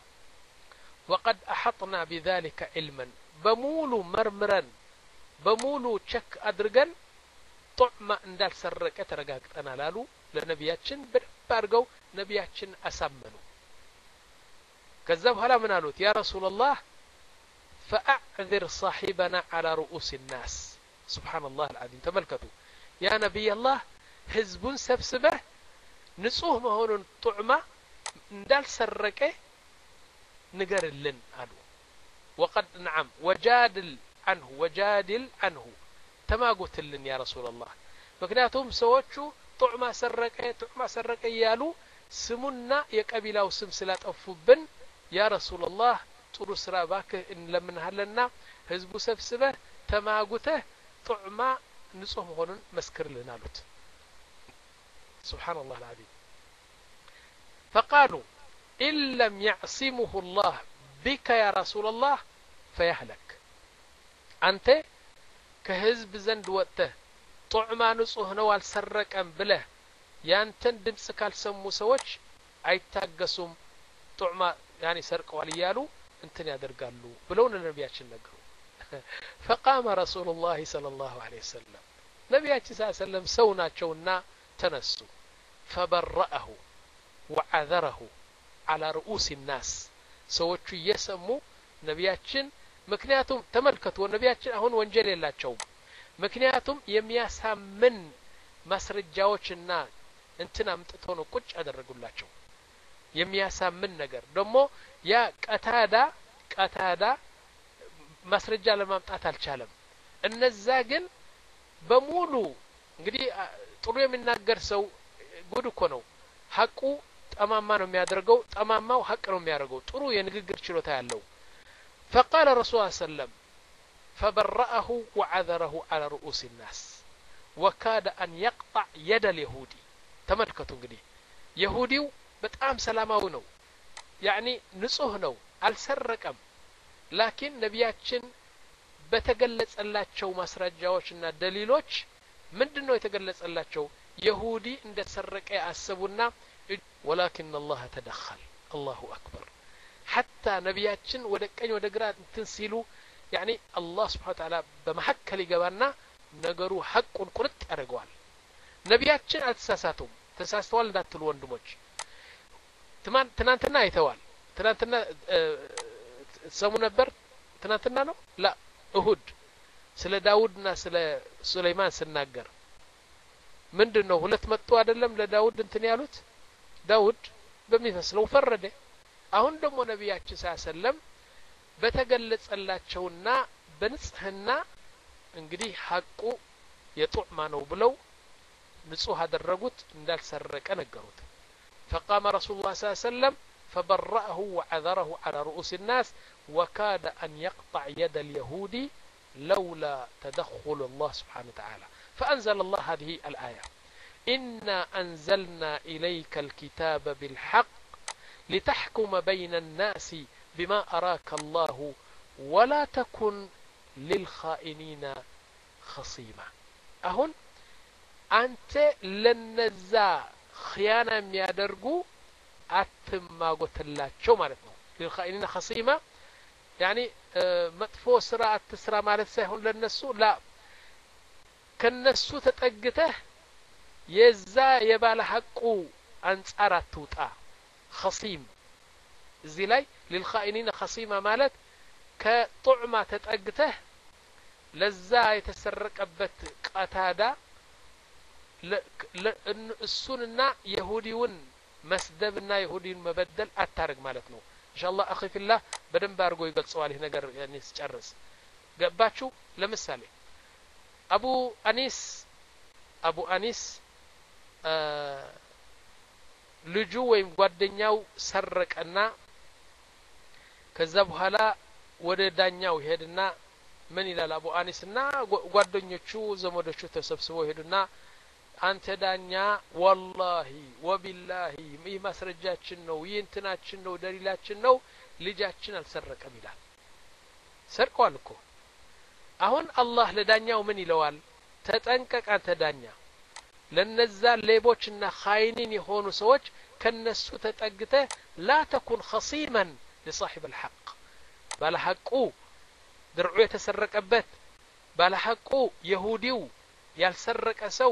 وقد أحطنا بذلك علما بمولو مرمرا بمولو شك أدرجن طعمة اندال سرقة ترقاقتنا لالو لنبياتشن بارقو نبياتشن أسمنو كذب هلا من قالوت يا رسول الله فأعذر صاحبنا على رؤوس الناس سبحان الله العظيم تملكتو يا نبي الله حزب سبسبه نصوه مهون طعمة اندال سرقة نقر لن قالوا وقد نعم وجادل عنه وجادل عنه تما قلت لن يا رسول الله مكنياتهم سوتشو طعما سرقه طعما سرقه يالو سمنا يقبيلاو سم سلات افوبن يا رسول الله ጥሩ ስራ ባክህ እንለምንሃለና ህዝቡ ሰብስበህ ተማጉተህ طعما ንጹህ መሆኑን መስክርልን አሉት سبحان الله العظيم فقالوا إن لم يعصمه الله بك يا رسول الله فيهلك أنت كهزب زند وقته طعما نصه نوال سرقا بله يانتن دمس كالسمو سوش أي تاقسم طعما يعني سرقوا ليالو انتن يدرقالو بلون النبياتش نقروا فقام رسول الله صلى الله عليه وسلم نبياتش صلى الله عليه وسلم سونا شونا تنسوا فبرأه وعذره على رؤوس الناس سوتشو يسمو نبياتشن مكنياتهم تملكتوا نبياتشن هون وانجل يلاچو مكنياتهم يمياسامن ማስረጃዎችና እንትን አምጥቶ ነው ቁጭ ያደረጉላቸው የሚያሳምን ነገር ደግሞ ያ ቀታዳ ቀታዳ ማስረጃ ለማምጣት አልቻለም እነዛ ግን በሙሉ እንግዲህ ጥሩ የሚናገር ሰው ጉድ እኮ ነው ሐቁ ጠማማ ነው የሚያደርገው ጠማማው ሐቅ ነው የሚያደርገው ጥሩ የንግግር ችሎታ ያለው فقال رسول الله صلى الله عليه وسلم فبرأه وعذره على رؤوس الناس وكاد أن يقطع يد اليهودي تملكتوا እንግዲህ يهوديው በጣም ሰላማዊ ነው يعني ንጹህ ነው አልሰረቀም ላኪን ነቢያችን በተገለጸላቸው ማስረጃዎችና ደሊሎች ምንድነው የተገለጸላቸው يهودي እንደሰረቀ ያሰቡና ولكن الله تدخل الله أكبر حتى ነቢያችን ወደ ቀኝ ወደ ግራ እንትን ሲሉ يعني الله سبحانه وتعالى በመሐከል ይገባና ነገሩ ሐቁን ቁርጥ ያደርገዋል ነቢያችን አልተሳሳቱም ተሳስተዋል እንዳትሉ ወንድሞች ትናንትና አይተዋል ትናንትና ሰሙ ነበር ትናንትና ነው ላ እሁድ ስለ ዳውድና ስለ ሱለይማን ስናገር ምንድነው ሁለት መጥቶ አይደለም ለዳውድ እንትን ያሉት ዳውድ በሚመስለው ፈረደ አሁን ደግሞ ነቢያችን ሰለም በተገለጸላቸውና በንጽህና እንግዲህ ሐቁ የጡዕማ ነው ብለው ንጹህ አደረጉት እንዳልሰረቀ ነገሩት فقام رسول الله صلى الله عليه وسلم فبرأه وعذره على رؤوس الناس وكاد أن يقطع يد اليهودي لولا تدخل الله سبحانه وتعالى فأنزل الله هذه الآية إنا أنزلنا إليك الكتاب بالحق لتحكم بين الناس بما أراك الله ولا تكن للخائنين خصيما أهون أنت لنزا خيانة ميادرقو أتما قلت الله شو مالتنا للخائنين خصيما يعني اه مطفو سرا التسرى مالت سيهون للنسو لا كالنسو تتأقته يزا يبال حقو أنصارات توتا خصيم زي لاي للخائنين خصيما مالت كطعمة تتأقته لزا يتسرق أبت قتادا السننا يهوديون مسدبنا يهوديون مبدل أتارق مالتنا إن شاء الله أخي في الله بدن بارغو يقول سؤالي نقر يعني سجرس قباتشو لمثالي أبو أنيس أبو أنيس آه ልጁ ወይም ጓደኛው ሰረቀና ከዛ በኋላ ወደ ዳኛው ሄድና ምን ይላል አቡ አኒስና ጓደኞቹ ዘመዶቹ ተሰብስበው ሄዱና አንተ ዳኛ ወላሂ ወቢላሂ ይህ ማስረጃችን ነው ይንትናችን ነው ደሊላችን ነው ልጃችን አልሰረቀም ይላል ሰርቋል እኮ አሁን አላህ ለዳኛው ምን ይለዋል ተጠንቀቅ አንተ ዳኛ ለነዛ ሌቦችና ኻይኒን የሆኑ ሰዎች ከነሱ ተጠግተ لا تكن خصيما لصاحب الحق ባለሐቁ ድርዑ የተሰረቀበት ባለሐቁ ይሁዲው ያልሰረቀ ሰው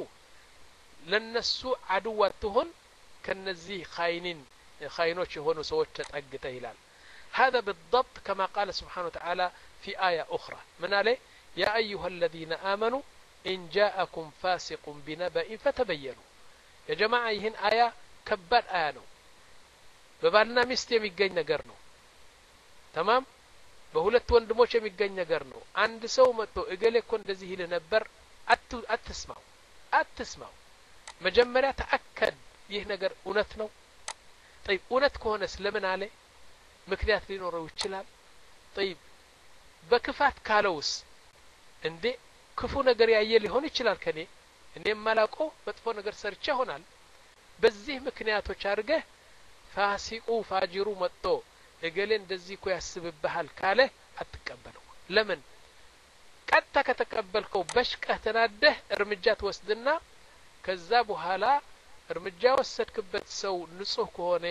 ለነሱ አድዋ ትሆን ከነዚህ ኻይኒን ኻይኖች የሆኑ ሰዎች ተጠግተ ይላል هذا بالضبط كما قال سبحانه وتعالى في آية أخرى من عليه يا أيها الذين آمنوا إن جاءكم فاسق بنبأ فتبينوا يا جماعة يهن آية كبار آية نو ببالنا مست يميقين نقر نو تمام بهولت وندموش يميقين نقر نو عند سو متو إقال يكون دزيه لنبر أتسمعوا أتسمعوا مجمرة تأكد يه نقر أونت نو طيب أونت كونس لمن عليه مكنيات لينو رويتشلال طيب بكفات كالوس عندي ክፉ ነገር ያየ ሊሆን ይችላል ከኔ እኔም ማላውቀው መጥፎ ነገር ሰርቼ ሆናል በዚህ ምክንያቶች አድርገህ ፋሲቁ ፋጅሩ መጥቶ እገሌ እንደዚህ እኮ ያስብብሃል ካለ አትቀበለው ለምን ቀጥታ ከተቀበልከው በሽቀህ ተናደህ እርምጃ ትወስድና ከዛ በኋላ እርምጃ ወሰድክበት ሰው ንጹህ ከሆነ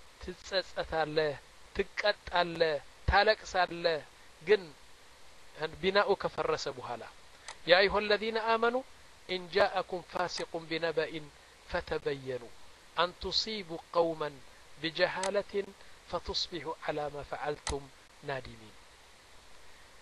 ትጸጸታለህ ትቀጣለህ ታለቅሳለህ ግን ቢናኡ ከፈረሰ በኋላ يا أيها الذين آمنوا إن جاءكم فاسق بنبأ فتبينوا أن تصيبوا قوما بجهالة فتصبحوا على ما فعلتم نادمين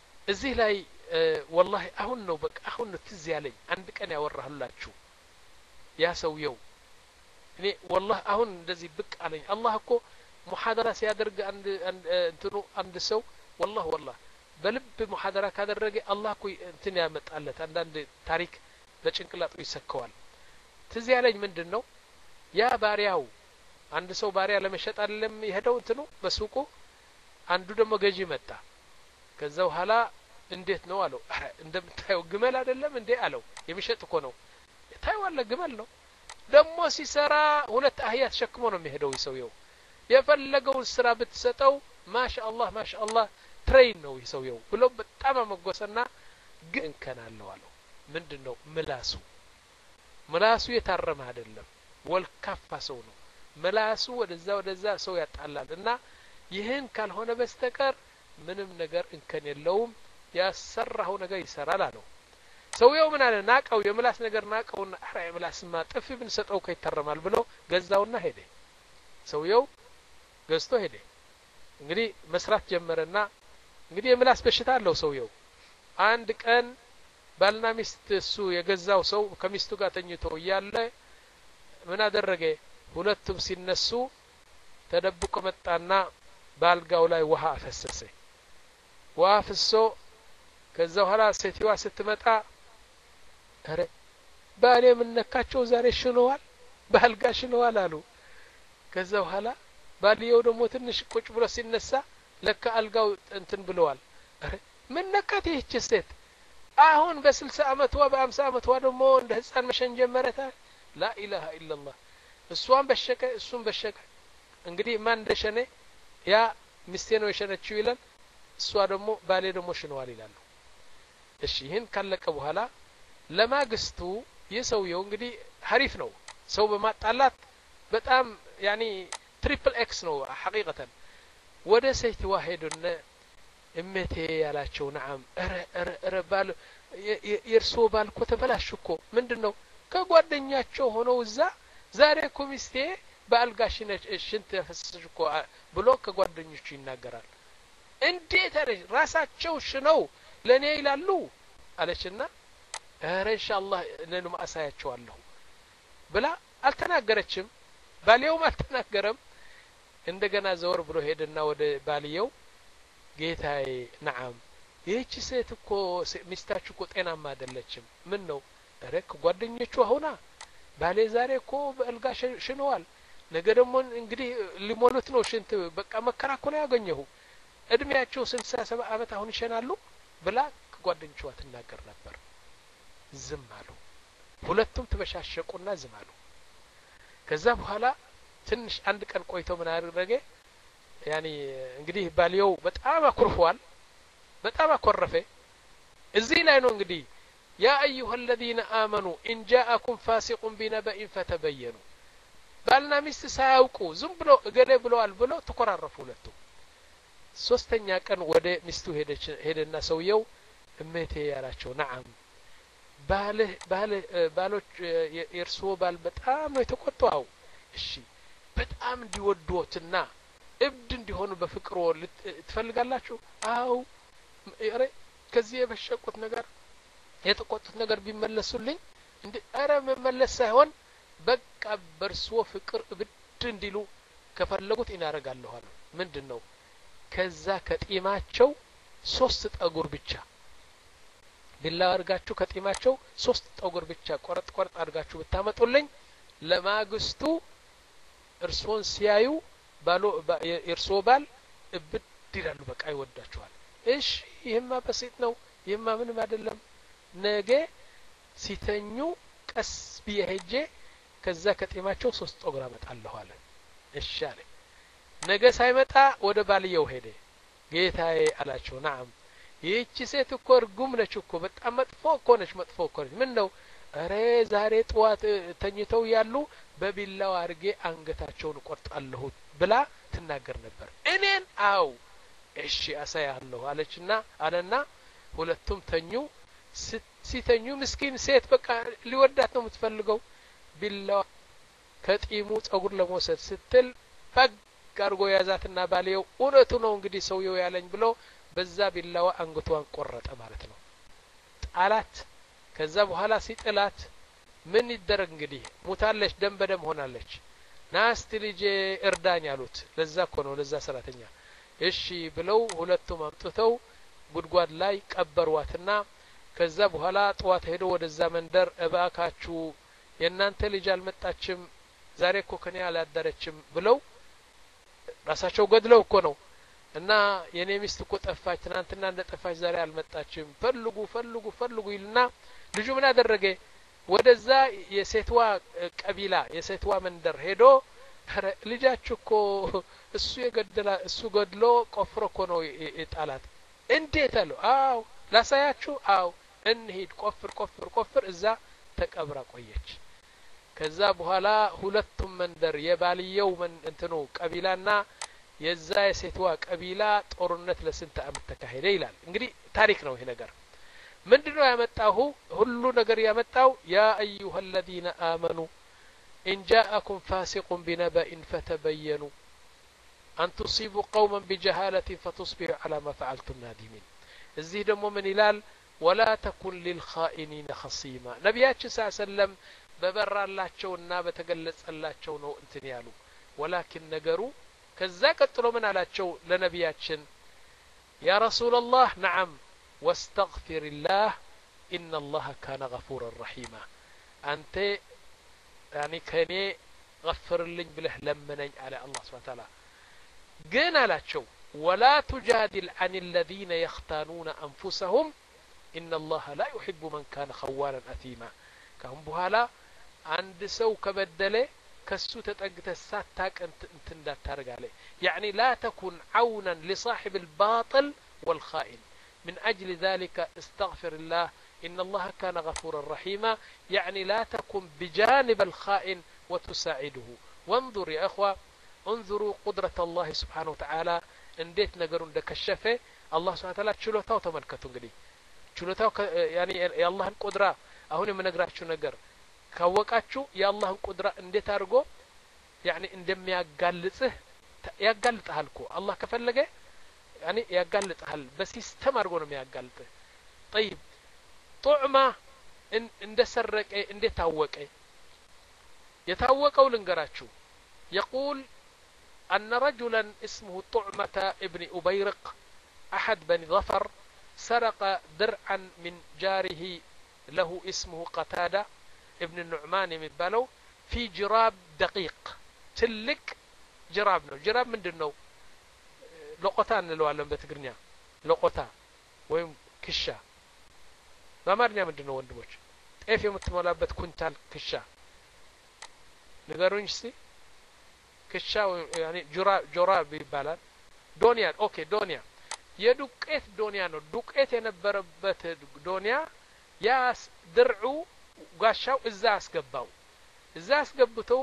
الزي لاي أه والله أهون بك أهون تزي علي عندك أنا أوره الله شو ያ ሰውየው እኔ والله አሁን እንደዚህ ብቅ አለኝ አላህ እኮ ሙሐደራ ሲያደርግ አንድ እንትኑ አንድ ሰው والله والله በልብ ሙሐደራ ካደረገ አላህ እኮ እንትን ያመጣለት አንዳንድ ታሪክ በጭንቅላቱ ይሰከዋል ትዝ ያለኝ ምንድነው ያ ባሪያው አንድ ሰው ባሪያ ለመሸጥ አይደለም ይሄደው እንትኑ በሱቁ አንዱ ደግሞ ገዢ መጣ ከዛው ኋላ እንዴት ነው አለው አረ እንደምታየው ግመል አይደለም እንዴ አለው የሚሸጥ እኮ ነው ታይዋለ ግመል ነው ደግሞ ሲሰራ ሁለት አህያ ተሸክሞ ነው የሚሄደው ይሰውየው የፈለገውን ስራ ብትሰጠው ማሻአላህ ማሻአላህ ትሬን ነው ይሰውየው ብሎ በጣም አመጎሰና ግን ከናለው አለው ምንድነው ምላሱ ምላሱ የታረመ አይደለም ወልካፋ ሰው ነው ምላሱ ወደዛ ወደዛ ሰው ያጣላል እና ይህን ካልሆነ በስተቀር ምንም ነገር እንከን የለውም ያሰራው ነገር ይሰራል አለው ሰውየው ምን አለ ናቀው የምላስ ነገር ናቀውና አራ የምላስማ ጥፍ ብንሰጠው ከይተረማል ብሎ ገዛውና ሄደ ሰውየው ገዝቶ ሄደ እንግዲህ መስራት ጀመረና እንግዲህ የምላስ በሽታ አለው ሰውየው አንድ ቀን ባልና ሚስት እሱ የገዛው ሰው ከሚስቱ ጋር ተኝቶ እያለ ምን አደረገ ሁለቱም ሲነሱ ተደብቆ መጣና ባልጋው ላይ ውሃ አፈሰሰ ውሃ ፍሶ ከዛ ኋላ ሴትዋ ስትመጣ አረ ባሌ ምን ነካቸው ዛሬ ሽነዋል ባልጋ ሽነዋል አሉ ከዛ ኋላ ባልየው ደግሞ ትንሽ ቁጭ ብሎ ሲነሳ ለካ አልጋው እንትን ብለዋል አረ ምን ነካት ይህች ሴት አሁን በ60 አመቷ በ50 አመቷ ደግሞ እንደ ህፃን መሸን ጀመረታ ላ ኢላሃ ኢላላህ እሷን በሸከ እሱን በሸከ እንግዲህ ማን እንደሸነ ያ ሚስቴ ነው የሸነችው ይላል እሷ ደግሞ ባሌ ደግሞ ሽነዋል ይላሉ እሺ ይሄን ካለቀ በኋላ ለማግስቱ የሰውየው እንግዲህ ሐሪፍ ነው ሰው በማጣላት በጣም ያኒ ትሪፕል ኤክስ ነው ሐቂቀተን ወደ ሴት ዋሂድነ እመቴ ያላቸው ነዓም እረ እረ እረ ባል የርሶ ባል እኮ ተበላሽ እኮ ምንድነው ከጓደኛቸው ሆነው እዛ ዛሬ እኮ ሚስቴ በአልጋሽ ሽንት ፈሰሰች እኮ ብሎ ከጓደኞቹ ይናገራል እንዴት አለች ራሳቸው ሽነው ለኔ ይላሉ አለችና አረ ኢንሻአላህ ለነም አሳያቸዋለሁ ብላ አልተናገረችም ባልየውም አልተናገረም እንደገና ዘወር ብሎ ሄደና ወደ ባልየው ጌታዬ ነዓም ይህች ሴት እኮ ሚስታችሁ እኮ ጤናማ አይደለችም ምን ነው አረ ከጓደኞቹ አሁና ባሌ ዛሬ እኮ በአልጋ ሽነዋል ነገ ደግሞ እንግዲህ ሊሞሉት ነው ሽንት በቃ መከራከለ ያገኘው እድሜያቸው ስልሳ ሰባ አመት አሁን ይሸናሉ ብላ ከጓደኞቿ ትናገር ነበር ዝም አሉ ሁለቱም ተበሻሸቁና ዝም አሉ ከዛ በኋላ ትንሽ አንድ ቀን ቆይቶ ምን አደረገ ያኒ እንግዲህ ባልየው በጣም አኩርፏል በጣም አኮረፈ እዚህ ላይ ነው እንግዲህ يا أيها الذين آمنوا إن جاءكم فاسق بنبأ فتبينوا ባልና ሚስት ሳያውቁ ዝም ብሎ እገሌ ብለዋል ብሎ ተቆራረፉ ሁለቱም ሶስተኛ ቀን ወደ ሚስቱ ሄደች ሄደና ሰውየው እመቴ ያላቸው ነዓም ባለ ባለ ባሎች የርሶ ባል በጣም ነው የተቆጣው እሺ በጣም እንዲወዱትና እብድ እንዲሆኑ በፍቅሮ ትፈልጋላችሁ አው አረ ከዚህ የበሸቁት ነገር የተቆጡት ነገር ቢመለሱልኝ እንዴ አረ መመለስ ሳይሆን በቃ በርሶ ፍቅር እብድ እንዲሉ ከፈለጉት እናረጋለሁ አሉ ምንድነው ከዛ ከጢማቸው ሶስት ጠጉር ብቻ ቢላው አርጋችሁ ከጢማቸው ሶስት ጠጉር ብቻ ቆረጥ ቆረጥ አርጋችሁ ብታመጡልኝ ለማግስቱ እርሶን ሲያዩ ባሎ የርሶ ባል እብድ ይላሉ በቃ ይወዳቸዋል እሺ ይሄማ በሲት ነው ይሄማ ምንም አይደለም ነገ ሲተኙ ቀስ ቢሄጄ ከዛ ከጢማቸው ሶስት ጠጉር አመጣለሁ አለ እሺ አለ ነገ ሳይመጣ ወደ ባልየው ሄደ ጌታዬ አላቸው ነዓም ይህች ሴት እኮ እርጉም ነች እኮ በጣም መጥፎ እኮ ነች መጥፎ እኮ ነች ምን ነው አረ ዛሬ ጧት ተኝተው ያሉ በቢላው አርጌ አንገታቸውን ቆርጣለሁ ብላ ትናገር ነበር እኔን አው እሺ አሳያለሁ አለችና አለና ሁለቱም ተኙ ሲተኙ ምስኪን ሴት በቃ ሊወዳት ነው የምትፈልገው ቢላው ከጢሙ ጸጉር ለመውሰድ ስትል ፈግ አርጎ ያዛትና ባልየው እውነቱ ነው እንግዲህ ሰውየው ያለኝ ብሎ በዛ ቢላው አንገቷን ቆረጠ ማለት ነው ጣላት ከዛ በኋላ ሲጥላት ምን ይደረግ እንግዲህ ሙታለች ደም በደም ሆናለች ናስቲ ልጅ እርዳኝ አሉት ለዛ እኮ ነው ለዛ ሰራተኛ እሺ ብለው ሁለቱም አምጥተው ጉድጓድ ላይ ቀበሯትና ከዛ በኋላ ጧት ሄዶ ወደዛ መንደር እባካችሁ የናንተ ልጅ አልመጣችም ዛሬ እኮ ከኔ አላደረችም ብለው ራሳቸው ገድለው እኮ ነው እና የኔ ሚስት እኮ ጠፋች ትናንትና እንደጠፋች ዛሬ አልመጣችም ፈልጉ ፈልጉ ፈልጉ ይልና ልጁ ምን አደረገ ወደዛ የሴትዋ ቀቢላ የሴትዋ መንደር ሄዶ ልጃችሁ እኮ እሱ የገደላ እሱ ገድሎ ቆፍሮ እኮ ነው የጣላት እንዴት አለው አው ላሳያችሁ አው እንሂድ ቆፍር ቆፍር ቆፍር እዛ ተቀብራ ቆየች ከዛ በኋላ ሁለቱም መንደር የባልየው ምን እንትኑ ቀቢላና የዛ የሴትዋ ቀቢላ ጦርነት ለስንት አመት ተካሄደ ይላል እንግዲህ ታሪክ ነው ይሄ ነገር ምንድነው ያመጣው ሁሉ ነገር ያመጣው ያ አዩሃ الذين آمنوا إن جاءكم فاسق بنبأ فتبينوا أن تصيبوا قوما بجهالة فتصبحوا على ما فعلتم نادمين እዚህ ደግሞ ምን ይላል ولا تكن للخائنين خصيما ነብያችን ሰለላሁ ዐለይሂ ወሰለም በበራላቸውና በተገለጸላቸው ነው እንትን ያሉ ولكن ነገሩ ከዛ ቀጥሎ ምን አላቸው ለነብያችን يا رسول الله نعم واستغفر الله إن الله كان غفورا رحيما أنت يعني كني غفر لي بله لمنኝ على الله سبحانه وتعالى ግን አላቸው ولا تجادل عن الذين يختانون أنفسهم إن الله لا يحب من كان خوانا أثيما كهم بحالا عند سو كبدله كسو تتقت ساتاك انت انت እንዳታረግ عليه يعني لا تكن عونا لصاحب الباطل والخائن من أجل ذلك استغفر الله إن الله كان غفورا رحيما يعني لا تكن بجانب الخائن وتساعده وانظر يا أخوة انظروا قدرة الله سبحانه وتعالى انديت نقروا اندكشفه الله سبحانه وتعالى ችሎታው ተመልከቱ እንግዲህ ችሎታው يعني يا الله القدرة አሁን የምነግራችሁ ነገር ካወቃችሁ የአላህን ቁድራ እንዴት አድርጎ يعني እንደሚያጋልጽህ ያጋልጣል እኮ አላህ ከፈለገ يعني ያጋልጣል በሲስተም አድርጎ ነው የሚያጋልጥህ طيب طعمه እንደሰረቀ እንዴት ታወቀ የታወቀው ልንገራችሁ يقول أن رجلا اسمه طعمة ابن أبيرق أحد بني ظفر سرق درعا من جاره له اسمه قتادة ابن النعمان يمبالو في جراب دقيق تلك جراب نو جراب من دنو لقطان نلوالن بتقرنيا لقطا ويم كشا بامارنيا من دنو وندموش ايف يمتمولابت كونتال كشا ንገሩኝ እስቲ ክሻው يعني جراب جراب ይባላል ዶንያ ኦኬ ዶንያ የዱቄት ዶንያ ነው ዱቄት የነበረበት ዶንያ ያስ ድርዑ ጋሻው እዛ አስገባው እዛ አስገብተው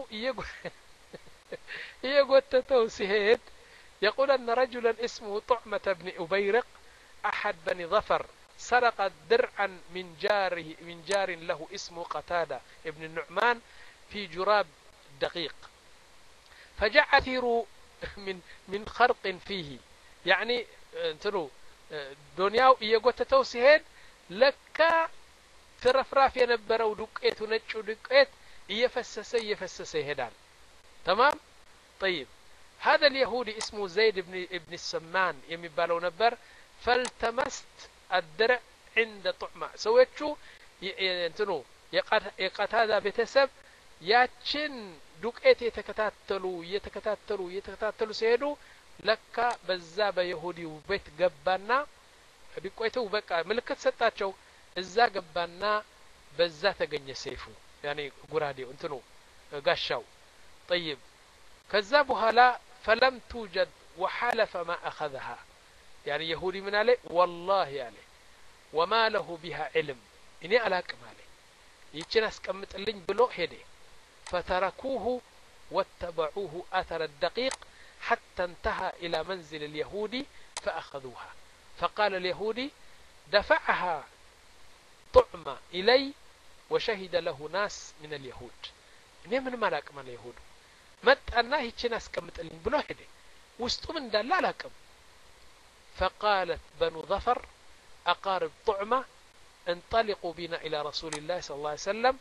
እየጎተተው ሲሄድ يقول أن رجلا اسمه طعمة بن أبيرق أحد بني ظفر سرق درعا من جاره من جار له اسمه قتادة ابن النعمان في جراب دقيق فجاء كثير من من خرق فيه يعني انتو دنياو يغوتتو سيهد لك فرفراف ينبرو دقيت ونچو دقيت يفسس يفسس يهدان تمام طيب هذا اليهودي اسمه زيد بن ابن السمان يمبالو نبر فالتمست الدرع عند طعمة سويتشو انتو يقتادا بتسب ያችን ዱቄት የተከታተሉ የተከታተሉ የተከታተሉ ሲሄዱ ለካ በዛ በይሁዲው ቤት ገባና ዱቄቱ በቃ ምልክት ሰጣቸው እዛ ገባና በዛ ተገኘ ሰይፉ يعني ጉራዴው እንትኑ ጋሻው طيب ከዛ በኋላ فلم توجد وحلف ما اخذها يعني يهودي من عليه والله عليه وما له بها علم እኔ አላቅም አለ ይችን አስቀምጥልኝ ብሎ ሄደ فتركوه واتبعوه أثر الدقيق حتى انتهى إلى منزل اليهودي فأخذوها فقال اليهودي دفعها طعمة إلي وشهد له ناس من اليهود إنه من ملاك من اليهود مت أنه يتشي ناس كمت اللين بلو هدي وستو من دال لا لكم فقالت بنو ظفر أقارب طعمة انطلقوا بنا إلى رسول الله صلى الله عليه وسلم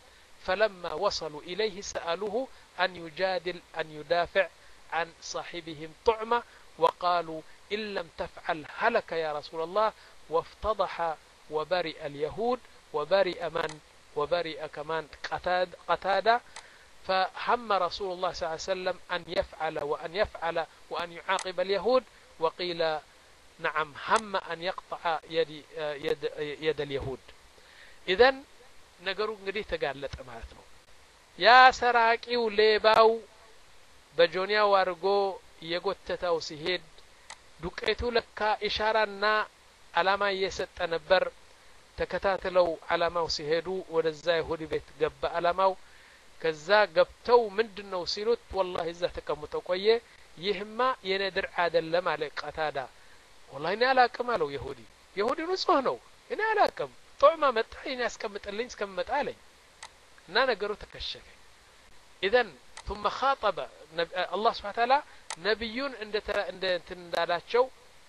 فلما وصلوا إليه سألوه أن يجادل أن يدافع عن صاحبهم طعمة وقالوا إن لم تفعل هلك يا رسول الله وافتضح وبرئ اليهود وبرئ من وبرئ كمان قتاد قتادة فهم رسول الله صلى الله عليه وسلم أن يفعل وأن يفعل وأن يعاقب اليهود وقيل نعم هم أن يقطع يد, يد, يد اليهود إذن ነገሩ እንግዲህ ተጋለጠ ማለት ነው ያ ሰራቂው ሌባው በጆንያው አርጎ የጎተታው ሲሄድ ዱቄቱ ለካ ኢሻራና አላማ እየሰጠ ነበር ተከታተለው አላማው ሲሄዱ ወደዛ ይሁዲ ቤት ገባ አላማው ከዛ ገብተው ምንድነው ሲሉት والله እዛ ተቀምጠው ቆየ ይህማ የኔ ድር አይደለም አለ ቀታዳ والله እኔ አላቅም አለው ይሁዲ ይሁዲ ንጹህ ነው እኔ አላቅም ጦማ መጣ እኔ ያስቀምጥልኝ እስከመጣ አለኝ እና ነገሩ ተከሸፈ اذا ثم خاطب الله سبحانه وتعالى ነብዩን እንደ እንደ እንዳላቸው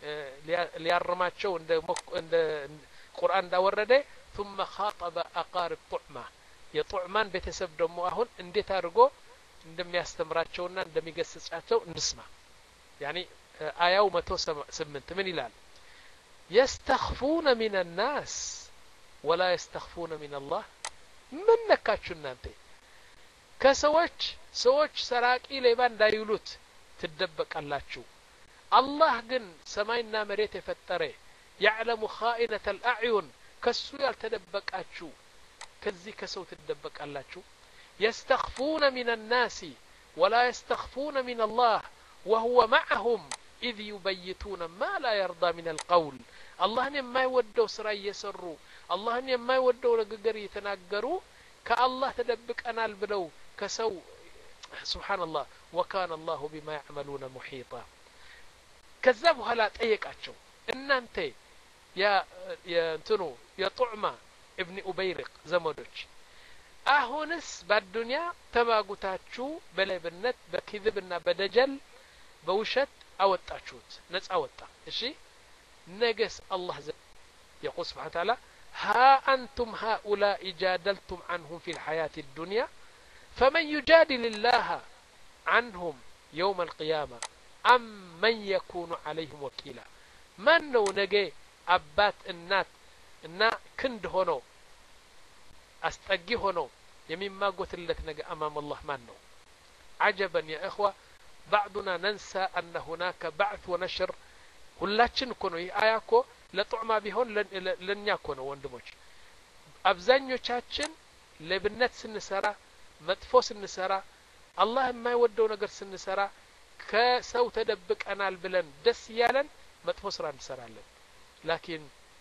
ሊያርማቸው እንደ እንደ ቁርአን እንዳወረደ ثم خاطب اقارب طعمه የطعማን ቤተሰብ ደግሞ አሁን እንዴት አድርጎ እንደሚያስተምራቸውና እንደሚገስጻቸው እንስማ يعني አያው መቶ ስምንት ምን ይላል يستخفون من الناس ولا يستخفون من الله من ነካችሁ እናንተ ከሰዎች ሰዎች ሰራቂ ሌባ እንዳይሉት ትደበቃላችሁ አላህ ግን ሰማይና መሬት የፈጠረ يعلم خائنة الأعين ከሱ ያልተደበቃችሁ ከዚህ ከሰው ትደበቃላችሁ يستخفون من الناس ولا يستخفون من الله وهو معهم إذ يبيتون ما لا يرضى من القول الله ما يودوا سرا يسروا الله ما يودوا نغغر يتناغروا كالله تدبقنال بلو كسو سبحان الله وكان الله بما يعملون محيطا كذبوا هلا طيقاچو እናንተ ያ የእንትኑ የጡዕማ ابن أبيرق ዘመዶች አሁንስ በዱንያ ተባጉታችሁ በለብነት በክذብና በደጀል በውሸት አወጣችሁት ነፃ ወጣ እሺ ነገስ አላህ يقول سبحانه وتعالى ها أنتم هؤلاء جادلتم عنهم في الحياة الدنيا فمن يجادل الله عنهم يوم القيامة أم من يكون عليهم وكيلا من نو نجي أبات النات النا كند هونو أستجي هونو يمين ما قلت لك نجي أمام الله من نو عجبا يا إخوة بعضنا ننسى أن هناك بعث ونشر ሁላችን እኮ ነው አያኮ ለጧማ ቢሆን ለኛ እኮ ነው ወንድሞች አብዛኞቻችን ለብነት ስንሰራ መጥፎ ስንሰራ አላህ የማይወደው ነገር ስንሰራ ከሰው ተደብቀናል ብለን ደስ ያለን መጥፎ ስራ እንሰራለን ላኪን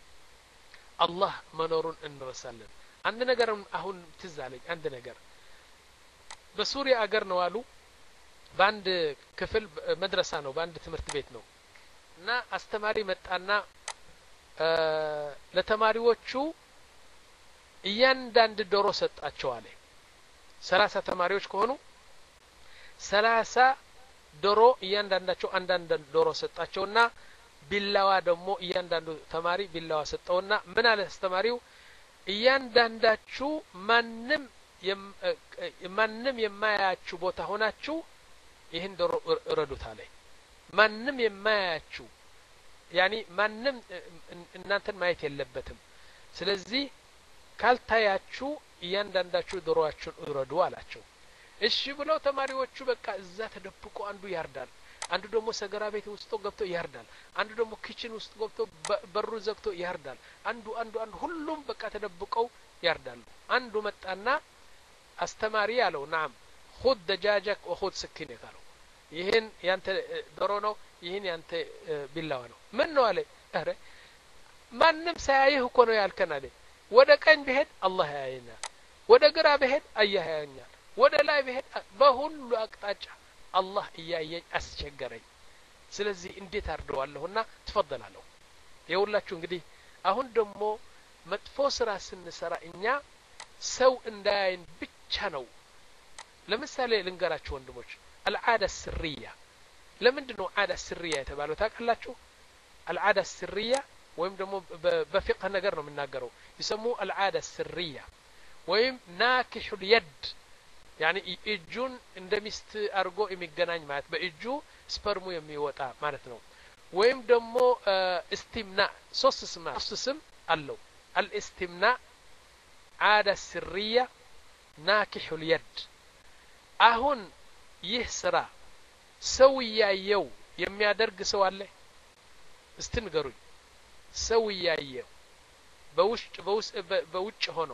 አላህ መኖሩን እንረሳለን አንድ ነገር አሁን ትዝ አለኝ አንድ ነገር በሱሪያ አገር ነው አሉ በአንድ ክፍል መድረሳ ነው በአንድ ትምህርት ቤት ነው እና አስተማሪ መጣና ለተማሪዎቹ እያንዳንድ ዶሮ ሰጣቸው አለ ሰላሳ ተማሪዎች ከሆኑ ሰላሳ ዶሮ እያንዳንዳቸው አንዳንድ ዶሮ ሰጣቸውና ቢላዋ ደግሞ እያንዳንዱ ተማሪ ቢላዋ ሰጠውና ምን አለ አስተማሪው እያንዳንዳችሁ ማንንም ማንንም የማያችሁ ቦታ ሆናችሁ ይሄን ዶሮ ረዱት አለ ማንንም የማያችሁ ያኒ ማንንም እናንተን ማየት የለበትም ስለዚህ ካልታያችሁ እያንዳንዳችሁ ዶሮአችሁን እረዱ አላቸው እሺ ብለው ተማሪዎቹ በቃ እዛ ተደብቆ አንዱ ያርዳል አንዱ ደግሞ ሰገራ ቤት ውስጥ ገብቶ ያርዳል አንዱ ደግሞ ኪችን ውስጥ ገብቶ በሩ ዘግቶ ያርዳል አንዱ አንዱ አንዱ ሁሉም በቃ ተደብቀው ያርዳሉ አንዱ መጣና አስተማሪ ያለው ናም خذ دجاجك وخذ سكينك አለው ይሄን ያንተ ዶሮ ነው ይሄን ያንተ ቢላዋ ነው ምን ነው አለ አረ ማንንም ሳያይህ እኮ ነው ያልከን አለ ወደ ቀኝ በሄድ አላህ ያየኛል ወደ ግራ በሄድ አያህ ያየኛል ወደ ላይ በሄድ በሁሉ አቅጣጫ አላህ እያየኝ አስቸገረኝ ስለዚህ እንዴት አርደዋለሁና ተፈضላለሁ የሁላችሁ እንግዲህ አሁን ደግሞ መጥፎ ስራ ስንሰራ እኛ ሰው እንዳያይን ብቻ ነው ለምሳሌ ልንገራችሁ ወንድሞች العادة السرية لمندنو عادة سرية يتبالو تاكلاችሁ العادة السرية ወይም ደግሞ በፍቅህ ነገር ነው የምናገረው ይሰሙ العادة السرية ወይም ናኪሑል የድ ያኒ እጁን እንደሚስት አርጎ የሚገናኝ ማለት በእጁ ስፐርሙ የሚወጣ ማለት ነው። ወይም ደግሞ እስቲምና ሶስት ስም ሶስት ስም አለው። አልእስቲምና ዓዳ ስርያ ናኪሑል የድ። አሁን ይህ ስራ ሰው ያየው የሚያደርግ ሰው አለ? እስቲ ንገሩኝ። ሰው ያየው በውስጥ በውስጥ በውጭ ሆኖ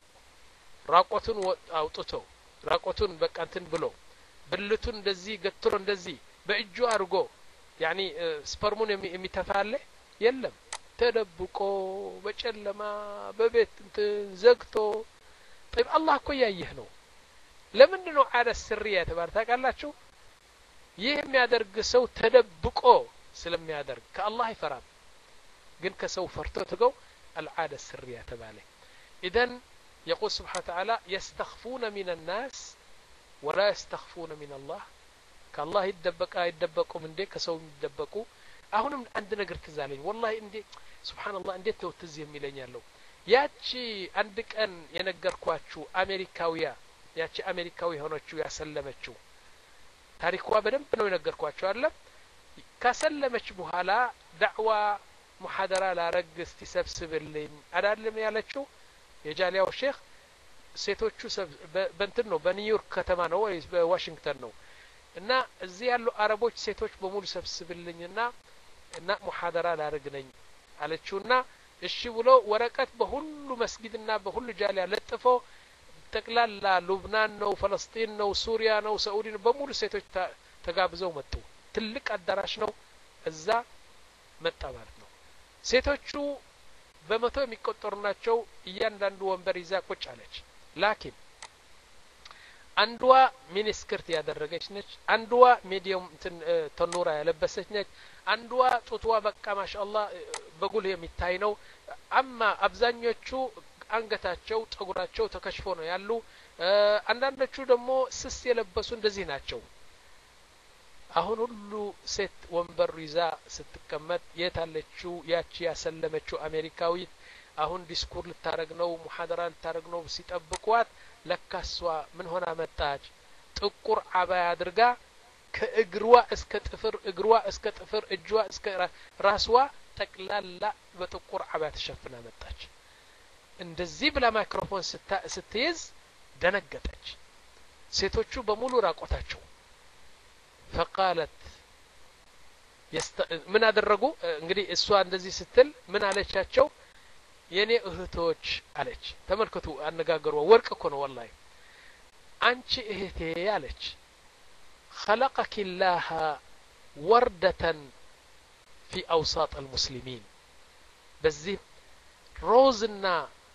ራቆቱን አውጥቶ ራቆቱን በቃ እንትን ብሎ ብልቱን እንደዚህ ገትሮ እንደዚህ በእጁ አድርጎ ያኒ ስፐርሙን የሚተፋለ የለም። ተደብቆ በጨለማ በቤት እንትን ዘግቶ طيب አላህ እኮ ያየህ ነው። ለምንድን ነው ዓዳ ስርያ የተባለ ታውቃላችሁ? ይህ የሚያደርግ ሰው ተደብቆ ስለሚያደርግ ከአላህ አይፈራም። ግን ከሰው ፈርቶ ተገው العادة السرية تبالي. إذن يقول سبحانه وتعالى يستخفون من الناس ولا يستخفون من الله. كالله يدبك يدبكوا من ديك كسو يدبكوا. أهون عندنا قرت زالين والله عندي سبحان الله عندي تو تزيم ميلين يالو. ياتشي عندك أن ينقر كواتشو أمريكاوية ياتشي أمريكاوي هونتشو يا سلمتشو. تاريخوا بدن بنو ينقر كواتشو ألا كسلمتش بهالا دعوة محاضرة لا رقص تسبسب اللي أدلم يالتشو يجاليو الشيخ سيتوچو بنتن ነው በኒውዮርክ ከተማ ነው ወይስ በዋሽንግተን ነው? እና እዚህ ያሉ አረቦች ሴቶች በሙሉ ሰብስብልኝና እና ሙሐደራ ላርግ ነኝ አለችውና እሺ ብሎ ወረቀት በሁሉ መስጊድና በሁሉ ጃሊያ ለጥፎ ጠቅላላ ሉብናን ነው ፍልስጤም ነው ሱሪያ ነው ሳኡዲ ነው በሙሉ ሴቶች ተጋብዘው መጡ። ትልቅ አዳራሽ ነው። እዛ መጣ ማለት ነው። ሴቶቹ በመቶ የሚቆጠሩ ናቸው። እያንዳንዱ ወንበር ይዛ ቁጭ አለች። ላኪን አንዷ ሚኒስክርት ያደረገች ነች፣ አንዷ ሚዲየም እንትን ተኖራ ያለበሰች ነች፣ አንዷ ጡቷ በቃ ማሻአላህ በጉል የሚታይ ነው። አማ አብዛኞቹ አንገታቸው ጠጉራቸው ተከሽፎ ነው ያሉ። አንዳንዶቹ ደግሞ ስስ የለበሱ እንደዚህ ናቸው። አሁን ሁሉ ሴት ወንበር ይዛ ስትቀመጥ የታለችው ያቺ ያሰለመችው አሜሪካዊት አሁን ዲስኩር ልታረግ ነው ሙሐደራ ልታረግ ነው ሲጠብቋት ለካሷ ምን ሆና መጣች? ጥቁር አባያ አድርጋ ከእግሯ እስከ ጥፍር እግሯ እስከ ጥፍር እጇ እስከ ራስዋ ጠቅላላ በጥቁር አባያ ተሸፍና መጣች። እንደዚህ ብላ ማይክሮፎን ስትይዝ ደነገጠች። ሴቶቹ በሙሉ ራቆታቸው فقالت يست... من አደረጉ እንግዲህ እሷ እንደዚህ ስትል ምን አለቻቸው? የኔ እህቶች አለች። ተመልከቱ አነጋገሯ ወርቅ እኮ ነው والله። አንቺ እህቴ አለች خلقك الله وردة في أوساط المسلمين በዚህ ሮዝና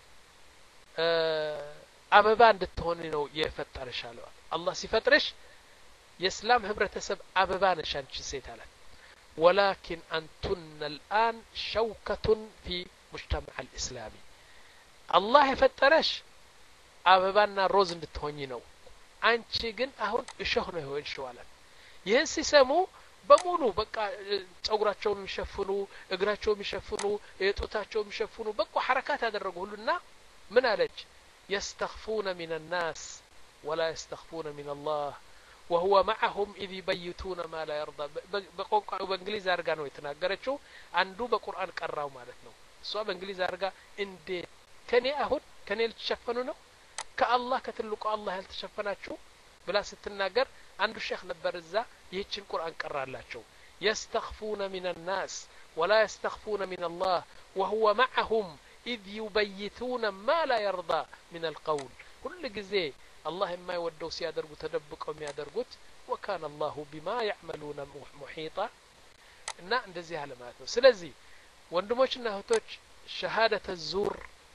አበባ እንድትሆን ነው የፈጠረሽ አለ አላህ ሲፈጥርሽ የእስላም ህብረተሰብ አበባ ነሽ አንቺ ሴት አለ። ولكن أنتن الآن شوكة في مجتمع الإسلامي الله يفترش أبابنا روز እንድትሆኚ ነው። አንቺ ግን አሁን እሾህ ነው የሆንሽው አለ። ይህን ሲሰሙ በሙሉ በቃ ጸጉራቸውን የሚሸፍኑ እግራቸውን የሚሸፍኑ የጦታቸውን የሚሸፍኑ በቃ حركات ያደረጉ ሁሉና ምን አለች? يستخفون من الناس ولا يستخفون من الله وهو معهم إذ يبيتون ما لا يرضى. بقوق بإنجليز أرجع نو يتناقرشوا عنده بقرآن كراو مالتنا. سواء بإنجليز أرجع إند كني أهون كني التشفنونه كالله كتلوك الله هل تشفناتشو بلا ستناقر عنده الشيخ نبرزة يهتش القرآن كرر الله شو يستخفون من الناس ولا يستخفون من الله وهو معهم إذ يبيتون ما لا يرضى من القول. كل جزء الله ما يودو سيادرغو تدبقوا ميادرغوت وكان الله بما يعملون محيطا. እና እንደዚህ ያለ ማለት ነው። ስለዚህ ወንድሞችና እህቶች ሸሃደተ ዙር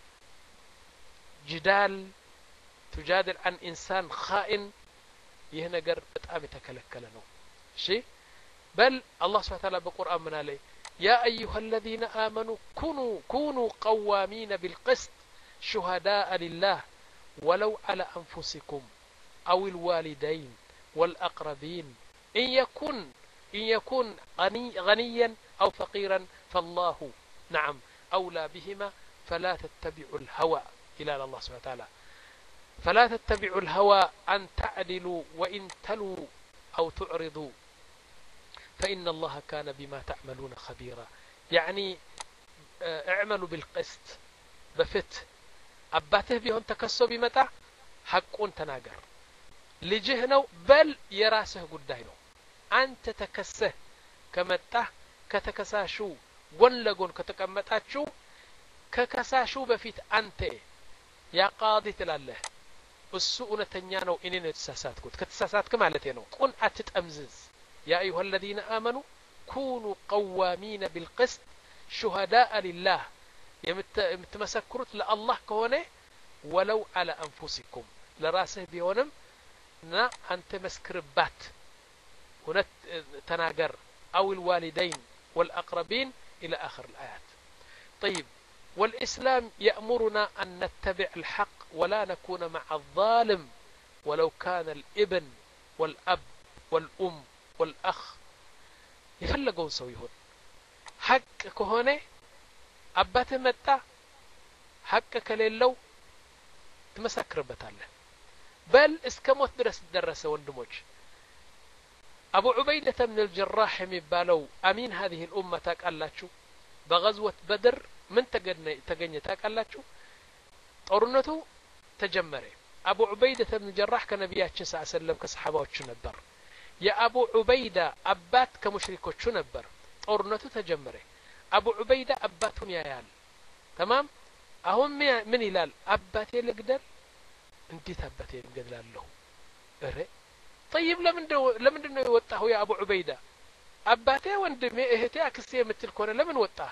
ጅዳል تجادل عن إنسان خائن ይህ ነገር በጣም የተከለከለ ነው። እሺ بل الله سبحانه وتعالى بالقرآن من عليه يا أيها الذين آمنوا كونوا كونوا قوامين بالقسط شهداء لله ولو على أنفسكم أو الوالدين والأقربين إن يكن إن يكن غني غنيا أو فقيرا فالله نعم أولى بهما فلا تتبعوا الهوى إلى الله سبحانه وتعالى. فلا تتبعوا الهوى أن تعدلوا وإن تلوا أو تعرضوا فإن الله كان بما تعملون خبيرا يعني اعملوا بالقسط بفت أباته بيهون تكسو بمتع حقون تناقر لجهنو بل يراسه قداينو أنت تكسه كمتع كتكساشو قن لقون كتكمتاتشو ككساشو بفت أنت يا قاضي تلاله السوء نتنيانو إنين تساساتكو كتساساتك مالتينو قن أتتأمزز يا أيها الذين آمنوا كونوا قوامين بالقسط شهداء لله يمتمسكرت لله كونه ولو على أنفسكم لراسه بيونم نا أنت مسكربات ونت تناقر أو الوالدين والأقربين إلى آخر الآيات. طيب والإسلام يأمرنا أن نتبع الحق ولا نكون مع الظالم ولو كان الابن والأب والأم والأخ يفلقون سويهون حق كهونه أباته متى حق كليلو تمسكر بتاله بل اسكموت درس درس وندموج أبو عبيدة من الجراح يبالو أمين هذه الأمة تاكالاتشو بغزوة بدر من تجني تجني تاكالاتشو طورنته تجمري أبو عبيدة من الجراح كنبيات صلى الله عليه وسلم كصحابه نبر يا أبو عبيدة أبات كمشركوش نبر طورنته تجمري أبو عبيدة أباتهم يا يال تمام أهم من هلال أباتي لقدر انتي أباتي لقدر له إره طيب لمن دو لمن دو يوطاه يا أبو عبيدة أباتي وندمي إهتي أكسي مثل كونه لمن وطاه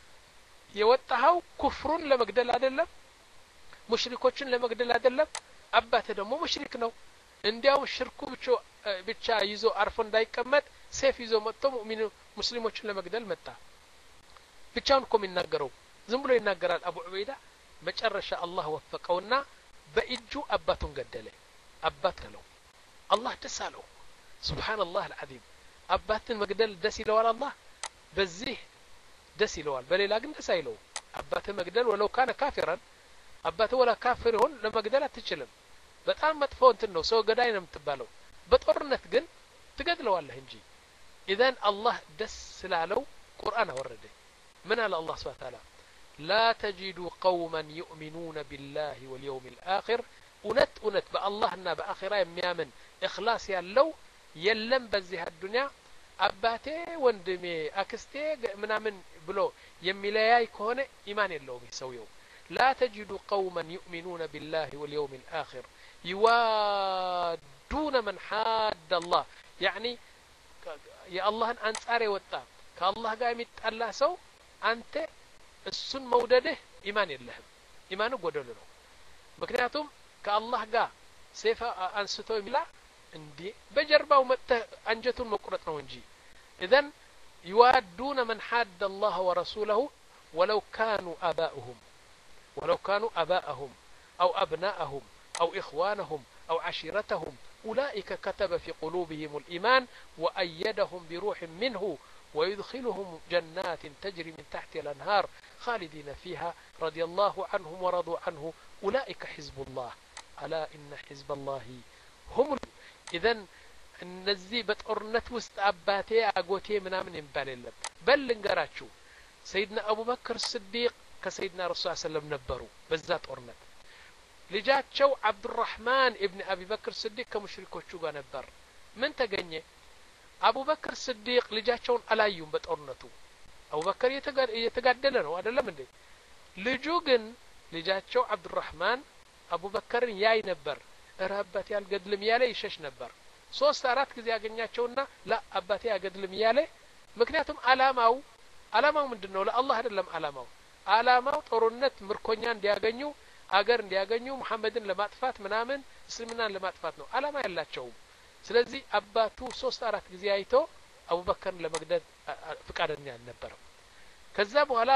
يوطاه كفرون لما قدر أدلم مشركوشن لما قدر أدلم أباتي دمو مشرك نو እንዲያው ሽርኩ ብቻ ብቻ ይዞ አርፎ እንዳይቀመጥ ሰይፍ ይዞ መጥቶ ሙእሚኑ ሙስሊሞችን ለመግደል መጣ ብቻውን እኮ የሚናገረው ዝም ብሎ ይናገራል አቡ ዑበይዳ መጨረሻ አላህ ወፈቀውና በእጁ አባቱን ገደለ አባት ነው አላህ ደስ አለው ሱብሃንአላህ አልዓዚም አባትን መግደል ደስ ይለዋል አላህ በዚህ ደስ ይለዋል በሌላ ግን ደስ አይለው አባትን መግደል ወለው ካነ ካፊራን አባቱ ወላ ካፊር ይሁን ለመግደል አትችልም በጣም መጥፎ እንትን ነው ሰው ገዳይ ነው የምትባለው በጦርነት ግን ትገድለዋለህ እንጂ اذا الله ደስ ስላለው ቁርአን አወረደ ምን አለ አላህ Subhanahu Wa Ta'ala لا تجدوا قوما يؤمنون بالله واليوم الآخر እውነት እውነት በአላህና በአኺራ የሚያምን ኢኽላስ ያለው የለም በዚህ አዱንያ አባቴ ወንድሜ አክስቴ ምናምን ብሎ የሚለያይ ከሆነ ኢማን የለውም ሰውየው لا تجدوا قوما يؤمنون بالله واليوم الآخر يوادون من حاد الله يعني يا الله أنصار يوطا كالله ጋር የሚጣላ ሰው አንተ እሱን መውደድህ ኢማን የለህም ኢማኑ ጎደሎ ነው ምክንያቱም ከአላህ ጋር ሰይፍ አንስቶ ይላ እንዴ በጀርባው መጥተ አንጀቱን መቁረጥ ነው እንጂ اذا يوادون من حاد الله ورسوله ولو كانوا آباؤهم ولو كانوا آباءهم أو أبناءهم أو إخوانهم أو عشيرتهم أولئك كتب في قلوبهم الإيمان وأيدهم بروح منه ويدخلهم جنات تجري من تحت الأنهار خالدين فيها رضي الله عنهم ورضوا عنه أولئك حزب الله ألا إن حزب الله هم إذن النزي بتقرنت وسط أباتي أقوتي منا من ينبال اللب بل لنقراتشو سيدنا أبو بكر الصديق كسيدنا رسول الله صلى الله عليه وسلم نبروا بالذات أرنت لجاتشو عبد الرحمن ابن أبي بكر الصديق كمشركوشو غا نبر من تغني أبو بكر الصديق لجاتشون ألايوم بتأرنتو أبو بكر يتقادلنا وهذا لمن دي لجوغن لجاتشو عبد الرحمن أبو بكر ياي نبر رهبتي القدلم يالي يشش نبر ሶስት አራት ጊዜ ያገኛቸውና لا አባቴ ያገድልም ያለ ምክንያቱም አላማው አላማው ምንድነው ለአላህ አይደለም አላማው አላማው ጦርነት ምርኮኛ እንዲያገኙ አገር እንዲያገኙ መሐመድን ለማጥፋት ምናምን እስልምናን ለማጥፋት ነው አላማ ያላቸው ስለዚህ አባቱ ሶስት አራት ጊዜ አይቶ አቡበከርን ለመግደል ፍቃደኛ አልነበረም ከዛ በኋላ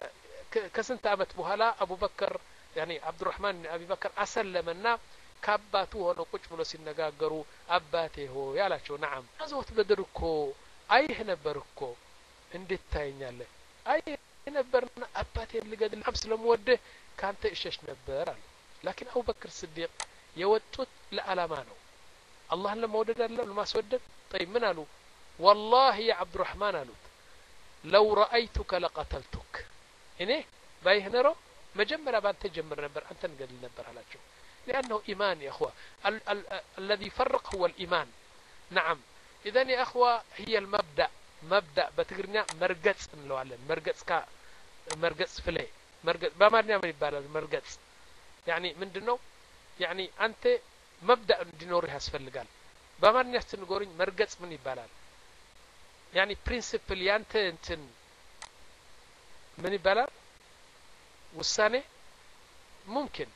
ከስንት አመት በኋላ አቡበከር يعني عبد الرحمن بن ابي بكر اسلمنا ካባቱ ሆኖ ቁጭ ብሎ ሲነጋገሩ አባቴ ሆ ያላቸው نعم አዘውት በድር እኮ አይህ ነበር እኮ እንዴት ታየኛለህ አይ ነበርና አባቴ ልገድል አብስለም ወደ ካንተ እሸሽ ነበር አለ لكن ابو بكر الصديق የወጡት ለዓላማ ነው አላህን ለመውደድ አይደለም ለማስወደድ طيب ምን አሉ والله يا عبد الرحمن አሉት لو رأيتك لقتلتك እኔ ባይህ ኖሮ መጀመሪያ ባንተ ጀምር ነበር አንተን ገድል ነበር አላቸው لأنه إيمان يا أخوة ال- ال- الذي يفرق هو الإيمان نعم إذن يا أخوة هي المبدأ مبدأ بتقرنيا مرقص እንለዋለን مرقص ካ مرقص فلي مرقص በአማርኛ ምን ይባላል مرقص يعني ምንድነው يعني አንተ مبدأ እንዲኖርህ ያስፈልጋል በአማርኛ ስትንጎርኝ مرقص ምን ይባላል يعني principle ያንተ እንትን ምን ይባላል ውሳኔ ممكن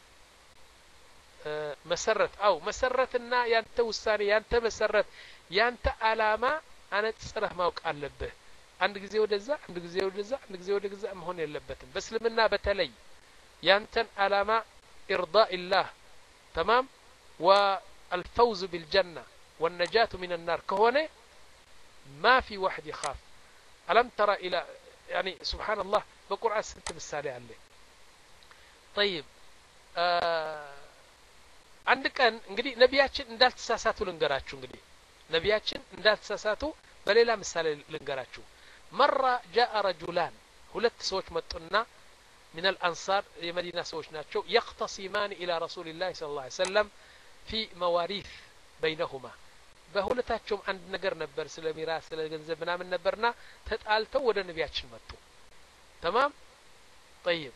መሰረት አው መሰረትና ያንተ ውሳኔ ያንተ መሰረት ያንተ አላማ አነጽረህ ማውቅ አለብህ አንድ ጊዜ ወደዛ አንድ ጊዜ ወደዛ አንድ ጊዜ ወደዛ መሆን የለበትም በእስልምና በተለይ ያንተን አላማ إرضاء الله تمام والفوز بالجنة والنجاة من النار كهونه ما في واحد يخاف ألم ترى إلى يعني سبحان الله بقرآن ست مثال عليه طيب آه አንድ ቀን እንግዲህ ነቢያችን እንዳልተሳሳቱ ልንገራችሁ እንግዲህ ነቢያችን እንዳልተሳሳቱ በሌላ ምሳሌ ልንገራችሁ መራ جاء رجلان ሁለት ሰዎች መጡና من الأنصار የመዲና ሰዎች ናቸው يختصمان إلى رسول الله صلى الله عليه وسلم في مواريث بينهما በሁለታቸውም አንድ ነገር ነበር ስለ ሚራስ ስለ ገንዘብ ምናምን ነበርና ተጣልተው ወደ ነቢያችን መጡ تمام طيب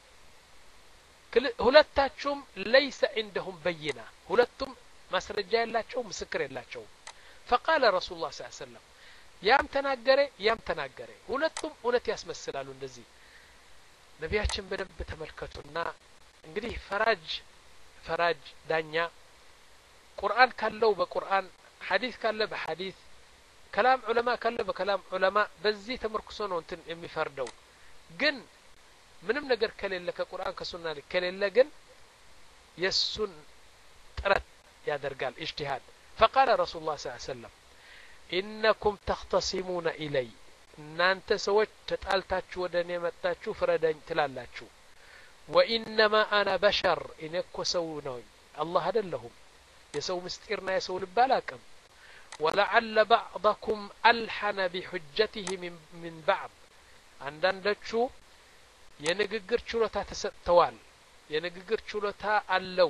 ሁለታቸውም ليس عندهم بينة ሁለቱም ማስረጃ ያላቸው ምስክር ያላቸው فقال رسول الله صلى الله عليه وسلم ያም ተናገረ ያም ተናገረ ሁለቱም እውነት ያስመስላሉ እንደዚህ ነቢያችን በደንብ ተመልከቱና እንግዲህ ፈራጅ ፈራጅ ዳኛ ቁርአን ካለው በቁርአን ሐዲስ ካለ በሐዲስ ከላም ዑለማ ካለ በከላም ዑለማ በዚህ ተመርኩሶ ነው እንትን የሚፈርደው ግን ምንም ነገር ከሌለ ከቁርአን ከሱና ከሌለ ግን የሱን ጥረት ያደርጋል اجتهاد فقال رسول الله صلى الله عليه وسلم انكم تختصمون الي እናንተ ሰዎች ተጣልታችሁ ወደኔ መጣችሁ ፍረደኝ ትላላችሁ وانما انا بشر እኔኮ ሰው ነኝ አላህ አይደለሁም የሰው ምስጢርና የሰው ልብ አላውቅም ولعل بعضكم ألحن بحجته من من بعض አንዳንዶቹ የንግግር ችሎታ ተሰጥተዋል የንግግር ችሎታ አለው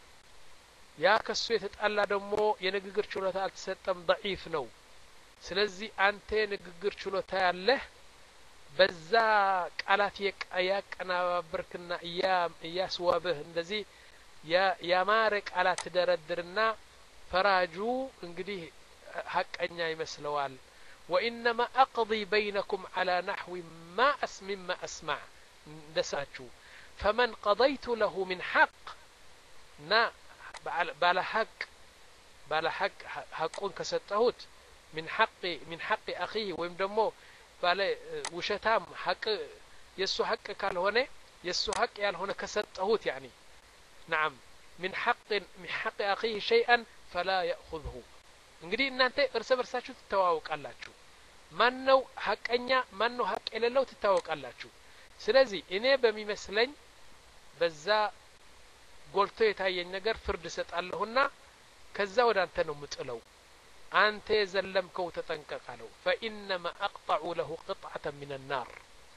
ያ ከሱ የተጣላ ደግሞ የንግግር ችሎታ አልተሰጠም ضعيف ነው ስለዚህ አንተ የንግግር ችሎታ ያለህ በዛ ቃላት ያቀናበርክና ያስዋበህ እንደዚህ ያማረ ቃላት ደረድርና ፈራጁ እንግዲህ ሐቀኛ ይመስለዋል وانما اقضي بينكم على نحو ما اسمع ما اسمع دساچو فمن قضيت له من حق نا بالا حق بالا حق حقون كسطهوت من حق من حق اخيه ويم دمو بالا وشتام حق يسو حق ካልሆነ يسو حق ያልሆነ كسطهوت يعني نعم من حق من حق اخيه شيئا فلا ياخذه እንግዲህ እናንተ እርስ በርሳችሁ ትተዋወቃላችሁ ማን ነው ሐቀኛ ማን ነው ሐቅ የሌለው ትተዋወቃላችሁ ስለዚህ እኔ በሚመስለኝ በዛ ጎልቶ የታየኝ ነገር ፍርድ ሰጣለሁና ከዛ ወደ አንተ ነው ምጥለው አንተ የዘለምከው ተጠንቀቃለው فانما اقطع له قطعه من النار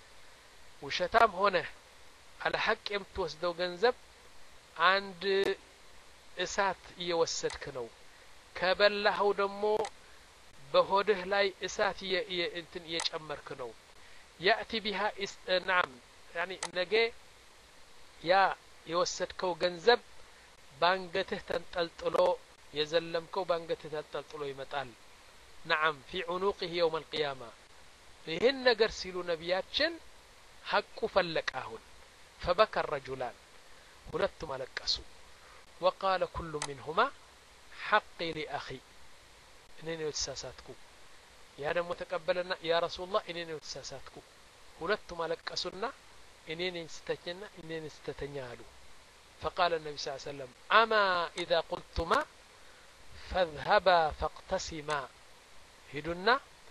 ውሸታም ሆነ على حق የምትወስደው ገንዘብ አንድ እሳት እየወሰድክ ነው ከበላኸው ደግሞ በሆድህ ላይ እሳት እንትን እየጨመርክ ነው ያቲ ቢሃ نعم يعني ነገ ያ የወሰድከው ገንዘብ ባንገትህ ተንጠልጥሎ የዘለምከው ባንገትህ ተንጠልጥሎ ይመጣል نعم في عنقه يوم القيامة ይህን ነገር ሲሉ ነቢያችን ሐቁ ፈለቃሁን فبكى الرجلان ሁለቱም አለቀሱ وقال كل منهما حقي لأخي እኔን የተሳሳትኩ ያ ደግሞ ተቀበለና ያ ረሱላህ እኔን የተሳሳትኩ ሁለቱም አለቀሱና እኔን ስተተኛ እኔን ስተተኛ አሉ فقال النبي صلى الله عليه وسلم اما اذا قلتما فاذهبا فاقتسما ሂዱና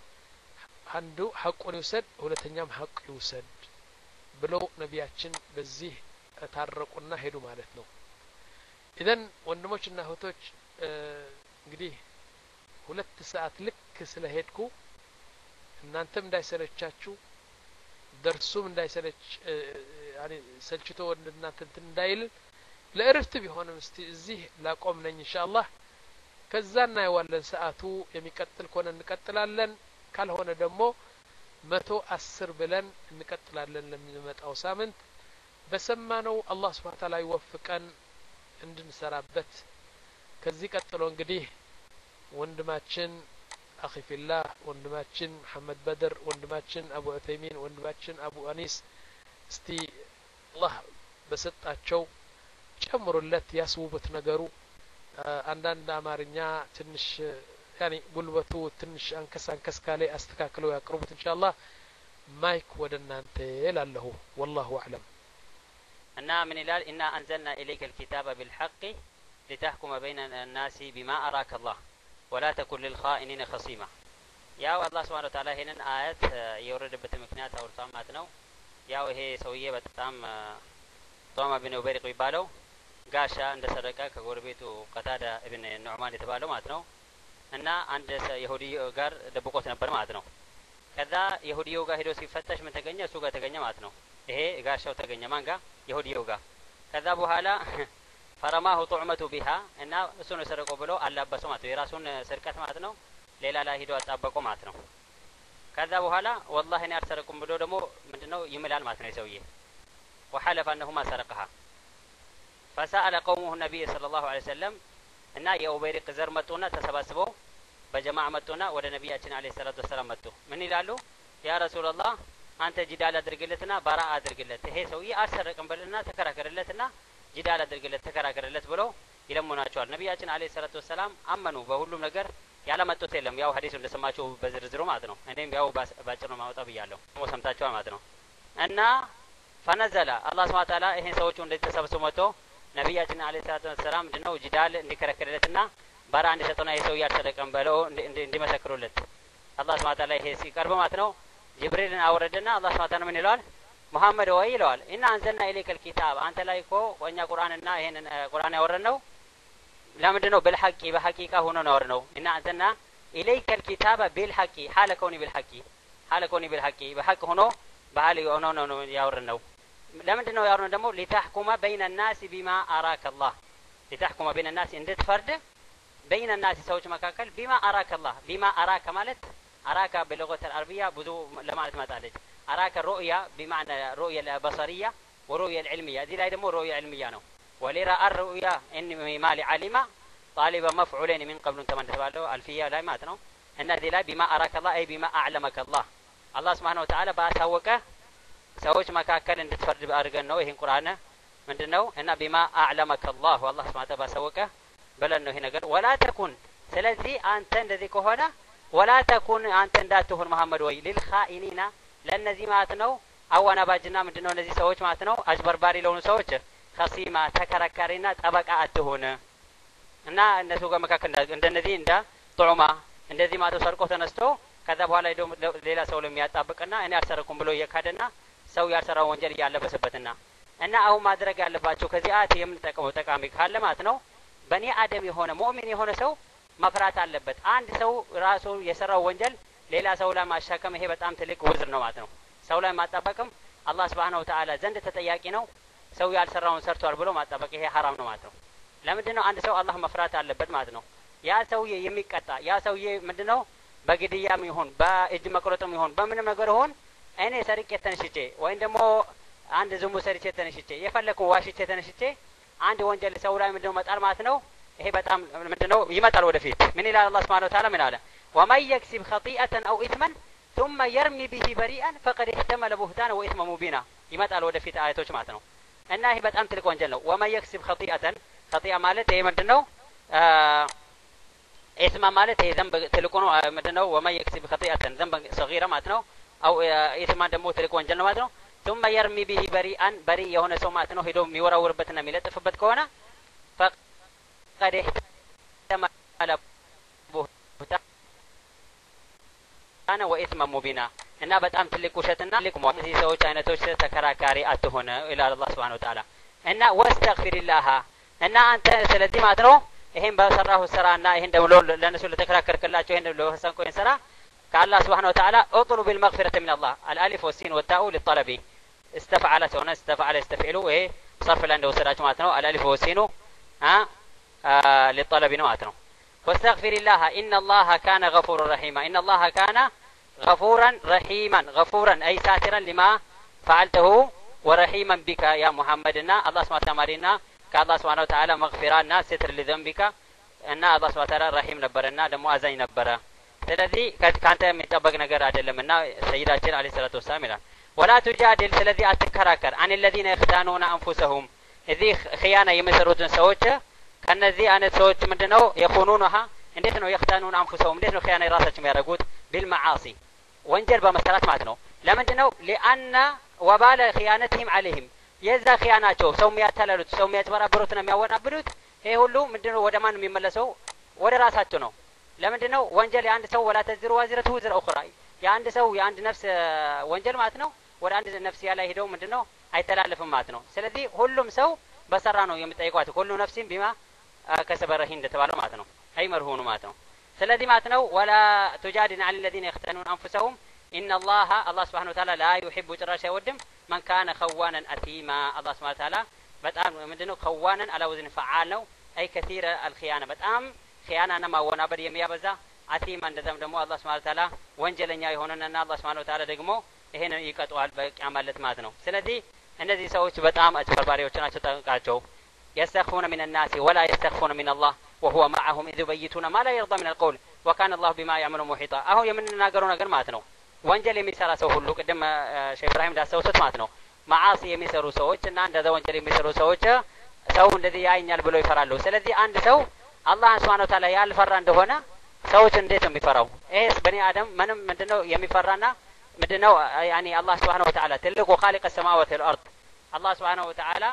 አንዱ ሐቁን ይወሰድ ሁለተኛም ሐቅ ይወሰድ ብለው ነቢያችን በዚህ ታረቁና ሄዱ ማለት ነው ኢዘን ወንድሞችና እህቶች እንግዲህ ሁለት ሰዓት ልክ ስለሄድኩ እናንተም እንዳይሰለቻችሁ ደርሱም እንዳይሰለች ያኒ ሰልችቶ እናንተ እንትን እንዳይል ለእረፍት ቢሆንም እስቲ እዚህ ላቆም ነኝ ኢንሻአላህ ከዛ እናየዋለን ሰዓቱ የሚቀጥል ከሆነ እንቀጥላለን ካልሆነ ደግሞ መቶ አስር ብለን እንቀጥላለን ለሚመጣው ሳምንት በሰማነው አላህ Subhanahu Wa Ta'ala ይወፍቀን እንድንሰራበት ከዚህ ቀጥሎ እንግዲህ ወንድማችን አኺ ፊላህ ወንድማችን መሐመድ በድር ወንድማችን አቡ ዑተይሚን ወንድማችን አቡ አኒስ እስቲ አላህ በሰጣቸው ጨምሩለት ያስውበት ነገሩ አንዳንድ አማርኛ ትንሽ ያኒ ጉልበቱ ትንሽ አንከስ አንከስ ካለ አስተካክለው ያቅርቡት ኢንሻአላህ ማይክ ወደናንተ ይላልሁ والله اعلم እና ምን ይላል እና አንዘልና ኢለይከ الكتاب بالحق لتحكم بين الناس بما أراك الله ولا تكن للخائنين خصيما ያው አላህ Subhanahu Wa Ta'ala ይሄንን አያት የወረደበት ምክንያት አውርቷል ማለት ነው ያው ይሄ ሰውዬ በጣም ጦማ ቢን ኡበይሪቅ ይባላል ጋሻ እንደሰረቀ ከጎረቤቱ ቀታዳ ኢብን ኑዕማን የተባለው ማለት ነው እና አንድ ይሁዲ ጋር ደብቆት ነበር ማለት ነው ከዛ ይሁዲው ጋር ሄዶ ሲፈተሽ ምን ተገኘ እሱ ጋር ተገኘ ማለት ነው ይሄ ጋሻው ተገኘ ማን ጋር ይሁዲው ጋር ከዛ በኋላ ፈረማሁ ጡዕመቱ ቢሃ እና እሱ ነው ሰረቀው ብሎ አላበሰው ማለት ነው የራሱን ስርቀት ማለት ነው ሌላ ላይ ሄዶ አጣበቀው ማለት ነው ከዛ በኋላ والله እኔ አልሰረኩም ብሎ ደግሞ ምንድነው ይምላል ማለት ነው የሰውዬ وحلف انه ما سرقها فسأل قومه النبي صلى الله عليه وسلم እና የኡበይሪቅ ዘር መጡና ተሰባስበው በጀማዓ መጡና ወደ ነብያችን አለይሂ ሰላቱ ወሰለም መጡ ምን ይላሉ ያ ረሱላህ አንተ ጂዳል አድርግለትና ባራ አድርግለት ይሄ ሰውዬ አልሰረቀም በልና ተከራከረለትና ጂዳል አድርግለት ተከራከረለት ብሎ ይለምናቸዋል ነብያችን አለይሂ ሰላቱ ወሰለም አመኑ በሁሉም ነገር ያለመጡት የለም ያው ሐዲሱ እንደሰማችሁ በዝርዝሩ ማለት ነው እኔም ያው ባጭሩ ማውጣ ብያለሁ ሰምታችኋል ማለት ነው እና ፈነዘለ አላህ Subhanahu Wa Ta'ala ይሄን ሰዎቹ እንደተሰበሰቡ መጥቶ ነብያችን አለይሂ ሰላቱ ወሰለም ምንድነው ጂዳል እንዲከራከረለትና ባራ እንዲሰጠውና ይሄ ሰውዬ አልሰረቀም ብለው እንዲመሰክሩለት አላህ Subhanahu Wa Ta'ala ይሄ ሲቀርብ ማለት ነው ጅብሪልን አወረደና አላህ Subhanahu Wa Ta'ala ምን ይለዋል ሙሐመድ ወይ ይለዋል እና አንዘልና ኢለይከል ኪታብ አንተ ላይ እኮ ወኛ ቁርአንና ይሄንን ቁርአን ያወረነው ለምንድነው بالحق በሐቂቃ ሆኖ ነው ያወረነው እና አንዘልና ኢለይከል ኪታብ بالحق حال كوني بالحق حال كوني بالحق በሐቅ ሆኖ ባህል ሆኖ ነው ያወረነው ለምንድነው ያወረነው ደግሞ لتحكم بين الناس بما أراك الله لتحكم بين الناس እንድትፈርድ بين الناس ሰዎች መካከል بما أراك الله بما أراك ማለት أراك باللغة العربية ብዙ ለማለት መጣለች أراك الرؤيا بمعنى رؤية البصرية ورؤية العلمية دي ላይ ደግሞ رؤية علمية ነው ولرا الرؤيا إن ما لعلم طالبا مفعولين من قبل تمن ተባለው አልፊያ ላይ ማለት ነው እና دي ላይ بما أراك الله أي بما أعلمك الله الله سبحانه وتعالى ባሳወቀ ሰዎች መካከል እንድትፈርድ አድርገን ነው ይሄን ቁርአን ምንድነው እና بما أعلمك الله والله سبحانه وتعالى ባሳወቀ በለን ነው ይሄ ነገር ولا تكن ስለዚህ አንተ እንደዚህ ከሆነ ولا تكن አንተ እንዳትሆን መሐመድ ወይ للخائنين ለነዚህ ማለት ነው አዋናባጅና ምንድነው እነዚህ ሰዎች ማለት ነው አጅበርባሪ ለሆኑ ሰዎች خصيማ ተከራካሪና ጠበቃ አትሆን እና እነሱ ጋር መካከል እንደነዚህ እንደ ጡዑማ እንደዚህ ማለት ሰርቆ ተነስቶ ከዛ በኋላ ሌላ ሰው ለሚያጣብቅና እኔ አልሰረኩም ብሎ የካደና ሰው ያልሰራው ወንጀል ያለበሰበትና እና አሁን ማድረግ ያለባቸው ከዚህ አት የምንጠቀመው ጠቃሚ ካለ ማለት ነው በኒ አደም የሆነ ሙእሚን የሆነ ሰው መፍራት አለበት አንድ ሰው ራሱ የሰራው ወንጀል ሌላ ሰው ላይ ማሻከም ይሄ በጣም ትልቅ ውዝር ነው ማለት ነው ሰው ላይ ማጣበቅም አላህ Subhanahu Wa Ta'ala ዘንድ ተጠያቂ ነው ሰው ያልሰራውን ሰርቷል ብሎ ማጣበቅ ይሄ حرام ነው ማለት ነው ለምንድነው አንድ ሰው አላህ መፍራት አለበት ማለት ነው ያ ሰው የሚቀጣ ያ ሰው ምንድነው በግድያም ይሁን በእጅ መቁረጥም ይሁን በምንም ነገር ይሁን እኔ ሰርቄ ተነሽቼ ወይም ደግሞ አንድ ዝሙ ሰርቼ ተነሽቼ የፈለኩ ዋሽቼ ተነሽቼ አንድ ወንጀል ሰው ላይ ምንድነው መጣል ማለት ነው ይሄ በጣም ምንድነው ይመጣል ወደፊት ምን ይላል አላህ Subhanahu Wa Ta'ala ምን አለ ومن يكسب خطيئة أو إثما ثم يرمي به بريئا فقد احتمل بهتانا وإثما مبينا ይመጣል ወደፊት አያቶች ማለት ነው እና ይሄ በጣም ትልቅ ወንጀል ነው ومن يكسب خطيئة خطيئة ማለት ይሄ ምንድነው ኢስማ ማለት ይሄ ዘንብ ትልቁ ነው ምንድነው ومن يكسب خطيئة ذنب صغيرة ማለት ነው አው ኢስማ ደግሞ ትልቅ ወንጀል ነው ማለት ነው ثم يرمي به بريئا بريء የሆነ ሰው ማለት ነው ሄዶ የሚወራውርበትና የሚለጥፍበት ከሆነ فقد احتمل بهتانا وإثما مبينا እና በጣም ትልቅ ውሸትና ትልቅ ሞት እዚህ ሰዎች አይነቶች ተከራካሪ አትሆነ ኢላ አላህ Subhanahu Wa Ta'ala እና واستغفر الله እና አንተ ስለዚህ ማለት ነው ይሄን በሰራሁ ስራና ይሄን ደግሞ ለነሱ ለተከራከርክላቸው ይሄን ለፈሰንኩኝ ስራ ከአላህ Subhanahu Wa Ta'ala اطلب بالمغفرة من الله الالف والسين والتاء للطلب استفعلت هنا استفعل يستفعلوا ايه صرف اللي عنده وسراج ማለት ነው الالف والسين ها آه للطلب ነው ማለት ነው واستغفر الله ان الله كان غفورا رحيما ان الله كان غفورا رحيما غفورا اي ساترا لما فعلته ورحيما بك يا محمدنا الله سبحانه وتعالى كالله سبحانه وتعالى مغفرانا ستر لذنبك ان الله سبحانه وتعالى رحيم ነበርና ደግሞ አዛኝ ነበረ ስለዚህ ካንተ የሚጠበቅ ነገር አይደለምና ሰይዳችን አለይሂ ሰላቱ ወሰለም ይላል ولا تجادل ስለዚህ አትከራከር عن الذين يختانون انفسهم እዚህ ኺያና የሚሰሩትን ሰዎች ከነዚህ አይነት ሰዎች ምንድነው يخونونها እንዴት ነው يختانون انفسهم እንዴት ነው ኺያና ራሳቸው የሚያደርጉት بالمعاصي ወንጀል በመስራት ማለት ነው ለምንድነው لان وبال خيانتهم عليهم የዛ ኺያናቸው ሰው የሚያታለሉት ሰው የሚያጭበረብሩት ነው የሚያወናብሉት ይሄ ሁሉ ምንድነው ወደ ማን የሚመለሰው ወደ ራሳቸው ነው ለምንድነው ወንጀል የአንድ ሰው ወላ ተዝሩ ወዝረቱ ወዝረ اخرى የአንድ ሰው የአንድ ነፍስ ወንጀል ማለት ነው ወደ አንድ ነፍስ ያለ ሄደው ምንድነው አይተላለፍም ማለት ነው ስለዚህ ሁሉም ሰው በሰራ ነው የሚጠይቋት ሁሉ ነፍስን ቢማ ከሰበረህ እንደተባለው ማለት ነው አይመርሁኑ ማለት ነው ስለዚህ ማለት ነው ولا تجادل عن الذين يختانون انفسهم ان الله الله سبحانه وتعالى لا يحب ጭራሽ አይወድም من كان خوانا اثيما الله سبحانه وتعالى በጣም ምንድነው خوانا على وزن فعال ነው اي كثير الخيانه በጣም ኺያናና ማወናበድ የሚያበዛ አቲማ እንደዛም ደግሞ አላህ Subhanahu Wa Ta'ala ወንጀለኛ የሆነና አላህ Subhanahu Wa Ta'ala ደግሞ ይሄን ይቀጣዋል በቂያማለት ማለት ነው ስለዚህ እነዚህ ሰዎች በጣም አጭበርባሪዎች ናቸው ተጠንቃቸው يستخفون من الناس ولا يستخفون من الله وهو معهم اذ يبيتون ما لا يرضى من القول وكان الله بما يعملون محيطا አሁን የምንናገረው ነገር ማለት ነው ወንጀል የሚሰራ ሰው ሁሉ ቅድም ሼህ ኢብራሂም ዳሰውት ማለት ነው ማዓሲ የሚሰሩ ሰዎች እና እንደዛ ወንጀል የሚሰሩ ሰዎች ሰው እንደዚህ ያይኛል ብሎ ይፈራሉ ስለዚህ አንድ ሰው አላህ Subhanahu Wa Ta'ala ያልፈራ እንደሆነ ሰዎች እንዴት ነው የሚፈራው እስ በኒ አደም ምንም ምንድነው የሚፈራና ምንድነው ያኒ አላህ Subhanahu Wa Ta'ala ትልቁ خالق السماوات والارض አላህ Subhanahu Wa Ta'ala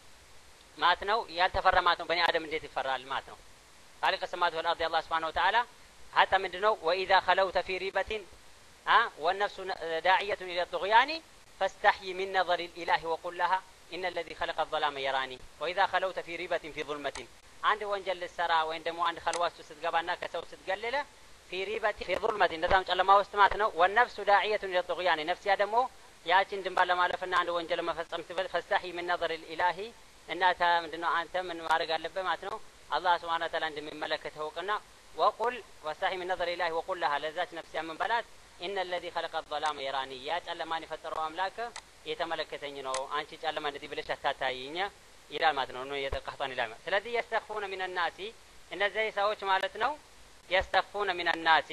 ማለት ነው ያልተፈራ ማለት ነው በኒ አደም እንዴት ይፈራል ማለት ነው خالق السماوات والارض አላህ Subhanahu Wa Ta'ala حتى ምንድነው واذا خلوت في ريبه ها والنفس داعيه الى الطغيان فاستحي من نظر الاله وقل لها ان الذي خلق الظلام يراني واذا خلوت في ريبه في ظلمه አንድ ወንጀል ልትሰራ ወይም ደግሞ አንድ ኸልዋስ ስትገባና ከሰው ስትገለለ في ريبة في ظلمة እንደዛም ጨለማ ውስጥ ማለት ነው والنفس داعية الى الطغيان ነፍስ ያ ደግሞ ያችን ድንባር ለማለፍና አንድ ወንጀል መፈጸም ሲፈል فاستحي من نظر الاله እናታ ምንድነው አንተ ምን ማድረግ አለበት ማለት ነው አላህ Subhanahu Wa Ta'ala እንደሚመለከተው ቀና وقل واستحي من نظر الاله وقل لها ለዛች ነፍስ ያምን በላት ان الذي خلق الظلام يراني ያ ጨለማን የፈጠረው አምላክ የተመለከተኝ ነው አንቺ ጨለማ እንደዚህ ብለሽ አታታይኝ ይላል ማለት ነው ነው የተቀጣን ይላል ስለዚህ يستخفون من الناس እነዚህ ሰዎች ማለት ነው يستخفون من الناس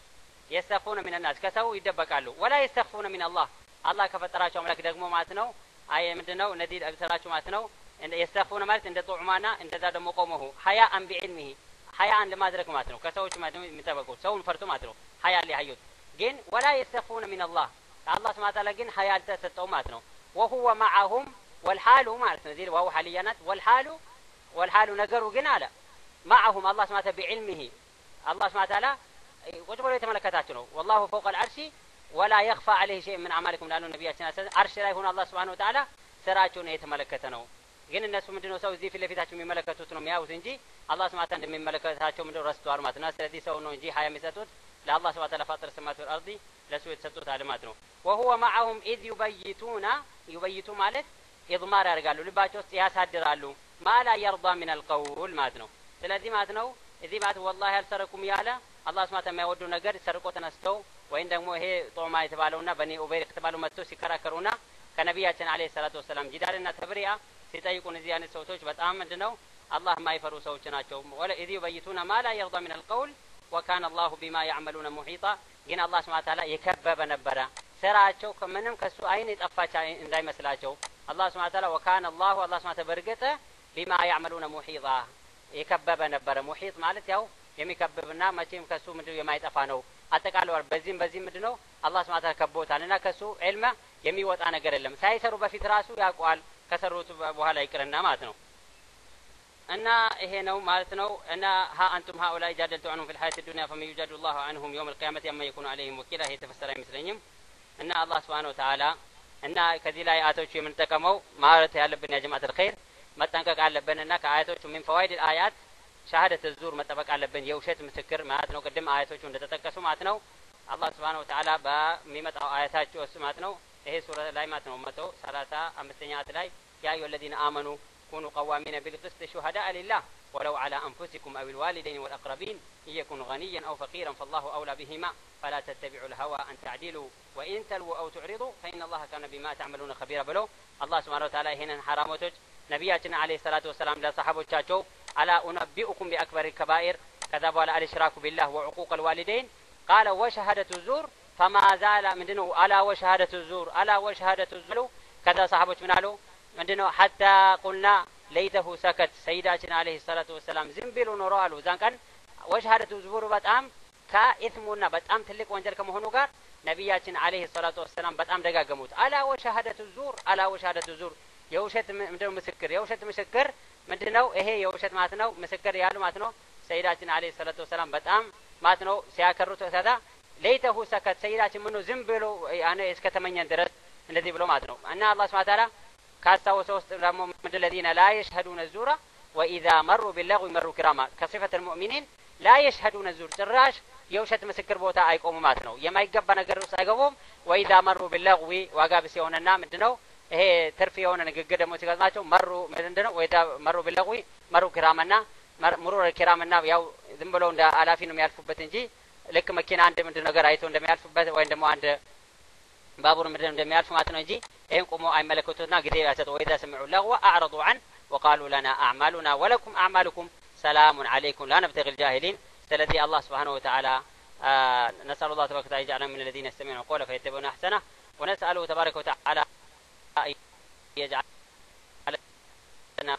يستخفون من الناس ከሰው ይደበቃሉ ولا يستخفون من الله አላህ ከፈጠራቸው አምላክ ደግሞ ማለት ነው አይ ምንድነው እነዚህ አብሰራቸው ማለት ነው يستخفون ማለት እንደ ጡዕማና እንደዛ ደግሞ ቆመው حياء بعلمه حياء ለማድረግ ማለት ነው ከሰዎች ማለት ነው የሚጠበቁት ሰውን ፈርቶ ማለት ነው حياء ሊያዩት ግን ولا يستخفون من الله አላህ Subhanahu Wa Ta'ala ግን حياء ተሰጠው ማለት ነው وهو معهم والحال ማለት ነው ዚል ወው ሐሊያናት والحال والحال ነገሩ ግን አለ معهم الله سبحانه وتعالى بعلمه الله سبحانه وتعالى ቁጭ ብሎ የተመለከታቸው ነው والله فوق العرش ولا يخفى عليه شيء من اعمالكم ላሉ ነብያችን አርሽ ላይ ሆኖ Allah Subhanahu Wa Ta'ala ስራቸውን የተመለከተ ነው ግን እነሱ ምንድነው ሰው እዚህ ፊት ለፊታቸው የሚመለከቱት ነው የሚያዩት እንጂ አላህ Subhanahu Wa Ta'ala እንደሚመለከታቸው ምንድነው ረስተዋል ማለት ነው ስለዚህ ሰው ነው እንጂ ሀያ የሚሰጡት ለአላህ Subhanahu Wa Ta'ala ፋጥር ሰማት ወልአርዲ ለሱ የተሰጡት አለማት ነው وهو معهم اذ يبيتون يبيቱ ማለት ኢድማር ያደርጋሉ ልባቸው ውስጥ ያሳድራሉ ማላ يرضى من القول ማለት ነው ስለዚህ ማለት ነው እዚህ ማለት والله አልሰረኩም ያለ አላህ Subhanahu Wa Ta'ala የሚያወዱ ነገር ሰርቆ ተነስተው ወይም ደግሞ ይሄ ጦማ የተባለውና በኒ ኡበይር ከተባለው መጥቶ ሲከራከሩና ከነቢያችን አለይሂ ሰላቱ ወሰለም ጂዳልና ተብሪያ ሲጠይቁን እዚህ አይነት ሰዎች በጣም ምንድነው አላህ የማይፈሩ ሰዎች ናቸው ወላ እዚህ يبيتون ما لا يرضى من القول وكان الله بما يعملون محيطا ግን አላህ Subhanahu Wa Ta'ala የከበበ ነበረ ስራቸው ከምንም ከሱ አይን የጠፋች እንዳይመስላቸው አላህ Subhanahu Wa Ta'ala وكان الله الله Subhanahu Wa Ta'ala በርግጥ بما يعملون محيطا የከበበ ነበረ ሙሂጥ ማለት ያው የሚከብብና መቼም ከሱ ምንድነው የማይጠፋ ነው አጠቃለው በዚህም በዚህም ምንድነው አላህ Subhanahu Wa Ta'ala ከቦታልና ከሱ ዒልም የሚወጣ ነገር የለም ሳይሰሩ በፊት ራሱ ያውቃል ከሰሩት በኋላ ይቅርና ማለት ነው እና ይሄ ነው ማለት ነው እና ها انتم هؤلاء جادلتم عنهم في الحياه الدنيا فمن يجادل الله عنهم يوم القيامه اما يكون عليهم وكيلا هي ተፈሰረ አይመስለኝም እና አላህ Subhanahu Wa Ta'ala እና ከዚህ ላይ አያቶቹ የምንጠቀመው ማለት ያለብን ያ ጀማዓት الخير መጠንቀቅ አለብንና ከአያቶቹ ምን ፈዋይድ አያት ሻሃደተ ዙር መጠበቅ አለብን የውሸት ምስክር ማለት ነው ቅድም አያቶቹ እንደተጠቀሱ ማለት ነው አላህ Subhanahu Wa Ta'ala በሚመጣው አያታቸው ውስጥ ማለት ነው ይሄ ሱራ ላይ ማለት ነው መቶ ሰላሳ አምስተኛ አያት ላይ ያ አዩሀ الذين آمنوا كونوا قوامين بالقسط شهداء لله ولو على أنفسكم أو الوالدين والأقربين إن يكن غنيا أو فقيرا فالله أولى بهما فلا تتبعوا الهوى أن تعدلوا وإن تلووا أو تعرضوا فإن الله كان بما تعملون خبيرا بلو الله سبحانه وتعالى هنا حرامتوج نبياتنا عليه الصلاة والسلام لصحابوቻቸው ألا أنبئكم بأكبر الكبائر كذا ولا الإشراك بالله وعقوق الوالدين قال وشهادة الزور فما زال مندنو ألا وشهادة الزور ألا وشهادة الزور كذا صحابوች ምን አሉ ምንድነው حتى قلنا ليته سكت سيداتنا عليه الصلاة والسلام ዝም ቢሉ ኖሮ አሉ ዛን ቀን وشهادة الزور በጣም ከኢስሙና በጣም ትልቅ ወንጀል ከመሆኑ ጋር ነብያችን عليه الصلاة والسلام በጣም ደጋገሙት ألا وشهادة الزور ألا وشهادة الزور የውሸት ምንድነው ምስክር የውሸት ምስክር ምንድነው ይሄ የውሸት ማለት ነው ምስክር ያሉ ማለት ነው ሰይዳችን عليه الصلاة والسلام በጣም ማለት ነው ሲያከሩት ተዳ ለይተሁ ሰከት ሰይዳችን ምኑ ዝም ብሎ ያኔ እስከተመኘን ድረስ እንደዚህ ብሎ ማለት ነው እና አላህ Subhanahu Wa Ta'ala ካስታወሰው ውስጥ ደግሞ ምንድን الذين لا يشهدون الزور واذا مروا باللغو مروا كراما كصفة المؤمنين لا يشهدون الزور ጭራሽ የውሸት ምስክር ቦታ አይቆሙ ማለት ነው የማይገባ ነገር ውስጥ አይገቡም واذا مروا باللغو ዋጋ ቢስ የሆነና ምንድነው ይሄ ትርፍ የሆነ ንግግር ደግሞ ሲገጥማቸው መሩ ምንድነው ወይዳ መሩ ቢለቁይ መሩ ክራምና መሩር ክራምና ያው ዝም ብለው እንደ አላፊ ነው የሚያልፉበት እንጂ ልክ መኪና አንድ ምንድነው ነገር አይቶ እንደሚያልፉበት ወይ ደግሞ አንድ ባቡር ምንድነው እንደሚያልፉ ማለት ነው እንጂ ይሄን ቆሞ አይመለከቱና ጊዜ ያሰጡ ወይዳ سمعوا اللغو اعرضوا عن وقالوا لنا اعمالنا ولكم اعمالكم سلام عليكم لا نبتغي الجاهلين الذي الله سبحانه وتعالى آه نسأل الله تبارك وتعالى يجعلنا من الذين يستمعون القول فيتبعون احسنه ونسأله تبارك وتعالى يجعل لنا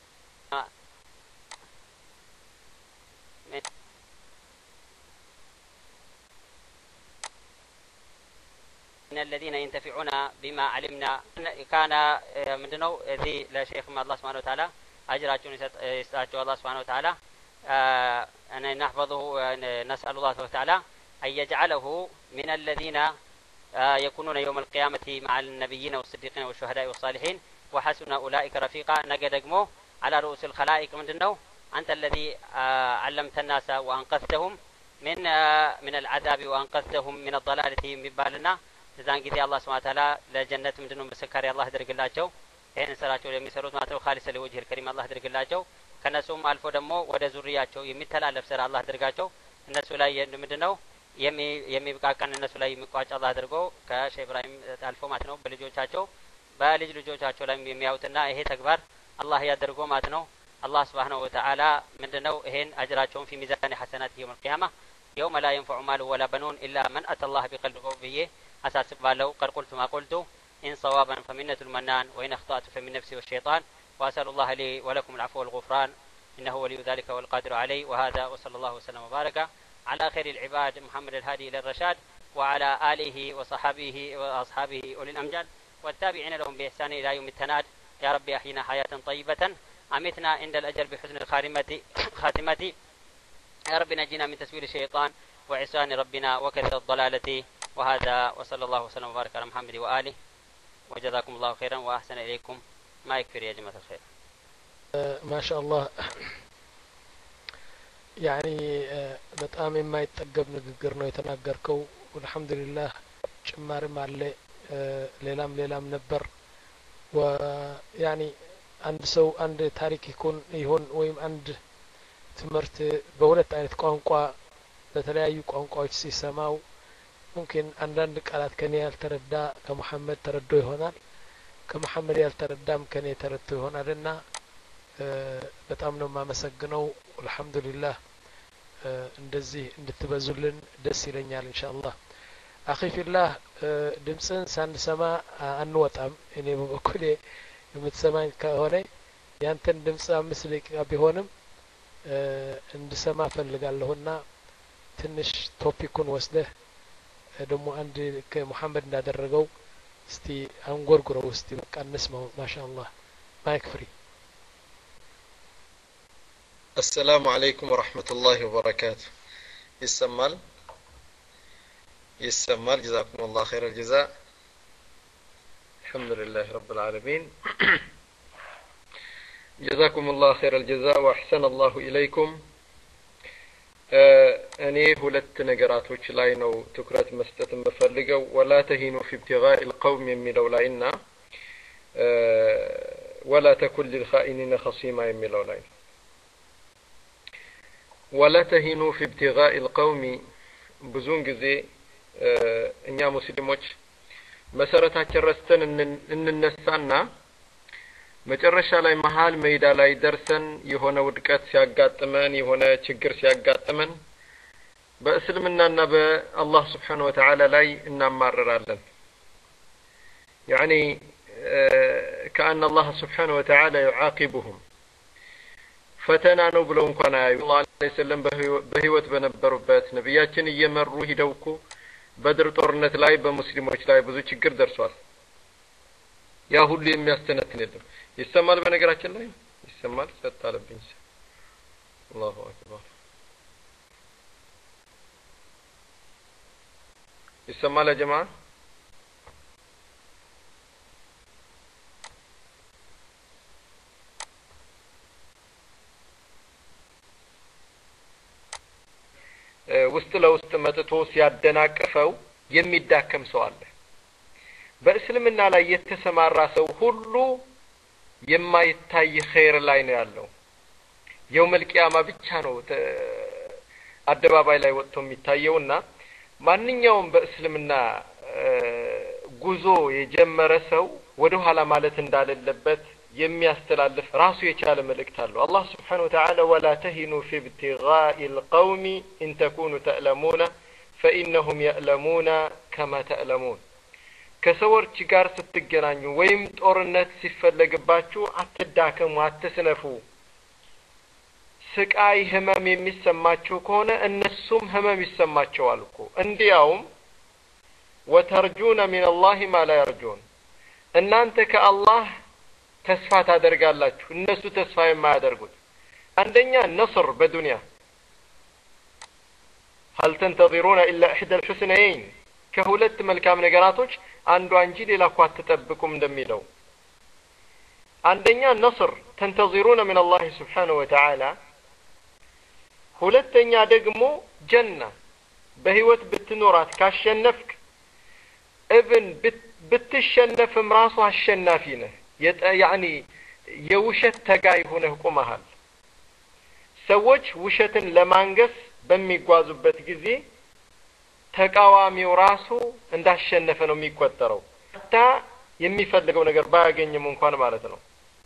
من الذين ينتفعون بما علمنا كان ምንድነው እዚህ ለሼክ الله سبحانه وتعالى اجراቸውን ይስጣቸው الله سبحانه وتعالى انا نحفظه نسأل الله تعالى ان يجعله من الذين يكونون يوم القيامة مع النبيين والصديقين والشهداء والصالحين وحسن أولئك رفيقا نجدقمو على رؤوس الخلائق مندنو أنت الذي علمت الناس وأنقذتهم من من العذاب وأنقذتهم من الضلالة من بالنا إذن قد الله سبحانه وتعالى لجنة مندنو مسكاري الله درق الله جو هين سراجو يمسروت ماتو خالص لوجه الكريم الله درق الله جو كنسوم ألفو دمو ودا زرياتو يمتلا لفسر الله درقاتو الناس لا مندنو የሚ የሚብቃቀን እነሱ ላይ የሚቋጭ አላህ አድርጎ ከሼህ ኢብራሂም አልፎ ማለት ነው በልጆቻቸው በልጅ ልጆቻቸው ላይ የሚያዩትና ይሄ ተግባር አላህ ያደርጎ ማለት ነው አላህ Subhanahu Wa Ta'ala ምንድነው ይሄን አጅራቸውን في ميزان حسنات يوم القيامة يوم لا ينفع مال ولا بنون إلا من أتى الله بقلب قوي أساسب باله قد قلت ما قلت إن صوابا فمنة المنان وإن أخطأت فمن نفسي والشيطان وأسأل الله لي ولكم العفو والغفران إنه ولي ذلك والقادر عليه وهذا وصلى الله وسلم وبارك على خير العباد محمد الهادي إلى الرشاد وعلى آله وصحبه وأصحابه أولي الأمجاد والتابعين لهم بإحسان إلى يوم التناد يا رب أحينا حياة طيبة أمتنا عند الأجل بحسن الخاتمة خاتمة يا رب نجينا من تسويل الشيطان وعصيان ربنا وكثرة الضلالة وهذا وصلى الله وسلم وبارك على محمد وآله وجزاكم الله خيرا وأحسن إليكم ما يكفر يا جماعة الخير ما شاء الله ያኒ በጣም የማይጠገብ ንግግር ነው የተናገርከው አልহামዱሊላህ ጭማሪም አለ ሌላም ሌላም ነበር ወያኒ አንድ ሰው አንድ ታሪክ ይኮን ይሆን ወይም አንድ ትምህርት በሁለት አይነት ቋንቋ በተለያዩ ቋንቋዎች ሲሰማው ممكن አንዳንድ ቃላት ከኔ ያልተረዳ ከመሐመድ ተረዶ ይሆናል ከመሐመድ ያልተረዳም ከኔ ተረድቶ ይሆናልና በጣም ነው ማመሰግነው አልহামዱሊላህ እንደዚህ እንድትበዙልን ደስ ይለኛል ኢንሻአላህ አኺ ፊላህ ድምጽን ሳንሰማ አንወጣም እኔ በበኩሌ የምትሰማኝ ከሆነ ያንተን ድምጽ አምስት ደቂቃ ቢሆንም እንድሰማ ፈልጋለሁና ትንሽ ቶፒኩን ወስደህ ደግሞ አንድ ከመሐመድ እንዳደረገው እስቲ አንጎርጉረው እስቲ በቃ እንስማው ማሻአላህ ማይክ ፍሪ السلام عليكم ورحمة الله وبركاته يسمال يسمال جزاكم الله خير الجزاء الحمد لله رب العالمين جزاكم الله خير الجزاء وأحسن الله إليكم እኔ ሁለት ነገራቶች ላይ ነው ትኩረት መስጠት የምፈልገው ولا تهينوا في ابتغاء القوم የሚለው ላይና ولا تكن للخائنين خصيما የሚለው ላይ ولا تهينوا في ابتغاء القوم ብዙን ጊዜ እኛ ሙስሊሞች መሰረታችን ረስተን እንነሳና መጨረሻ ላይ መሃል ሜዳ ላይ ደርሰን የሆነ ውድቀት ሲያጋጥመን የሆነ ችግር ሲያጋጥመን በእስልምናና በአላህ Subhanahu Wa Ta'ala ላይ እናማረራለን يعني كأن الله سبحانه وتعالى يعاقبهم ፈተና ነው ብለው እንኳን አያዩ الله عليه وسلم በህይወት በነበሩበት ነብያችን እየመሩ ሂደውኩ በድር ጦርነት ላይ በሙስሊሞች ላይ ብዙ ችግር ደርሷል ያ ሁሉ የሚያስተነትን የለም ይሰማል በነገራችን ላይ ይሰማል ሰጣለብኝ አላሁ አክበር ይሰማል ያ ጀማዓ ውስጥ ለውስጥ መጥቶ ሲያደናቅፈው የሚዳከም ሰው አለ በእስልምና ላይ የተሰማራ ሰው ሁሉ የማይታይ ኸይር ላይ ነው ያለው የውመል ቂያማ ብቻ ነው አደባባይ ላይ ወጥቶ የሚታየውና ማንኛውም በእስልምና ጉዞ የጀመረ ሰው ወደ ኋላ ማለት እንዳለበት የሚያስተላልፍ ራሱ የቻለ መልእክት አለው አላህ Subhanahu Wa Ta'ala ولا تهنوا في ابتغاء القوم إن تكونوا تألمون فإنهم يألمون كما تألمون ከሰዎች ጋር ስትገናኙ ወይም ጦርነት ሲፈለግባችሁ አትዳከሙ አትስነፉ ስቃይ ህመም የሚሰማችሁ ከሆነ እነሱም ህመም ይሰማቸዋል እኮ እንዲያውም وترجون من الله ما لا يرجون እናንተ ከአላህ ተስፋ ታደርጋላችሁ እነሱ ተስፋ የማያደርጉት አንደኛ ነስር በዱንያ هل تنتظرون إلا إحدى الحسنيين ከሁለት መልካም ነገራቶች አንዱ እንጂ ሌላ እኮ አትጠብቁም እንደሚለው አንደኛ ነስር تنتظرون من الله سبحانه وتعالى ሁለተኛ ደግሞ ጀና በህይወት ብትኖራት ካሸነፍክ እብን ብትሸነፍም ራሱ አሸናፊ ነህ يعني የውሸት ተጋይ ሆነህ ቆመሃል ሰዎች ውሸትን ለማንገስ በሚጓዙበት ጊዜ ተቃዋሚው ራሱ እንዳሸነፈ ነው የሚቆጠረው ታ የሚፈልገው ነገር ባያገኝም እንኳን ማለት ነው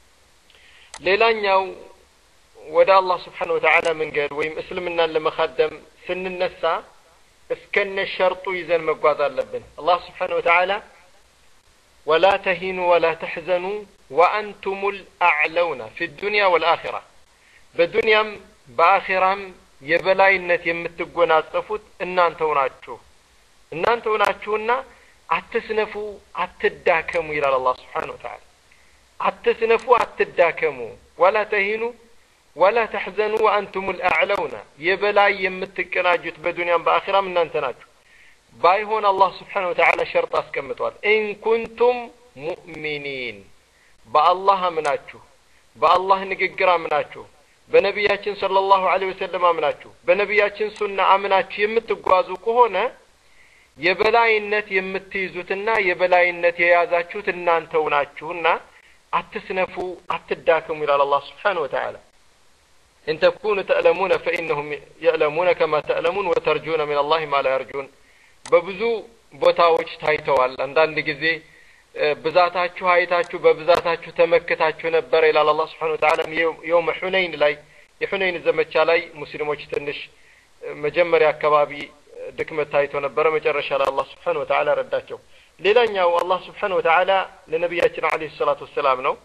ሌላኛው ወደ አላህ Subhanahu Wa Ta'ala መንገድ ወይም እስልምናን ለመخدም ስንነሳ እስከነ ሸርጡ ይዘን መጓዝ አለብን አላህ Subhanahu Wa Ta'ala ولا تهينوا ولا تحزنوا وأنتم الأعلون في الدنيا والآخرة بالدنيا بآخرام የበላይነት የምትጎናጸፉት እናንተ ሆናችሁ እናንተ ሆናችሁና አትስነፉ አትዳከሙ ይላል አላህ Subhanahu Wa Ta'ala አትስነፉ አትዳከሙ ولا تهينوا ولا تحزنوا وأنتم الأعلون የበላይ የምትቀናጁት በዱንያም በአኺራም እናንተ ናችሁ ባይሆን አላህ Subhanahu Wa Ta'ala ሸርጥ አስቀምጧል إن كنتم مؤمنين በአላህ አምናችሁ በአላህ ንግግር አምናችሁ በነቢያችን ሰለላሁ ዐለይሂ ወሰለም አምናችሁ በነቢያችን ሱና አምናችሁ የምትጓዙ ከሆነ የበላይነት የምትይዙትና የበላይነት የያዛችሁት እናንተው ናችሁና አትስነፉ አትዳከሙ ይላል አላህ Subhanahu Wa Ta'ala إن تكونوا تألمون فإنهم يألمون كما تألمون وترجون من الله ما لا يرجون በብዙ ቦታዎች ታይተዋል አንዳንድ ጊዜ ብዛታችሁ አይታችሁ በብዛታችሁ ተመከታችሁ ነበር ይላል አላህ Subhanahu Wa Ta'ala يوم حنين ላይ የሁነይን ዘመቻ ላይ ሙስሊሞች ትንሽ መጀመሪያ አካባቢ ድክመት ታይቶ ነበር መጨረሻ ላይ አላህ Subhanahu Wa Ta'ala ረዳቸው ሌላኛው አላህ Subhanahu Wa Ta'ala ለነብያችን አለይሂ ሰላቱ ወሰለም ነው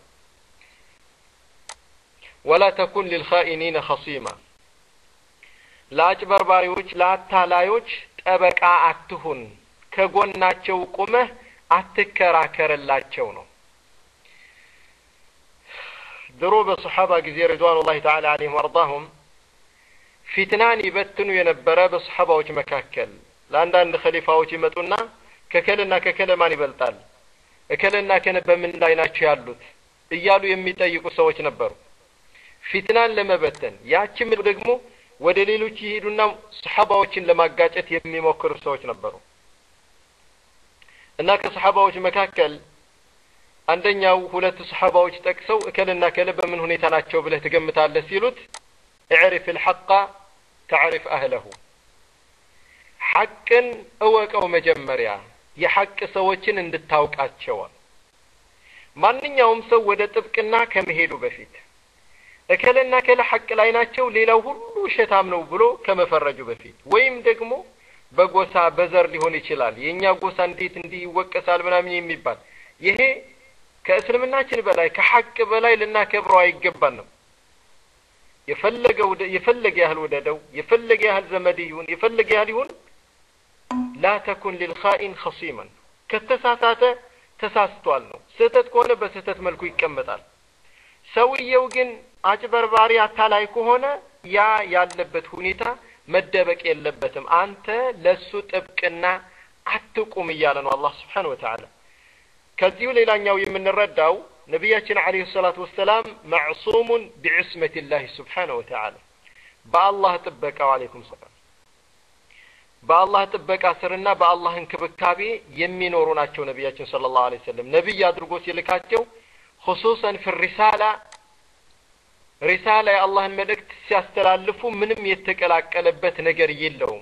ولا تكن للخائنين خصيما ለአጭበርባሪዎች ለአታላዮች ጠበቃ አትሁን ከጎናቸው ቆመህ አትከራከርላቸው ነው ድሮ በሱሐባ ጊዜ ረضوانላሂ ተዓላ ዐለይሂም ወርضاهم ፊትናን ይበትኑ የነበረ በሱሐባዎች መካከል ለአንዳንድ ኸሊፋዎች ይመጡና ከከለና ከከለማን ይበልጣል እከለና ከነ በምን ላይ ናቸው ያሉት እያሉ የሚጠይቁ ሰዎች ነበሩ ፊትናን ለመበተን ያቺም ደግሞ ወደ ሌሎች ይሄዱና ሱሐባዎችን ለማጋጨት የሚሞክሩ ሰዎች ነበሩ እና ከሱሐባዎች መካከል አንደኛው ሁለት ሱሐባዎች ጠቅሰው እከለና ከለ በምን ሁኔታ ናቸው ብለህ ትገምታለህ ሲሉት اعرف الحق تعرف اهله ሐቅን እወቀው መጀመሪያ የሐቅ ሰዎችን እንድታውቃቸው ማንኛውም ሰው ወደ ጥብቅና ከመሄዱ በፊት እከለና ከለ ሐቅ ላይ ናቸው ሌላው ሁሉ ሸታም ነው ብሎ ከመፈረጁ በፊት ወይም ደግሞ በጎሳ በዘር ሊሆን ይችላል የኛ ጎሳ እንዴት እንዲህ ይወቀሳል ምናምን የሚባል ይሄ ከእስልምናችን በላይ ከሐቅ በላይ ልናከብረው አይገባን ነው የፈለገው የፈለገ ያህል ወደደው የፈለገ ያህል ዘመድ ይሁን የፈለገ ያህል ይሁን لا تكن للخائن خصيما ከተሳሳተ ተሳስቷል ነው ስህተት ከሆነ በስህተት መልኩ ይቀመጣል ሰውየው ግን አጭበርባሪ አታላይ ከሆነ ያ ያለበት ሁኔታ መደበቅ የለበትም አንተ ለሱ ጥብቅና አትቁም ይያለ ነው አላህ Subhanahu Wa Ta'ala ከዚሁ ሌላኛው የምንረዳው ነብያችን አለይሂ ሰላቱ ወሰለም ማዕሱሙን ቢዕስመቲ الله Subhanahu Wa Ta'ala በአላህ ጥበቃው አለይኩም ሰላም በአላህ ጥበቃ ስርና በአላህ እንክብካቤ የሚኖሩ ናቸው ነብያችን ሰለላሁ ዐለይሂ ወሰለም ነብይ አድርጎ ሲልካቸው خصوصا في الرساله رساله የአላህን መልእክት ሲያስተላልፉ ምንም የተቀላቀለበት ነገር የለውም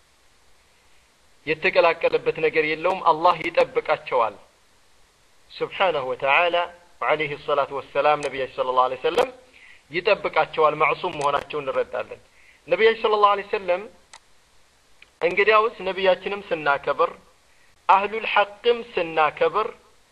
የተቀላቀለበት ነገር የለውም አላህ ይጠብቃቸዋል سبحانه وتعالى وعليه الصلاه والسلام ነብያችን ሰለላሁ ዐለይሂ ወሰለም ይጠብቃቸዋል ማዕሱም መሆናቸውን እንረዳለን ነብያችን ሰለላሁ ዐለይሂ ወሰለም እንግዲያውስ ነብያችንም ስናከብር አህሉል ሐቅም ስናከብር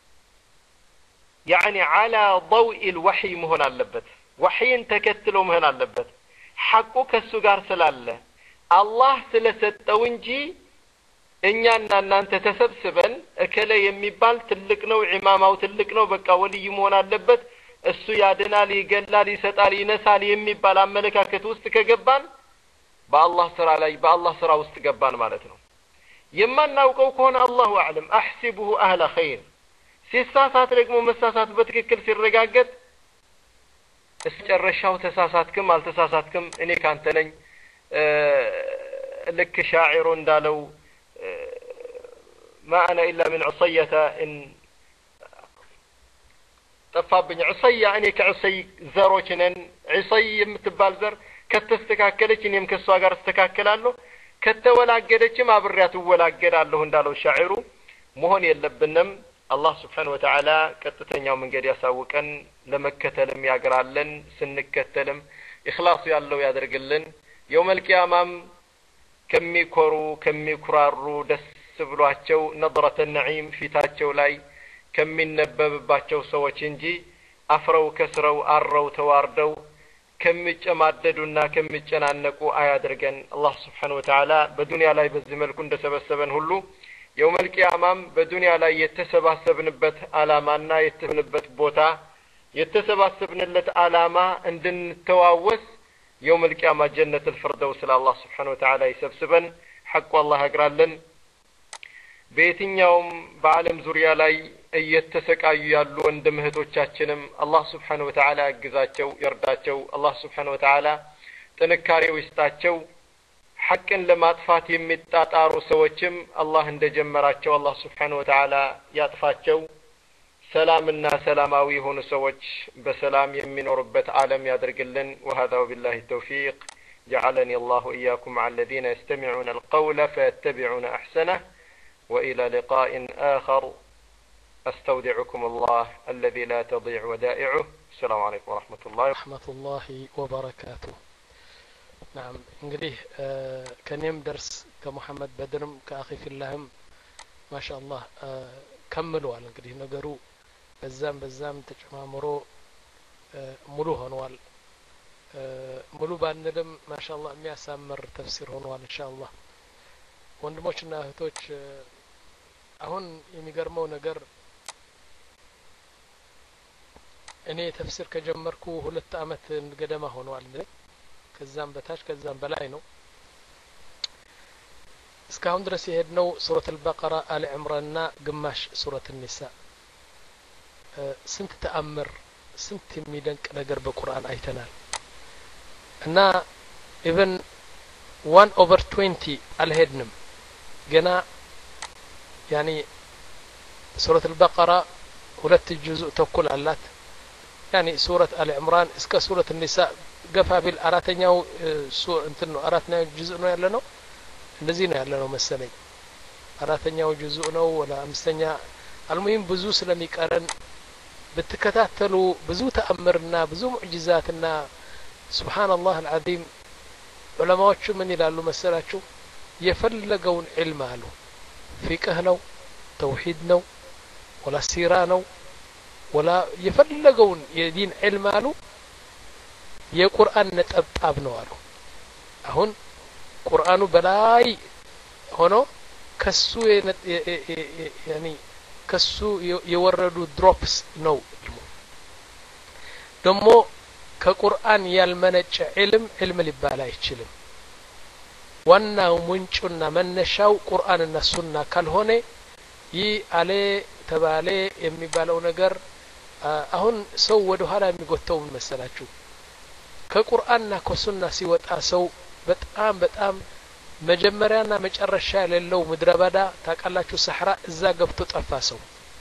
يعني على ضوء الوحي مهون አለበት ወህይን ተከትሎ መሆን አለበት ሐቁ ከሱ ጋር ስላለ አላህ ስለሰጠው እንጂ እኛና እናንተ ተሰብስበን እከለ የሚባል ትልቅ ነው ኢማማው ትልቅ ነው በቃ ወልይ መሆን አለበት እሱ ያድናል ይገላል ይሰጣል ይነሳል የሚባል አመለካከት ውስጥ ከገባን በአላህ ስራ ላይ በአላህ ስራ ውስጥ ገባን ማለት ነው የማናውቀው ከሆነ አላሁ አዕለም አህሲቡሁ አህለ ኸይር ሲሳሳት ደግሞ መሳሳት በትክክል ሲረጋገጥ እስጨረሻው ተሳሳትክም አልተሳሳትክም እኔ ካንተ ነኝ ልክ ሻዒሩ እንዳለው ما انا الا من عصيه ان ጠፋብኝ عصيه እኔ ከعصي ዘሮች ነን عصي የምትባል ዘር ከተስተካከለች እኔም ከሷ ጋር ተስተካከላለሁ ከተወላገደችም አብሬያት ወላገዳለሁ እንዳለው ሻዒሩ መሆን የለብንም አላህ Subhanahu Wa Ta'ala ቀጥተኛው መንገድ ያሳውቀን ለመከተልም ያግራለን ስንከተልም ኢኽላስ ያለው ያደርግልን يوم القيامه ከሚኮሩ ከሚኩራሩ ደስ ብሏቸው ነድረተ ነዒም ፊታቸው ላይ ከሚነበብባቸው ሰዎች እንጂ አፍረው ከስረው አረው ተዋርደው ከሚጨማደዱና ከሚጨናነቁ አያድርገን አላህ Subhanahu Wa Ta'ala በዱንያ ላይ በዚህ መልኩ እንደሰበሰበን ሁሉ يوم القيامه በዱንያ ላይ የተሰባሰብንበት አላማና የተሰበሰብንበት ቦታ የተሰባሰብንለት አላማ እንድንተዋወስ يوم القيامه جنة الفردوس الله سبحانه وتعالى يسبسبن حق والله اقرالن በየትኛውም በዓለም ዙሪያ ላይ እየተሰቃዩ ያሉ ወንድምህቶቻችንም አላህ Subhanahu Wa Ta'ala ያግዛቸው ይርዳቸው አላህ Subhanahu Wa Ta'ala ጥንካሬው ይስጣቸው ሐቅን ለማጥፋት የሚጣጣሩ ሰዎችም አላህ እንደጀመራቸው አላህ Subhanahu Wa Ta'ala ያጥፋቸው ሰላምና ሰላማዊ የሆኑ ሰዎች በሰላም የሚኖሩበት ዓለም ያድርግልን وهذا وبالله التوفيق جعلني الله إياكم مع الذين يستمعون القول فيتبعون أحسنه وإلى لقاء آخر أستودعكم الله الذي لا تضيع ودائعه السلام عليكم ورحمة الله ورحمة الله وبركاته نعم እንግዲህ ከኔም ደርስ ከመሐመድ በድርም ከአኺ ፊላህም ማሻአላህ ከመለዋል እንግዲህ ነገሩ በዛም በዛም ተጨማምሮ ሙሉ ሆኗል ሙሉ ባንልም ማሻአላህ የሚያሳምር ተፍሲር ሆኗል ኢንሻአላህ ወንድሞችና እህቶች አሁን የሚገርመው ነገር እኔ ተፍሲር ከጀመርኩ ሁለት አመት ገደማ ሆኗል ከዛም በታች ከዛም በላይ ነው እስካሁን ድረስ የሄድነው ሱረት አልበቀራ አለ ዕምራንና ግማሽ ሱረት النሳ ስንት ተአምር ስንት የሚደንቅ ነገር በቁርአን አይተናል እና ኢቨን one over twenty አልሄድንም ገና ያኒ ሱረት አልበቀራ ሁለት ጁዝእ ተኩል አላት ያኒ ሱረት አሊ ዕምራን እስከ ሱረት النሳ ገፋ ቢል አራተኛው ሱር እንትን ነው አራተኛው ጁዝእ ነው ያለነው እንደዚህ ነው ያለነው መሰለኝ አራተኛው ጁዝእ ነው ወላ አምስተኛ አልሙሂም ብዙ ስለሚቀረን በተከታተሉ ብዙ ተአምርና ብዙ ሙዕጂዛትና ሱብሃንአላህ አልዓዚም ዑለማዎቹ ምን ይላሉ መሰላችሁ የፈለገውን ዒልም አሉ ፊቅህ ነው ተውሂድ ነው ወላ ሲራ ነው ወላ የፈለገውን የዲን ዒልም አሉ የቁርአን ነጠብጣብ ነው አሉ አሁን ቁርአኑ በላይ ሆኖ ከሱ ያኒ ከሱ የወረዱ ድሮፕስ ነው ደሞ ከቁርአን ያልመነጨ ዒልም ዒልም ሊባል አይችልም ዋናው ምንጩና መነሻው ቁርአንና ሱና ካልሆነ ይህ አለ ተባለ የሚባለው ነገር አሁን ሰው ወደ ኋላ የሚጎተው መሰላችሁ ከቁርአንና ከሱና ሲወጣ ሰው በጣም በጣም መጀመሪያና መጨረሻ የሌለው ምድረበዳ ታቃላችሁ ሰህራ እዛ ገብቶ ጠፋ ሰው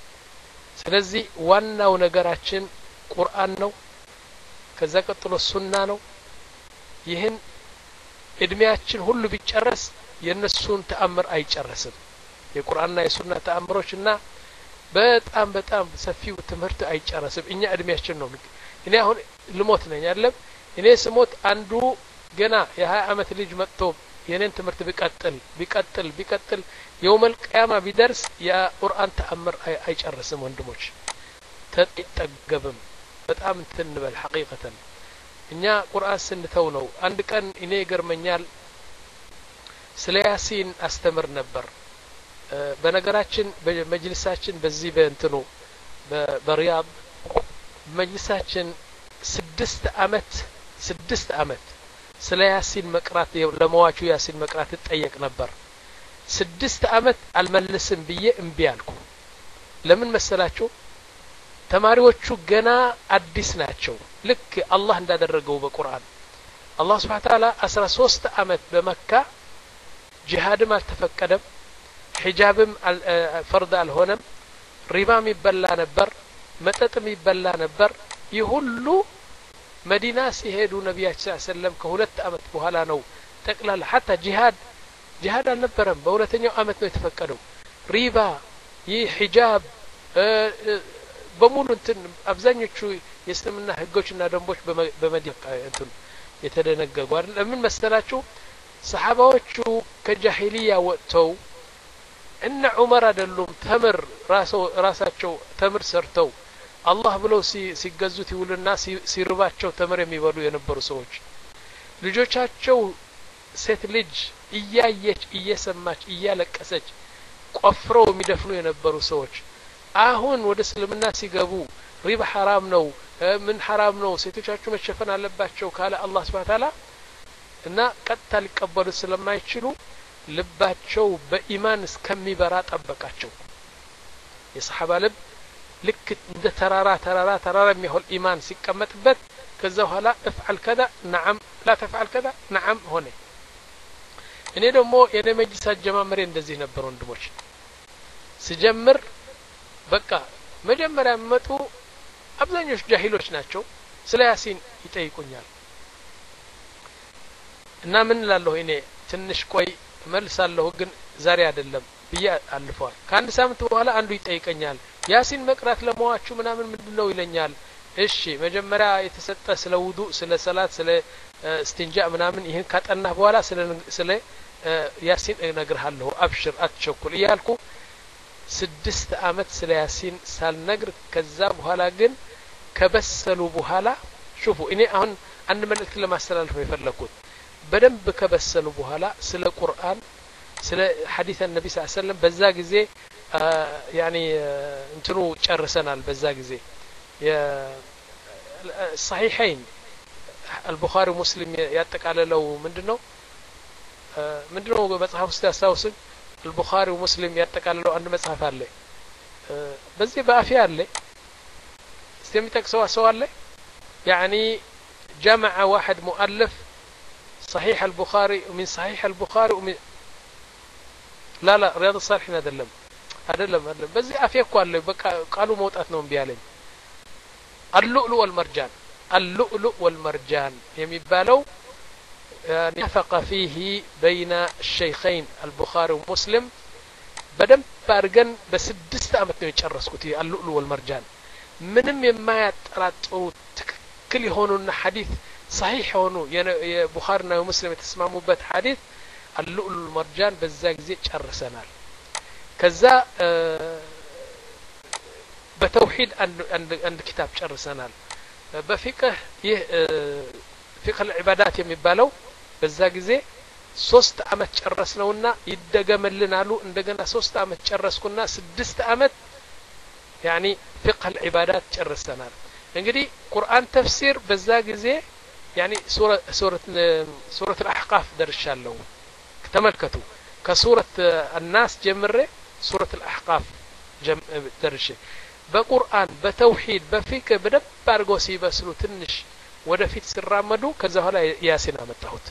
ስለዚህ ዋናው ነገራችን ቁርአን ነው ከዛ ቀጥሎ ሱና ነው ይህን እድሜያችን ሁሉ ቢጨረስ የነሱን ተአምር አይጨረስም የቁርአንና የሱና ተአምሮችና በጣም በጣም ሰፊው ትምህርት አይጨረስም እኛ እድሜያችን ነው እኔ አሁን ልሞት ነኝ አይደለም እኔ ስሞት አንዱ ገና የ20 አመት ልጅ መጥቶ የኔን ትምህርት ቢቀጥል ቢቀጥል ቢቀጥል የውመል ቂያማ ቢደርስ የቁርአን ተአምር አይጨርስም ወንድሞች ተጠገበም በጣም እንትንበል ሐቂቀተን እኛ ቁርአን ስንተው ነው አንድ ቀን እኔ ይገርመኛል ስለ ያሲን አስተምር ነበር በነገራችን በመጅልሳችን በዚህ በእንትኑ በሪያድ መጅልሳችን ስድስት አመት ስድስት አመት ስለ ያሲን መቅራት ለመዋቹ ያሲን መቅራት ተጠየቅ ነበር ስድስት አመት አልመልስም ብዬ እምቢ አልኩ ለምን መሰላችሁ ተማሪዎቹ ገና አዲስ ናቸው ልክ አላህ እንዳደረገው በቁርአን አላህ Subhanahu Wa Ta'ala አስራ ሶስት አመት በመካ ጂሃድም አልተፈቀደም ሒጃብም ፈርድ አልሆነም ሪባም ይበላ ነበር መጠጥም ይበላ ነበር ይሁሉ መዲና ሲሄዱ ነብያችን ሰለላሁ ዐለይሂ ወሰለም ከሁለት አመት በኋላ ነው ጠቅላላ hatta ጂሃድ ጂሃድ አልነበረም በሁለተኛው አመት ነው የተፈቀደው ሪባ ይህ ሒጃብ በሙሉ እንትን አብዛኞቹ የእስልምና ህጎችና ደንቦች በመዲና እንትን የተደነገጉ አይደል ለምን መሰላችሁ ሰሃባዎቹ ከጃሂሊያ ወጥተው እነ ዑመር አይደሉም ተምር ራሳቸው ተምር ሰርተው አላህ ብለው ሲገዙት ይውልና ሲርባቸው ተምር የሚበሉ የነበሩ ሰዎች ልጆቻቸው ሴት ልጅ እያየች እየሰማች እያለቀሰች ቆፍረው የሚደፍኑ የነበሩ ሰዎች አሁን ወደ እስልምና ሲገቡ ሪባ حرام ነው ምን حرام ነው ሴቶቻችሁ መሸፈን አለባቸው ካለ አላህ Subhanahu Wa Ta'ala እና ቀጥታ ሊቀበሉ ስለማይችሉ ልባቸው በኢማን እስከሚበራ ጠበቃቸው የሰሃባ ልብ ልክ እንደ ተራራ ተራራ ተራራ የሚሆን ኢማን ሲቀመጥበት ከዛ በኋላ افعل كذا نعم لا تفعل كذا نعم ሆነ እኔ ደግሞ የኔ መጅልስ አጀማመሬ እንደዚህ ነበር ወንድሞች ሲጀምር በቃ መጀመሪያ መጡ አብዛኞቹ ጃሂሎች ናቸው ስለ ያሲን ይጠይቁኛል እና ምን ላለው እኔ ትንሽ ቆይ መልሳለሁ ግን ዛሬ አይደለም ብዬ አልፈዋል ከአንድ ሳምንት በኋላ አንዱ ይጠይቀኛል ያሲን መቅራት ለመዋቹ ምናምን ምንድነው ይለኛል እሺ መጀመሪያ የተሰጠ ስለ ውዱእ ስለ ሰላት ስለ እስቲንጃ ምናምን ይሄን ካጠናህ በኋላ ስለ ስለ ያሲን እነግርሃለሁ አብሽር አትቸኩል እያልኩ ስድስት አመት ስለ ያሲን ሳልነግር ከዛ በኋላ ግን ከበሰሉ በኋላ ሹፉ እኔ አሁን አንድ መልእክት ለማስተላለፍ ነው የፈለኩት በደንብ ከበሰሉ በኋላ ስለ ቁርአን ስለ ሐዲስ ነብይ ሰለላሁ ዐለይሂ ወሰለም በዛ ጊዜ ያኒ እንትኑ ጨርሰናል በዛ ጊዜ የصحيحين البخاري ومسلم ያጠቃለለው ምንድነው ምንድነው መጽሐፍ ውስጥ ያሳውሱኝ البخاري ومسلم ያጠቃለለው አንድ መጽሐፍ አለ በዚህ በአፊያ አለ استمتك سوا سوا አለ يعني جمع واحد مؤلف صحيح البخاري ومن صحيح البخاري ومن لا لا رياض الصالحين አይደለም አይደለም አይደለም በዚህ አፌ እኮ አለ በቃ ቃሉ መውጣት ነው እምቢ አለኝ اللؤلؤ والمرجان اللؤلؤ والمرجان የሚባለው نفق فيه بين الشيخين البخاري ومسلم በደንብ አድርገን በስድስት አመት ነው የጨረስኩት اللؤلؤ والمرجان ምንም የማያጠራጥሩ ትክክል የሆኑና ሐዲስ صحيح ሆኑ የቡኻሪና የሙስሊም የተስማሙበት ሐዲስ اللؤلؤ والمرجان በዛ ጊዜ ጨርሰናል ከዛ በተውሂድ አንድ አንድ ኪታብ ጨርሰናል በፍቅህ ይህ ፍቅህ العبادات የሚባለው በዛ ጊዜ ሶስት አመት ጨረስነውና ይደገመልን አሉ እንደገና ሶስት አመት ጨረስኩና ስድስት አመት يعني فقه العبادات ጨርሰናል እንግዲህ ቁርአን ተፍሲር በዛ ጊዜ يعني سوره سوره سوره الاحقاف درشالو ተመልከቱ ከሱረት الناس ጀምሬ سوره الاحقاف درش በቁርአን በተውሂድ በፊቅህ በደብ አድርገው ሲበስሉ ትንሽ ወደፊት ሲራመዱ ከዛ ኋላ ያሲን አመጣሁት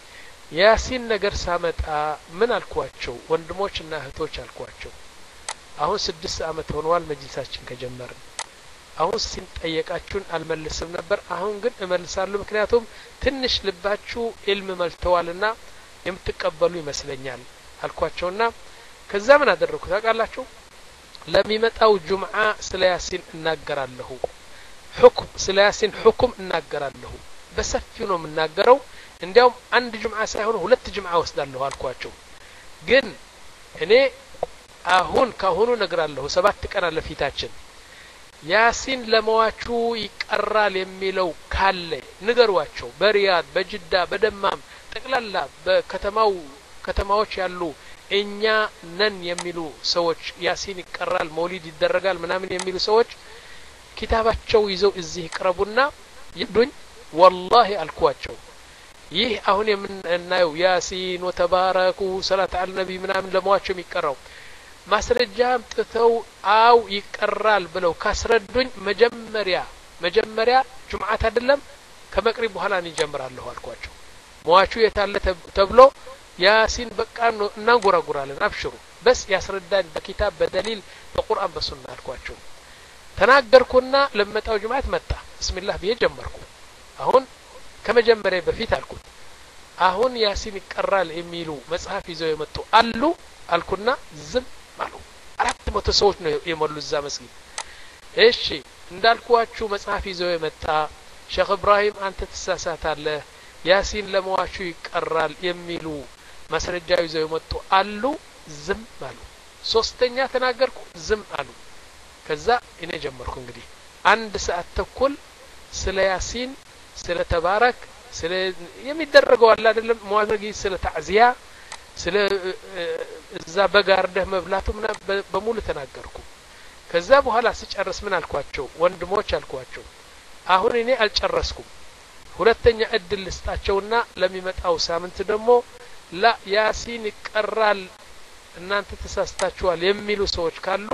ያሲን ነገር ሳመጣ ምን አልኳቸው ወንድሞችና እህቶች አልኳቸው አሁን ስድስት አመት ሆኗል መጅልሳችን ከጀመርን አሁን ሲንጠየቃችሁን አልመልስም ነበር አሁን ግን እመልሳለሁ ምክንያቱም ትንሽ ልባችሁ ኢልም መልተዋልና የምትቀበሉ ይመስለኛል አልኳቸውና ከዛ ምን አደረኩ ታውቃላችሁ ለሚመጣው ጁምዓ ስለ ያሲን እናገራለሁ ሁክም ስለ ያሲን ሁክም እናገራለሁ በሰፊው ነው የምናገረው እንዲያውም አንድ ጁምዓ ሳይሆን ሁለት ጁምዓ ወስዳለሁ አልኳቸው ግን እኔ አሁን ካሁኑ ነግራለሁ ሰባት ቀን አለፊታችን ያሲን ለመዋቹ ይቀራል የሚለው ካለ ንገሯቸው በሪያድ በጅዳ በደማም ጠቅላላ በከተማው ከተማዎች ያሉ እኛ ነን የሚሉ ሰዎች ያሲን ይቀራል መውሊድ ይደረጋል ምናምን የሚሉ ሰዎች ኪታባቸው ይዘው እዚህ ይቅረቡና ይዱኝ والله አልኳቸው ይህ አሁን የምናየው ያሲን ወተባረኩ ሰላት አለ ነቢ ምናምን ለመዋቸው የሚቀራው ማስረጃም ጥተው አው ይቀራል ብለው ካስረዱኝ መጀመሪያ መጀመሪያ ጁምዓት አይደለም ከመቅሪብ በኋላ እንጀምራለሁ አልኳቸው መዋቹ የታለ ተብሎ ያሲን በቃ እናንጎራጉራለን አብሽሩ በስ ያስረዳን በኪታብ በደሊል በቁርአን በሱና አልኳቸው ተናገርኩና ለመጣው ጁምዓት መጣ ብስሚላህ ብዬ ጀመርኩ አሁን ከመጀመሪያ በፊት አልኩት አሁን ያሲን ይቀራል የሚሉ መጽሐፍ ይዘው የመጡ አሉ አልኩና ዝም አሉ አራት መቶ ሰዎች ነው የሞሉ እዛ መስጊድ እሺ እንዳልኳችሁ መጽሐፍ ይዘው የመጣ ሼክ ኢብራሂም አንተ ተሳሳታለህ ያሲን ለመዋቹ ይቀራል የሚሉ ማስረጃ ይዘው የመጡ አሉ ዝም አሉ ሶስተኛ ተናገርኩ ዝም አሉ ከዛ እኔ ጀመርኩ እንግዲህ አንድ ሰዓት ተኩል ስለ ያሲን ስለ ተባረክ ስለ የሚደረገው አለ አይደለም ሙአዘጊ ስለ ተዕዚያ ስለ እዛ በጋርደህ መብላቱ ምና በሙሉ ተናገርኩ ከዛ በኋላ ሲጨርስ ምን አልኳቸው ወንድሞች አልኳቸው አሁን እኔ አልጨረስኩም ሁለተኛ እድል ልስጣቸውና ለሚመጣው ሳምንት ደግሞ ላ ያሲን ይቀራል እናንተ ተሳስታችኋል የሚሉ ሰዎች ካሉ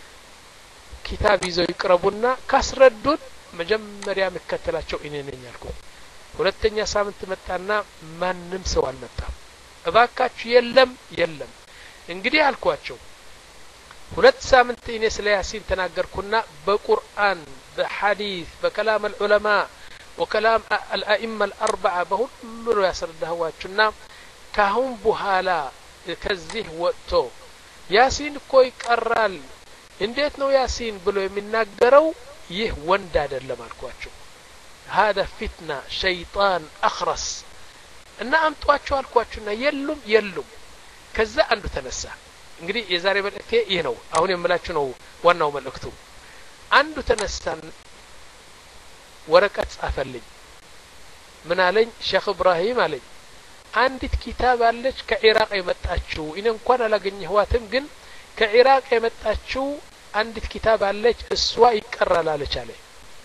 ኪታብ ይዘው ይቅረቡና ካስረዱን መጀመሪያ መከተላቸው እኔ ነኝ አልኩ ሁለተኛ ሳምንት መጣና ማንም ሰው አልመጣም እባካችሁ የለም የለም እንግዲህ አልኳቸው ሁለት ሳምንት እኔ ስለ ያሲን ተናገርኩና በቁርአን በሐዲስ በከላም العلماء وكلام الائمه الاربعه በሁሉ ያስረዳዋችሁና ካሁን በኋላ ከዚህ ወጥቶ ያሲን እኮ ይቀራል እንዴት ነው ያሲን ብሎ የሚናገረው ይህ ወንድ አይደለም አልኳቸው هذا فتنه شيطان اخرس እና አምጧቸው አልኳችሁና የሉም የሉም ከዛ አንዱ ተነሳ እንግዲህ የዛሬ መልእክቴ ይሄ ነው አሁን የምላችሁ ነው ዋናው መልእክቱ አንዱ ተነሳን ወረቀት ጻፈልኝ ምን አለኝ ሼክ ኢብራሂም አለኝ አንዲት ኪታብ አለች ከኢራቅ የመጣችው እኔ እንኳን አላገኘኋትም ግን ከኢራቅ የመጣችው አንዲት ኪታብ አለች እሷ ይቀራል አለች አለኝ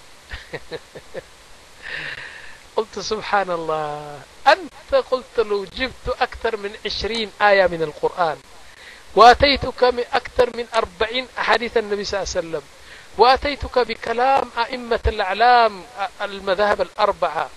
قلت سبحان الله أنت قلت له جبت أكثر من عشرين آية من القرآن وأتيتك من أكثر من أربعين أحاديث النبي صلى الله عليه وسلم وأتيتك بكلام أئمة الأعلام المذاهب الأربعة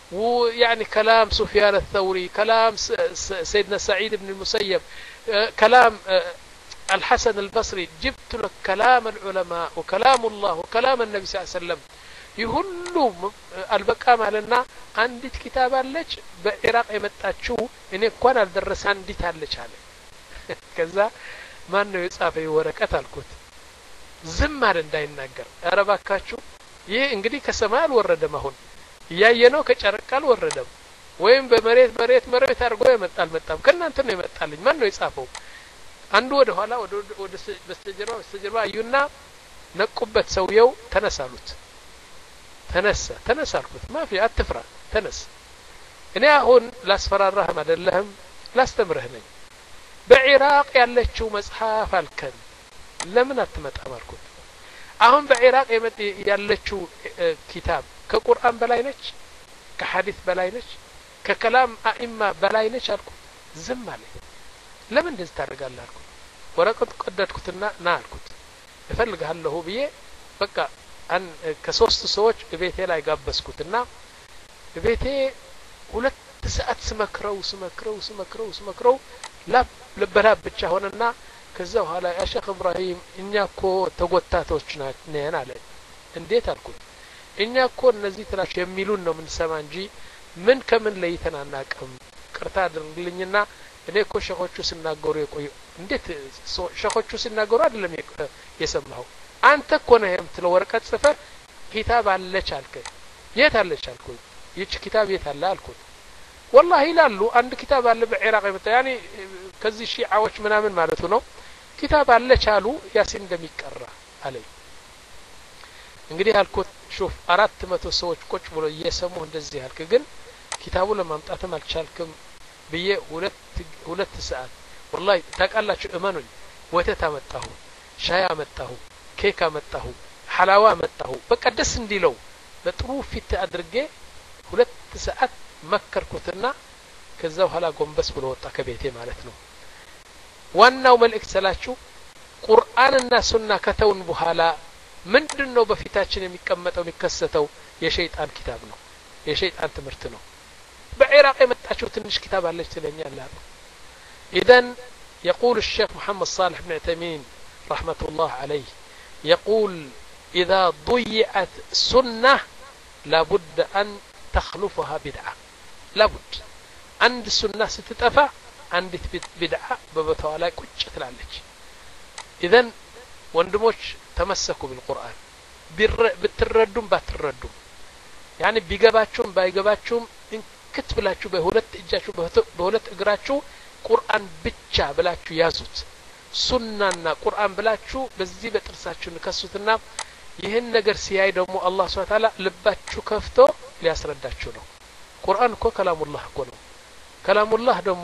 ويعني كلام سفيان الثوري كلام سيدنا سعيد بن المسيب كلام الحسن البصري جبت لك كلام العلماء وكلام الله وكلام النبي صلى الله عليه وسلم يهلو البقى مالنا عندي كتاب አለች በኢራቅ የመጣችው እኔ እንኳን አልደረሰ አንዲት አለች አለ ከዛ ማን ነው የጻፈው ወረቀት አልኩት ዝም አለ እንዳይናገር ኧረ እባካችሁ ይሄ እንግዲህ ከሰማይ አልወረደም አሁን ያየነው ከጨረቃ አልወረደም ወይም በመሬት መሬት መሬት አድርጎ ይመጣል መጣም ከናንተ ነው ይመጣልኝ ማን ነው የጻፈው አንዱ ወደ ኋላ ወደ ወደ በስተጀርባ በስተጀርባ አዩና ነቁበት ሰውየው ተነሳሉት ተነሳ ተነሳልኩት ማፊ አትፍራ ተነስ እኔ አሁን ላስፈራራህ አይደለም ላስተምርህ ነኝ በኢራቅ ያለችው መጽሐፍ አልከን ለምን አትመጣም አልኩት አሁን በኢራቅ ያለችው ኪታብ ከቁርአን በላይ ነች ከሐዲስ በላይ ነች ከከላም አኢማ በላይ ነች አልኩት ዝም አለኝ ለምን እንደዚህ ታደርጋለህ አልኩት ወረቀት ቀደድኩትና ና አልኩት እፈልግሃለሁ ብዬ በቃ አን ከሶስት ሰዎች ቤቴ ላይ ጋበስኩትና ቤቴ ሁለት ሰዓት ስመክረው ስመክረው ስመክረው ስመክረው ላብ ለበላብ ብቻ ሆነና ከዛ በኋላ ያ ሼክ ኢብራሂም እኛ እኮ ተጎታቶች ነን አለ እንዴት አልኩት እኛ እኮ እነዚህ ትላሽ የሚሉን ነው ምን ሰማ እንጂ ምን ከምን ለይተን አናቀም ቅርታ አድርግልኝና እኔ እኮ ሸኾቹ ሲናገሩ የቆዩ እንዴት ሸኾቹ ሲናገሩ አይደለም የሰማው አንተ እኮ ነው የምትለው ወረቀት ጽፈህ ኪታብ አለች አልከ የት አለች አልኩት ይች ኪታብ የት አለ አልኩት والله ይላሉ አንድ ኪታብ አለ በኢራቅ የመጣ ያኒ ከዚህ ሺዓዎች ምናምን ማለቱ ነው ኪታብ አለች አሉ ያሲን እንደሚቀራ አለኝ እንግዲህ አልኩት ሹፍ አራት መቶ ሰዎች ቁጭ ብሎ እየሰሙ እንደዚህ አልክ ግን ኪታቡ ለማምጣትም አልቻልክም ብዬ ሁለት ሁለት ሰዓት والله ታቃላችሁ እመኑኝ ወተት አመጣሁ ሻይ አመጣሁ ኬክ አመጣሁ ሐላዋ አመጣሁ በቃ ደስ እንዲለው በጥሩ ፊት አድርጌ ሁለት ሰዓት መከርኩትና ከዛ በኋላ ጎንበስ ብሎ ወጣ ከቤቴ ማለት ነው ዋናው መልእክት ሰላችሁ ቁርአንና ሱና ከተውን በኋላ ምንድነው በፊታችን የሚቀመጠው የሚከሰተው የሸይጣን ኪታብ ነው የሸይጣን ትምህርት ነው በኢራቅ የመጣችው ትንሽ ኪታብ አለች ትለኛለህ اذا يقول الشيخ محمد صالح بن عثيمين رحمة الله عليه يقول إذا ضيعت سنة لابد أن تخلفها بدعة لابد عند السنة ستتفع عند بدعة ببتوالي كوچ تلالج إذن وندموش تمسكوا بالقرآن بتردم باتردم يعني بيقباتشم بايقباتشم إن كتبلاتشو بهولت إجاتشو بهولت إقراتشو قرآن بيتشا بلاتشو يازوت سنة قرآن بلاتشو بزي بترساتشو نكسوتنا ይህን ነገር ሲያይ ደግሞ አላህ Subhanahu Wa Ta'ala ልባችሁ ከፍቶ ሊያስረዳችሁ ነው ቁርአን እኮ ከላሙላህ እኮ ነው ከላሙላህ ደግሞ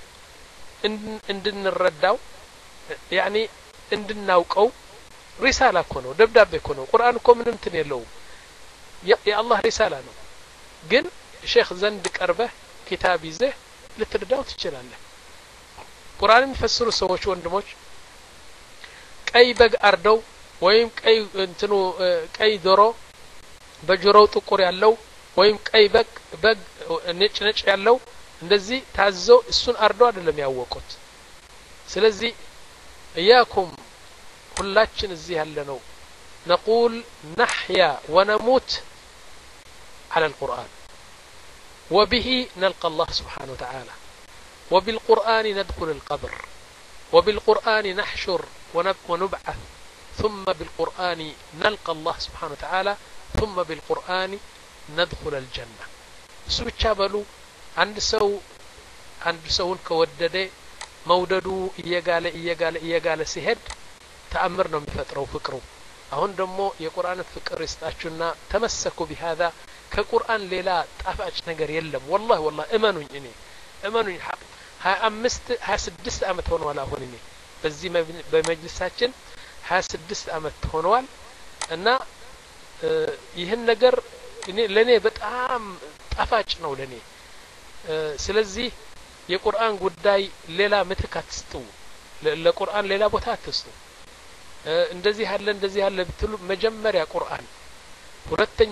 እንድንረዳው ያኒ እንድናውቀው ሪሳላ እኮ ነው ደብዳቤ እኮ ነው ቁርአን እኮ ምንም እንትን የለውም የአላህ ሪሳላ ነው ግን ሼክ ዘንድ ቀርበህ ኪታብ ይዘህ ልትረዳው ትችላለህ ቁርአን የሚፈስሩ ሰዎች ወንድሞች ቀይ በግ አርደው ወይም ቀይ እንትኑ ቀይ ዶሮ በጆሮው ጥቁር ያለው ወይም ቀይ በግ በግ ነጭ ነጭ ያለው እንደዚህ ታዘው እሱን አርዶ አይደለም ያወቁት ስለዚህ እያኩም ሁላችን እዚህ ያለነው نقول نحيا ونموت على القرآن وبه نلقى الله سبحانه وتعالى وبالقرآن ندخل القبر وبالقرآن نحشر ونبعث ثم بالقرآن نلقى الله سبحانه وتعالى ثم بالقرآن ندخل الجنة سوچا بلو عند سو عند سون كودده موددو እየጋለ እየጋለ እየጋለ ሲሄድ ተአምር ነው የሚፈጥረው ፍቅሩ አሁን ደግሞ የቁርአን ፍቅር ይስጣችሁና ተመሰኩ بهذا ከቁርአን ሌላ ጣፋጭ ነገር የለም والله والله እመኑኝ እኔ እመኑኝ ሀያ አምስት ሀያ ስድስት አመት ሆኗል አሁን እኔ በዚህ በመጅልሳችን ሀያ ስድስት አመት ሆኗል እና ይህን ነገር እኔ ለኔ በጣም ጣፋጭ ነው ለኔ ስለዚህ የቁርአን ጉዳይ ሌላ ምትክ አትስጡ ለቁርአን ሌላ ቦታ አትስጡ እንደዚህ ያለ እንደዚህ ያለ ብትሉ መጀመሪያ ቁርአን ሁለተኛ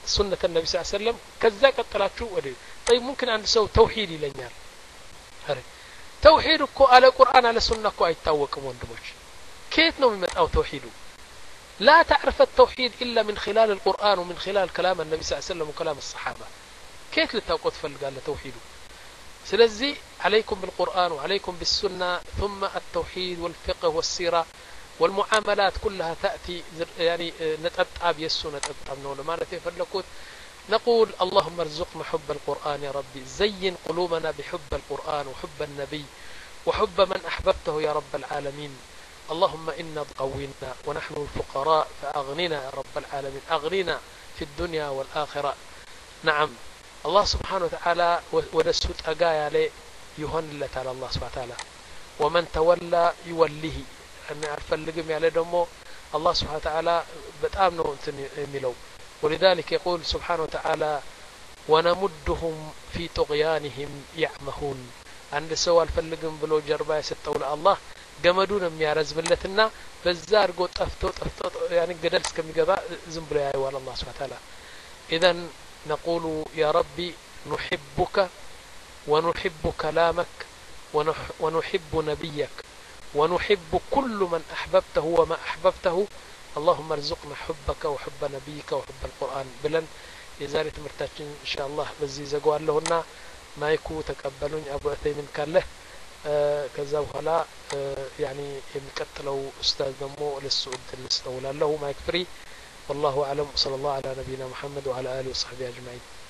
سنة النبي صلى الله عليه وسلم كذا قطلاችሁ ወደ طيب ممكن አንድ ሰው ተውሂድ ይለኛል አረ ተውሂድ እኮ አለ ቁርአን አለ ሱና እኮ አይታወቅም ወንድሞች كيف ነው የሚመጣው ተውሂዱ لا تعرف التوحيد إلا من خلال القرآن ومن خلال كلام النبي صلى الله عليه وسلم وكلام الصحابة كيف لتوقف فلقال توحيده سلزي عليكم بالقرآن وعليكم بالسنة ثم التوحيد والفقه والسيرة والمعاملات كلها تأتي يعني نتأب يسو نتأب نولا ما نتفلكوت نقول اللهم ارزقنا حب القرآن يا ربي زين قلوبنا بحب القرآن وحب النبي وحب من أحببته يا رب العالمين اللهم إنا قوينا ونحن الفقراء فأغننا يا رب العالمين أغننا في الدنيا والآخرة نعم الله سبحانه وتعالى ودسوت أقايا لي يهن الله تعالى الله سبحانه وتعالى ومن تولى يوليه أنا أعرف اللقم على دمو الله سبحانه وتعالى بتآمنوا ملو ولذلك يقول سبحانه وتعالى ونمدهم في طغيانهم يعمهون عند سوال فلقم بلو جربا يستولى الله ገመዱን የሚያረዝምለትና በዛ አርጎ ጠፍቶ ጠፍቶ يعني ገደል እስከሚገባ ዝም ብሎ ያይዋል الله سبحانه وتعالى اذا نقول يا ربي نحبك ونحب كلامك ونحب نبيك ونحب كل من أحببته وما أحببته اللهم ارزقنا حبك وحب نبيك وحب القرآن بلن يزاري تمرتاችን إن شاء الله በዚህ ዘጓለሁና ማይኩ ተቀበሉኝ አቡ ዑሰይሚን ካለ ከዛ በኋላ يعني የሚቀጥለው ኡስታዝ ደግሞ ለሱ እድል እንስጠው ላለው ማይክ ፍሪ والله اعلم صلى الله على نبينا محمد وعلى اله وصحبه اجمعين